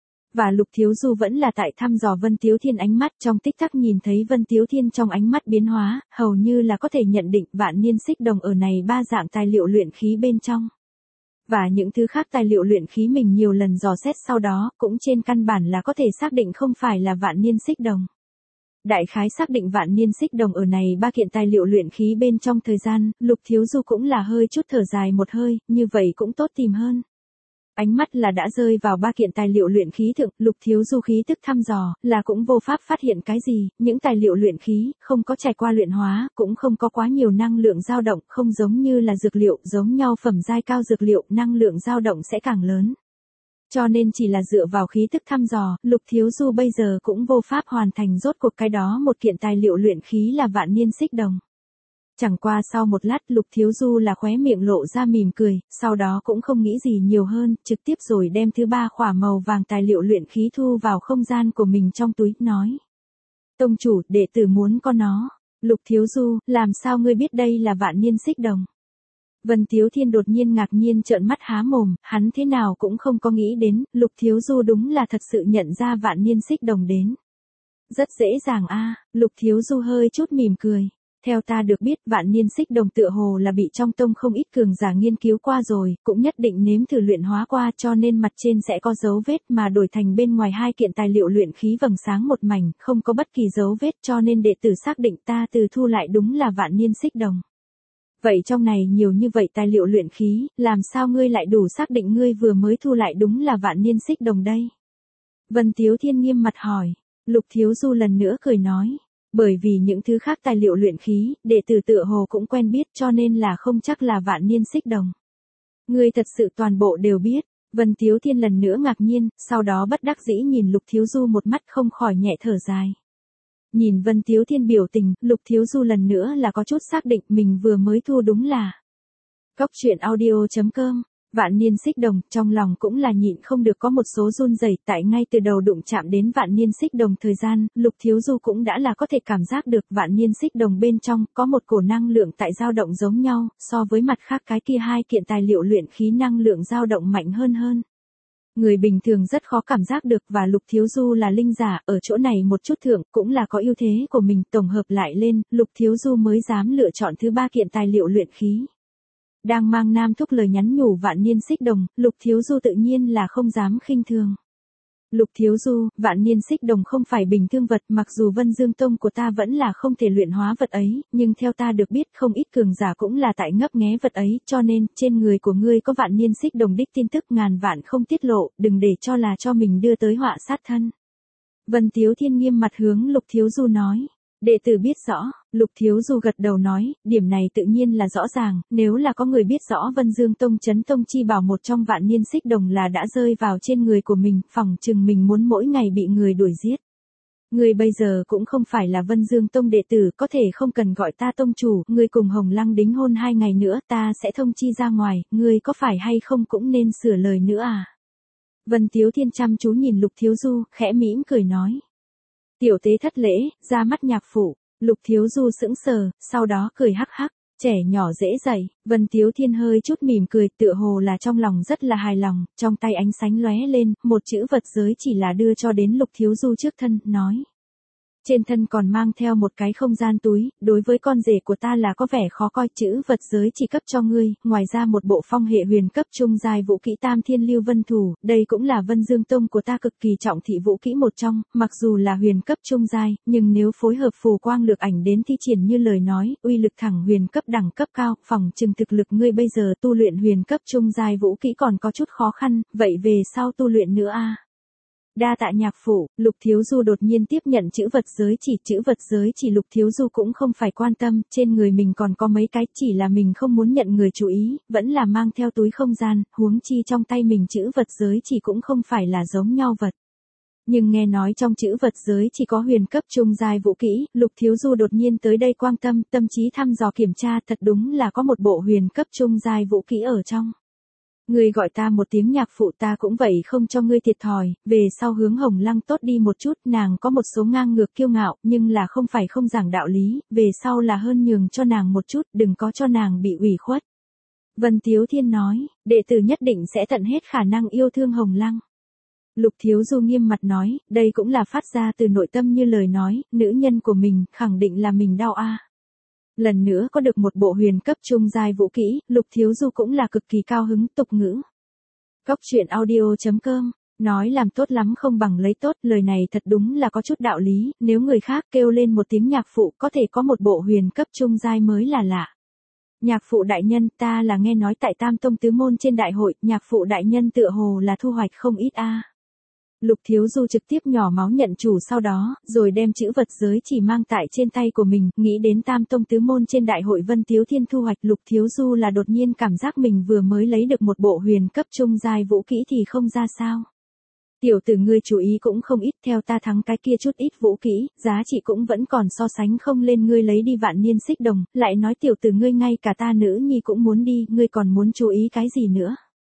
Và Lục Thiếu Du vẫn là tại thăm dò Vân Tiếu Thiên ánh mắt, trong tích tắc nhìn thấy Vân Tiếu Thiên trong ánh mắt biến hóa, hầu như là có thể nhận định vạn niên xích đồng ở này 3 dạng tài liệu luyện khí bên trong. Và những thứ khác tài liệu luyện khí mình nhiều lần dò xét sau đó, cũng trên căn bản là có thể xác định không phải là vạn niên xích đồng. Đại khái xác định vạn niên xích đồng ở này 3 kiện tài liệu luyện khí bên trong thời gian, Lục Thiếu Du cũng là hơi chút thở dài một hơi, như vậy cũng tốt tìm hơn. Ánh mắt là đã rơi vào 3 kiện tài liệu luyện khí thượng, Lục Thiếu Du khí tức thăm dò, là cũng vô pháp phát hiện cái gì, những tài liệu luyện khí, không có trải qua luyện hóa, cũng không có quá nhiều năng lượng dao động, không giống như là dược liệu, giống nhau phẩm giai cao dược liệu, năng lượng dao động sẽ càng lớn. Cho nên chỉ là dựa vào khí tức thăm dò, Lục Thiếu Du bây giờ cũng vô pháp hoàn thành rốt cuộc cái đó một kiện tài liệu luyện khí là vạn niên xích đồng. Chẳng qua sau một lát Lục Thiếu Du là khóe miệng lộ ra mỉm cười, sau đó cũng không nghĩ gì nhiều hơn, trực tiếp rồi đem thứ 3 khỏa màu vàng tài liệu luyện khí thu vào không gian của mình trong túi, nói. Tông chủ, đệ tử muốn có nó. Lục Thiếu Du, làm sao ngươi biết đây là vạn niên xích đồng? Vân Tiếu Thiên đột nhiên ngạc nhiên trợn mắt há mồm, hắn thế nào cũng không có nghĩ đến, Lục Thiếu Du đúng là thật sự nhận ra vạn niên xích đồng đến. Rất dễ dàng a, Lục Thiếu Du hơi chút mỉm cười. Theo ta được biết, vạn niên xích đồng tựa hồ là bị trong tông không ít cường giả nghiên cứu qua rồi, cũng nhất định nếm thử luyện hóa qua, cho nên mặt trên sẽ có dấu vết, mà đổi thành bên ngoài 2 kiện tài liệu luyện khí vầng sáng một mảnh, không có bất kỳ dấu vết, cho nên đệ tử xác định ta từ thu lại đúng là vạn niên xích đồng. Vậy trong này nhiều như vậy tài liệu luyện khí, làm sao ngươi lại đủ xác định ngươi vừa mới thu lại đúng là vạn niên xích đồng đây? Vân Tiếu Thiên nghiêm mặt hỏi. Lục Thiếu Du lần nữa cười nói. Bởi vì những thứ khác tài liệu luyện khí, đệ tử tựa hồ cũng quen biết, cho nên là không chắc là vạn niên xích đồng. Ngươi thật sự toàn bộ đều biết. Vân Tiếu Thiên lần nữa ngạc nhiên, sau đó bất đắc dĩ nhìn Lục Thiếu Du một mắt, không khỏi nhẹ thở dài. Nhìn Vân Tiếu Thiên biểu tình, Lục Thiếu Du lần nữa là có chút xác định mình vừa mới thu đúng là. Cóc Truyện Audio.com, vạn niên xích đồng, trong lòng cũng là nhịn không được có một số run rẩy, tại ngay từ đầu đụng chạm đến vạn niên xích đồng thời gian, Lục Thiếu Du cũng đã là có thể cảm giác được vạn niên xích đồng bên trong có một cổ năng lượng tại dao động giống nhau, so với mặt khác cái kia 2 kiện tài liệu luyện khí năng lượng dao động mạnh hơn. Người bình thường rất khó cảm giác được, và Lục Thiếu Du là linh giả, ở chỗ này một chút thượng cũng là có ưu thế của mình, tổng hợp lại lên, Lục Thiếu Du mới dám lựa chọn thứ 3 kiện tài liệu luyện khí. Đang mang Nam Thúc lời nhắn nhủ vạn niên xích đồng, Lục Thiếu Du tự nhiên là không dám khinh thường. Lục Thiếu Du, vạn niên xích đồng không phải bình thường vật, mặc dù Vân Dương Tông của ta vẫn là không thể luyện hóa vật ấy, nhưng theo ta được biết không ít cường giả cũng là tại ngấp nghé vật ấy, cho nên, trên người của ngươi có vạn niên xích đồng đích tin tức ngàn vạn không tiết lộ, đừng để cho là cho mình đưa tới họa sát thân. Vân Tiếu Thiên nghiêm mặt hướng Lục Thiếu Du nói. Đệ tử biết rõ, Lục Thiếu Du gật đầu nói, điểm này tự nhiên là rõ ràng, nếu là có người biết rõ Vân Dương Tông Chấn Tông chi bảo một trong vạn niên xích đồng là đã rơi vào trên người của mình, phỏng chừng mình muốn mỗi ngày bị người đuổi giết. Ngươi bây giờ cũng không phải là Vân Dương Tông đệ tử, có thể không cần gọi ta tông chủ, ngươi cùng Hồng Lăng đính hôn 2 ngày nữa ta sẽ thông chi ra ngoài, ngươi có phải hay không cũng nên sửa lời nữa à. Vân Tiếu Thiên chăm chú nhìn Lục Thiếu Du, khẽ mỉm cười nói. Tiểu tế thất lễ, ra mắt nhạc phụ. Lục Thiếu Du sững sờ, sau đó cười hắc hắc, trẻ nhỏ dễ dạy. Vân Tiếu Thiên hơi chút mỉm cười, tựa hồ là trong lòng rất là hài lòng, trong tay ánh sáng lóe lên, một chữ vật giới chỉ là đưa cho đến Lục Thiếu Du trước thân, nói. Trên thân còn mang theo một cái không gian túi, đối với con rể của ta là có vẻ khó coi, chữ vật giới chỉ cấp cho ngươi, ngoài ra một bộ phong hệ huyền cấp trung giai vũ kỹ Tam Thiên Lưu Vân Thủ, đây cũng là Vân Dương Tông của ta cực kỳ trọng thị vũ kỹ một trong, mặc dù là huyền cấp trung giai, nhưng nếu phối hợp phù quang lược ảnh đến thi triển như lời nói, uy lực thẳng huyền cấp đẳng cấp cao, phòng chừng thực lực ngươi bây giờ tu luyện huyền cấp trung giai vũ kỹ còn có chút khó khăn, vậy về sau tu luyện nữa a. Đa tạ nhạc phụ. Lục Thiếu Du đột nhiên tiếp nhận chữ vật giới chỉ Lục Thiếu Du cũng không phải quan tâm, trên người mình còn có mấy cái, chỉ là mình không muốn nhận người chú ý, vẫn là mang theo túi không gian, huống chi trong tay mình chữ vật giới chỉ cũng không phải là giống nhau vật. Nhưng nghe nói trong chữ vật giới chỉ có huyền cấp trung giai vũ kỹ, Lục Thiếu Du đột nhiên tới đây quan tâm, tâm trí thăm dò kiểm tra, thật đúng là có một bộ huyền cấp trung giai vũ kỹ ở trong. Ngươi gọi ta một tiếng nhạc phụ ta cũng vậy không cho ngươi thiệt thòi, về sau hướng Hồng Lăng tốt đi một chút, nàng có một số ngang ngược kiêu ngạo, nhưng là không phải không giảng đạo lý, về sau là hơn nhường cho nàng một chút, đừng có cho nàng bị ủy khuất. Vân Tiếu Thiên nói, đệ tử nhất định sẽ tận hết khả năng yêu thương Hồng Lăng. Lục Thiếu Du nghiêm mặt nói, đây cũng là phát ra từ nội tâm như lời nói, nữ nhân của mình, khẳng định là mình đau a. Lần nữa có được một bộ huyền cấp trung giai vũ kỹ, Lục Thiếu Du cũng là cực kỳ cao hứng, tục ngữ. Cóc truyện audio.com, nói làm tốt lắm không bằng lấy tốt, lời này thật đúng là có chút đạo lý, nếu người khác kêu lên một tiếng nhạc phụ có thể có một bộ huyền cấp trung giai mới là lạ. Nhạc phụ đại nhân, ta là nghe nói tại Tam Tông Tứ Môn trên đại hội, nhạc phụ đại nhân tựa hồ là thu hoạch không ít a. Lục Thiếu Du trực tiếp nhỏ máu nhận chủ sau đó, rồi đem chữ vật giới chỉ mang tại trên tay của mình, nghĩ đến Tam Tông Tứ Môn trên đại hội Vân Tiếu Thiên thu hoạch, Lục Thiếu Du là đột nhiên cảm giác mình vừa mới lấy được một bộ huyền cấp trung giai vũ kỹ thì không ra sao. Tiểu tử ngươi chú ý cũng không ít, theo ta thắng cái kia chút ít vũ kỹ, giá trị cũng vẫn còn so sánh không lên, ngươi lấy đi vạn niên xích đồng, lại nói tiểu tử ngươi ngay cả ta nữ nhi cũng muốn đi, ngươi còn muốn chú ý cái gì nữa.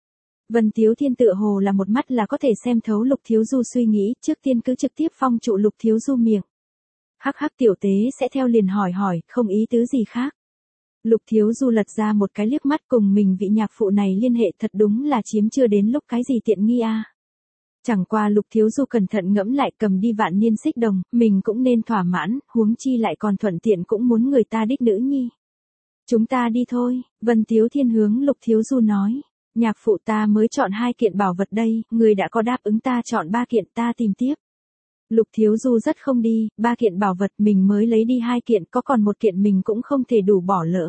Vân Tiếu Thiên tựa hồ là một mắt là có thể xem thấu Lục Thiếu Du suy nghĩ, trước tiên cứ trực tiếp phong trụ Lục Thiếu Du miệng. Hắc hắc tiểu tế sẽ theo liền hỏi, không ý tứ gì khác. Lục Thiếu Du lật ra một cái liếc mắt, cùng mình vị nhạc phụ này liên hệ thật đúng là chiếm chưa đến lúc cái gì tiện nghi a. Chẳng qua Lục Thiếu Du cẩn thận ngẫm lại, cầm đi vạn niên xích đồng, mình cũng nên thỏa mãn, huống chi lại còn thuận tiện cũng muốn người ta đích nữ nhi. Chúng ta đi thôi, Vân Tiếu Thiên hướng Lục Thiếu Du nói. Nhạc phụ ta mới chọn 2 kiện bảo vật đây, người đã có đáp ứng ta chọn 3 kiện, ta tìm tiếp. Lục Thiếu Du rất không đi, 3 kiện bảo vật mình mới lấy đi 2 kiện, có còn 1 kiện mình cũng không thể đủ bỏ lỡ.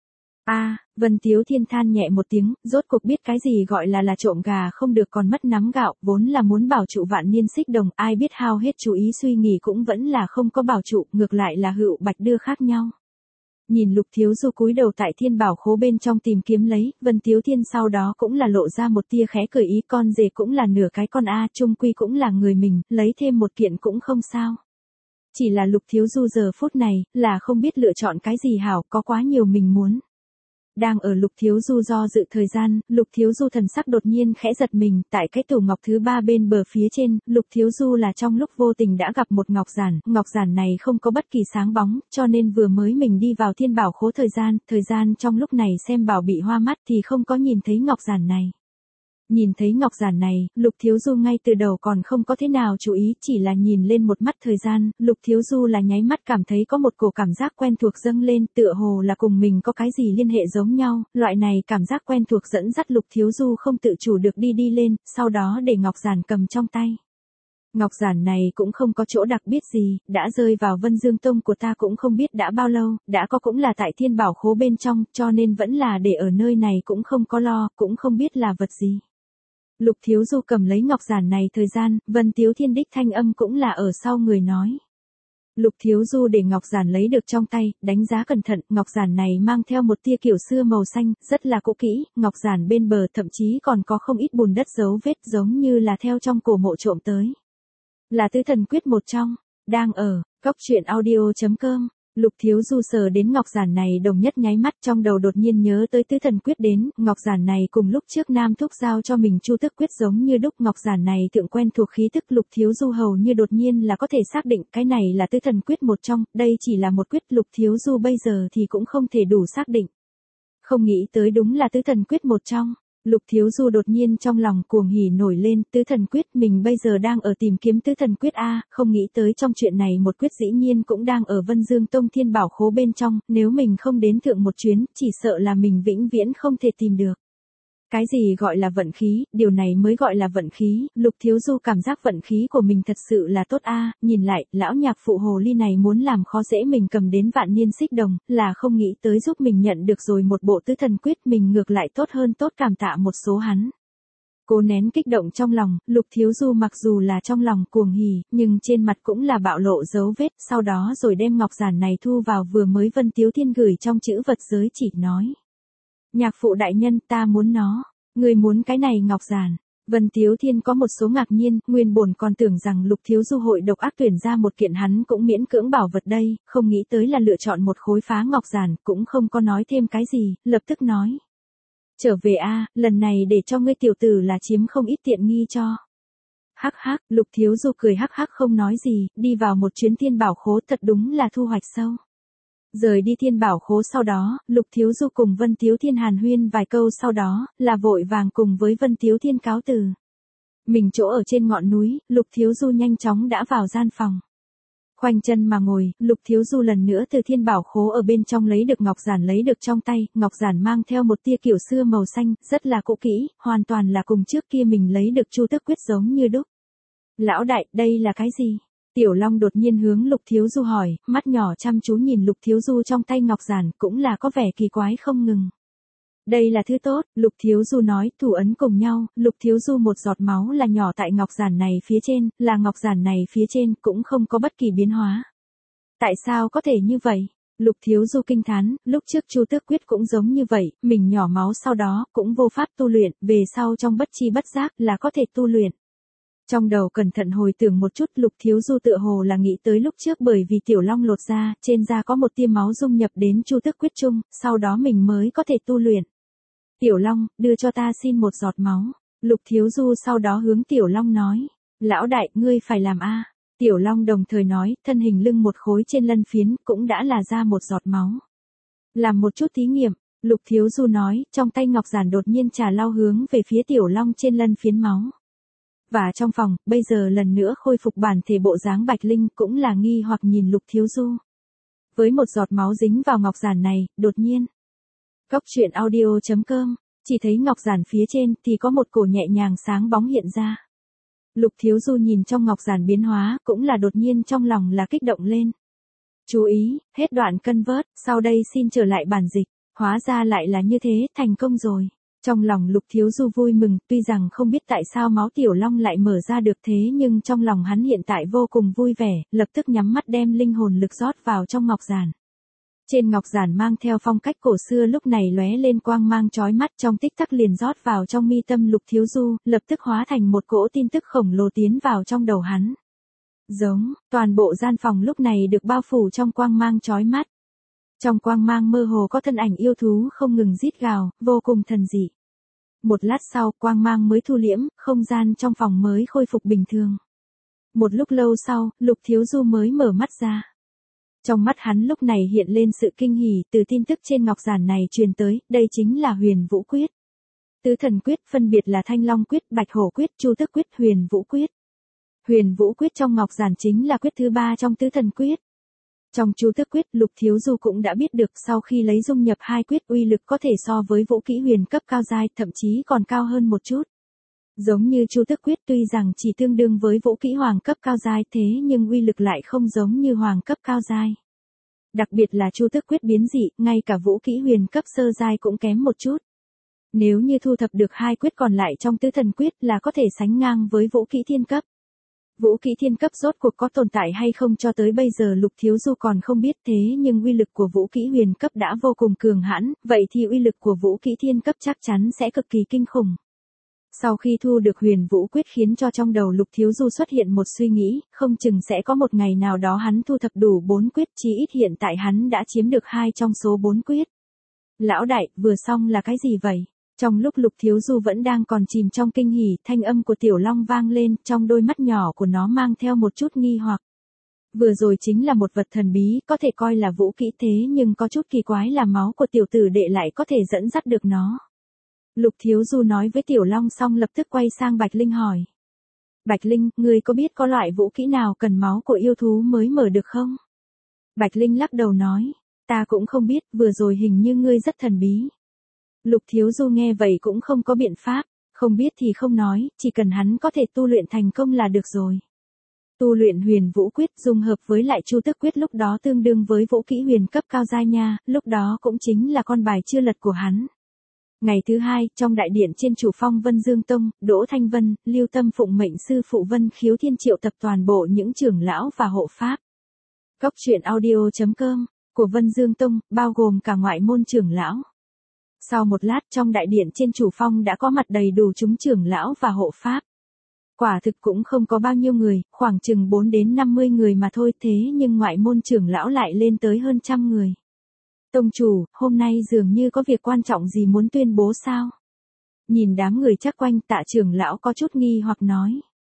Vân Tiếu Thiên than nhẹ một tiếng, rốt cuộc biết cái gì gọi là trộm gà không được còn mất nắm gạo, vốn là muốn bảo trụ vạn niên xích đồng, ai biết hao hết chú ý suy nghĩ cũng vẫn là không có bảo trụ, ngược lại là hữu bạch đưa khác nhau. Nhìn Lục Thiếu Du cúi đầu tại thiên bảo khố bên trong tìm kiếm lấy, Vân Tiếu Thiên sau đó cũng là lộ ra một tia khẽ cười ý, con rể cũng là nửa cái con a, chung quy cũng là người mình, lấy thêm 1 kiện cũng không sao. Chỉ là Lục Thiếu Du giờ phút này, là không biết lựa chọn cái gì hảo, có quá nhiều mình muốn. Đang ở Lục Thiếu Du do dự thời gian, Lục Thiếu Du thần sắc đột nhiên khẽ giật mình, tại cái tủ ngọc thứ 3 bên bờ phía trên, Lục Thiếu Du là trong lúc vô tình đã gặp một ngọc giản này không có bất kỳ sáng bóng, cho nên vừa mới mình đi vào thiên bảo khố thời gian trong lúc này xem bảo bị hoa mắt thì không có nhìn thấy ngọc giản này. Nhìn thấy ngọc giản này, Lục Thiếu Du ngay từ đầu còn không có thế nào chú ý, chỉ là nhìn lên một mắt thời gian, Lục Thiếu Du là nháy mắt cảm thấy có một cổ cảm giác quen thuộc dâng lên, tựa hồ là cùng mình có cái gì liên hệ giống nhau, loại này cảm giác quen thuộc dẫn dắt Lục Thiếu Du không tự chủ được đi lên, sau đó để ngọc giản cầm trong tay. Ngọc giản này cũng không có chỗ đặc biệt gì, đã rơi vào Vân Dương Tông của ta cũng không biết đã bao lâu, đã có cũng là tại thiên bảo khố bên trong, cho nên vẫn là để ở nơi này cũng không có lo, cũng không biết là vật gì. Lục Thiếu Du cầm lấy ngọc giản này thời gian, Vân Tiếu Thiên đích thanh âm cũng là ở sau người nói. Lục Thiếu Du để ngọc giản lấy được trong tay, đánh giá cẩn thận, ngọc giản này mang theo một tia kiểu xưa màu xanh, rất là cũ kỹ, ngọc giản bên bờ thậm chí còn có không ít bùn đất dấu vết giống như là theo trong cổ mộ trộm tới. Là tứ thần quyết một trong, đang ở, góc truyện audio.com. Lục Thiếu Du sờ đến ngọc giản này đồng nhất nháy mắt trong đầu đột nhiên nhớ tới tứ thần quyết đến, ngọc giản này cùng lúc trước Nam Thúc giao cho mình Chu Tức quyết giống như đúc, ngọc giản này thượng quen thuộc khí tức Lục Thiếu Du hầu như đột nhiên là có thể xác định cái này là tứ thần quyết một trong, đây chỉ là một quyết Lục Thiếu Du bây giờ thì cũng không thể đủ xác định. Không nghĩ tới đúng là tứ thần quyết một trong. Lục Thiếu Du đột nhiên trong lòng cuồng hỉ nổi lên, tứ thần quyết mình bây giờ đang ở tìm kiếm tứ thần quyết A, không nghĩ tới trong chuyện này một quyết dĩ nhiên cũng đang ở Vân Dương Tông Thiên Bảo Khố bên trong, nếu mình không đến thượng một chuyến, chỉ sợ là mình vĩnh viễn không thể tìm được. Cái gì gọi là vận khí, điều này mới gọi là vận khí, Lục Thiếu Du cảm giác vận khí của mình thật sự là tốt a. Nhìn lại, lão nhạc phụ hồ ly này muốn làm khó dễ mình cầm đến vạn niên xích đồng, là không nghĩ tới giúp mình nhận được rồi một bộ tứ thần quyết, mình ngược lại tốt hơn tốt cảm tạ một số hắn. Cố nén kích động trong lòng, Lục Thiếu Du mặc dù là trong lòng cuồng hỉ, nhưng trên mặt cũng là bạo lộ dấu vết, sau đó rồi đem ngọc giản này thu vào vừa mới Vân Tiếu Thiên gửi trong chữ vật giới chỉ nói. Nhạc phụ đại nhân, ta muốn nó. Người muốn cái này ngọc giản. Vân Tiếu Thiên có một số ngạc nhiên, nguyên bổn còn tưởng rằng Lục Thiếu Du hội độc ác tuyển ra một kiện hắn cũng miễn cưỡng bảo vật đây, không nghĩ tới là lựa chọn một khối phá ngọc giản, cũng không có nói thêm cái gì, lập tức nói. Trở về a, lần này để cho ngươi tiểu tử là chiếm không ít tiện nghi cho. Hắc hắc, Lục Thiếu Du cười hắc hắc không nói gì, đi vào một chuyến Thiên Bảo Khố thật đúng là thu hoạch sâu. Rời đi Thiên Bảo Khố sau đó, Lục Thiếu Du cùng Vân Tiếu Thiên hàn huyên vài câu sau đó, là vội vàng cùng với Vân Tiếu Thiên cáo từ. Mình chỗ ở trên ngọn núi, Lục Thiếu Du nhanh chóng đã vào gian phòng. Khoanh chân mà ngồi, Lục Thiếu Du lần nữa từ Thiên Bảo Khố ở bên trong lấy được ngọc giản lấy được trong tay, ngọc giản mang theo một tia kiểu xưa màu xanh, rất là cũ kỹ, hoàn toàn là cùng trước kia mình lấy được Chu Tức quyết giống như đúc. Lão đại, đây là cái gì? Tiểu Long đột nhiên hướng Lục Thiếu Du hỏi, mắt nhỏ chăm chú nhìn Lục Thiếu Du trong tay ngọc giản, cũng là có vẻ kỳ quái không ngừng. Đây là thứ tốt, Lục Thiếu Du nói, thủ ấn cùng nhau, Lục Thiếu Du một giọt máu là nhỏ tại ngọc giản này phía trên, là ngọc giản này phía trên, cũng không có bất kỳ biến hóa. Tại sao có thể như vậy? Lục Thiếu Du kinh thán, lúc trước Chu Tước quyết cũng giống như vậy, mình nhỏ máu sau đó, cũng vô pháp tu luyện, về sau trong bất chi bất giác là có thể tu luyện. Trong đầu cẩn thận hồi tưởng một chút, Lục Thiếu Du tựa hồ là nghĩ tới lúc trước bởi vì Tiểu Long lột da, trên da có một tia máu dung nhập đến Chu Tước quyết chung, sau đó mình mới có thể tu luyện. Tiểu Long, đưa cho ta xin một giọt máu. Lục Thiếu Du sau đó hướng Tiểu Long nói. Lão đại, ngươi phải làm a. Tiểu Long đồng thời nói, thân hình lưng một khối trên lân phiến, cũng đã là ra một giọt máu. Làm một chút thí nghiệm, Lục Thiếu Du nói, trong tay ngọc giản đột nhiên trà lao hướng về phía Tiểu Long trên lân phiến máu. Và trong phòng, bây giờ lần nữa khôi phục bản thể bộ dáng Bạch Linh cũng là nghi hoặc nhìn Lục Thiếu Du. Với một giọt máu dính vào ngọc giản này, đột nhiên. Góc truyện audio.com, chỉ thấy ngọc giản phía trên thì có một cổ nhẹ nhàng sáng bóng hiện ra. Lục Thiếu Du nhìn trong ngọc giản biến hóa cũng là đột nhiên trong lòng là kích động lên. Chú ý, hết đoạn cân vớt, sau đây xin trở lại bản dịch, hóa ra lại là như thế, thành công rồi. Trong lòng Lục Thiếu Du vui mừng, tuy rằng không biết tại sao máu Tiểu Long lại mở ra được thế nhưng trong lòng hắn hiện tại vô cùng vui vẻ, lập tức nhắm mắt đem linh hồn lực rót vào trong ngọc giản. Trên ngọc giản mang theo phong cách cổ xưa lúc này lóe lên quang mang chói mắt trong tích tắc liền rót vào trong mi tâm Lục Thiếu Du, lập tức hóa thành một cỗ tin tức khổng lồ tiến vào trong đầu hắn. Giống, toàn bộ gian phòng lúc này được bao phủ trong quang mang chói mắt. Trong quang mang mơ hồ có thân ảnh yêu thú không ngừng rít gào, vô cùng thần dị. Một lát sau, quang mang mới thu liễm, không gian trong phòng mới khôi phục bình thường. Một lúc lâu sau, Lục Thiếu Du mới mở mắt ra. Trong mắt hắn lúc này hiện lên sự kinh hỉ từ tin tức trên ngọc giản này truyền tới, đây chính là Huyền Vũ Quyết. Tứ thần quyết phân biệt là Thanh Long Quyết, Bạch Hổ Quyết, Chu Tước Quyết, Huyền Vũ Quyết. Huyền Vũ Quyết trong ngọc giản chính là quyết thứ 3 trong tứ thần quyết. Trong Chu Tước Quyết, Lục Thiếu Du cũng đã biết được sau khi lấy dung nhập hai quyết uy lực có thể so với vũ kỹ huyền cấp cao giai, thậm chí còn cao hơn một chút. Giống như Chu Tước Quyết tuy rằng chỉ tương đương với vũ kỹ hoàng cấp cao giai thế nhưng uy lực lại không giống như hoàng cấp cao giai. Đặc biệt là Chu Tước Quyết biến dị, ngay cả vũ kỹ huyền cấp sơ giai cũng kém một chút. Nếu như thu thập được 2 quyết còn lại trong tứ thần quyết là có thể sánh ngang với vũ kỹ thiên cấp. Vũ kỹ thiên cấp rốt cuộc có tồn tại hay không cho tới bây giờ Lục Thiếu Du còn không biết, thế nhưng uy lực của vũ kỹ huyền cấp đã vô cùng cường hãn, vậy thì uy lực của vũ kỹ thiên cấp chắc chắn sẽ cực kỳ kinh khủng. Sau khi thu được huyền vũ quyết khiến cho trong đầu Lục Thiếu Du xuất hiện một suy nghĩ, không chừng sẽ có một ngày nào đó hắn thu thập đủ 4 quyết, chí ít hiện tại hắn đã chiếm được 2 trong số 4 quyết. Lão đại, vừa xong là cái gì vậy? Trong lúc Lục Thiếu Du vẫn đang còn chìm trong kinh hỉ, thanh âm của Tiểu Long vang lên, trong đôi mắt nhỏ của nó mang theo một chút nghi hoặc. Vừa rồi chính là một vật thần bí, có thể coi là vũ kỹ, thế nhưng có chút kỳ quái là máu của tiểu tử đệ lại có thể dẫn dắt được nó. Lục Thiếu Du nói với Tiểu Long xong lập tức quay sang Bạch Linh hỏi. Bạch Linh, ngươi có biết có loại vũ kỹ nào cần máu của yêu thú mới mở được không? Bạch Linh lắc đầu nói, ta cũng không biết, vừa rồi hình như ngươi rất thần bí. Lục Thiếu Du nghe vậy cũng không có biện pháp, không biết thì không nói, chỉ cần hắn có thể tu luyện thành công là được rồi. Tu luyện huyền vũ quyết dung hợp với lại chu tức quyết lúc đó tương đương với vũ kỹ huyền cấp cao giai nha, lúc đó cũng chính là con bài chưa lật của hắn. Ngày thứ 2, trong đại điện trên chủ phong Vân Dương Tông, Đỗ Thanh Vân, Lưu Tâm phụng mệnh sư phụ Vân Khiếu Thiên triệu tập toàn bộ những trưởng lão và hộ pháp. Cốc truyện audio.com của Vân Dương Tông, bao gồm cả ngoại môn trưởng lão. Sau một lát trong đại điện trên chủ phong đã có mặt đầy đủ chúng trưởng lão và hộ pháp. Quả thực cũng không có bao nhiêu người, khoảng chừng 4 đến 50 người mà thôi, thế nhưng ngoại môn trưởng lão lại lên tới hơn 100 người. Tông chủ, hôm nay dường như có việc quan trọng gì muốn tuyên bố sao? Nhìn đám người chắc quanh, Tạ trưởng lão có chút nghi hoặc nói.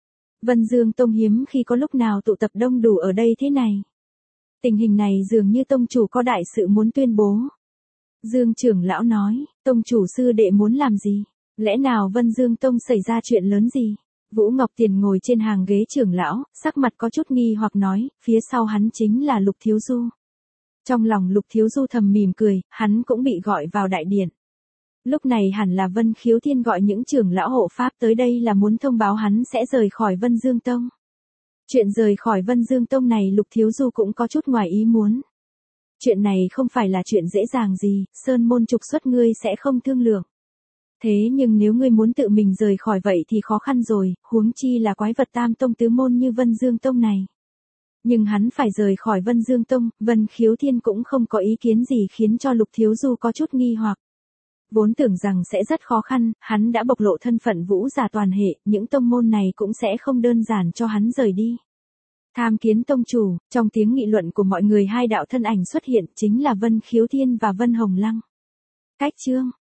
Vân Dương Tông hiếm khi có lúc nào tụ tập đông đủ ở đây thế này. Tình hình này dường như tông chủ có đại sự muốn tuyên bố. Dương trưởng lão nói, tông chủ sư đệ muốn làm gì? Lẽ nào Vân Dương Tông xảy ra chuyện lớn gì? Vũ Ngọc Tiền ngồi trên hàng ghế trưởng lão, sắc mặt có chút nghi hoặc nói, phía sau hắn chính là Lục Thiếu Du. Trong lòng Lục Thiếu Du thầm mỉm cười, hắn cũng bị gọi vào đại điện. Lúc này hẳn là Vân Khiếu Thiên gọi những trưởng lão hộ pháp tới đây là muốn thông báo hắn sẽ rời khỏi Vân Dương Tông. Chuyện rời khỏi Vân Dương Tông này Lục Thiếu Du cũng có chút ngoài ý muốn. Chuyện này không phải là chuyện dễ dàng gì, sơn môn trục xuất ngươi sẽ không thương lượng. Thế nhưng nếu ngươi muốn tự mình rời khỏi vậy thì khó khăn rồi, huống chi là quái vật tam tông tứ môn như Vân Dương Tông này. Nhưng hắn phải rời khỏi Vân Dương Tông, Vân Khiếu Thiên cũng không có ý kiến gì khiến cho Lục Thiếu Du có chút nghi hoặc. Vốn tưởng rằng sẽ rất khó khăn, hắn đã bộc lộ thân phận vũ giả toàn hệ, những tông môn này cũng sẽ không đơn giản cho hắn rời đi. Tham kiến tông chủ, trong tiếng nghị luận của mọi người hai đạo thân ảnh xuất hiện chính là Vân Khiếu Thiên và Vân Hồng Lăng. Cách chương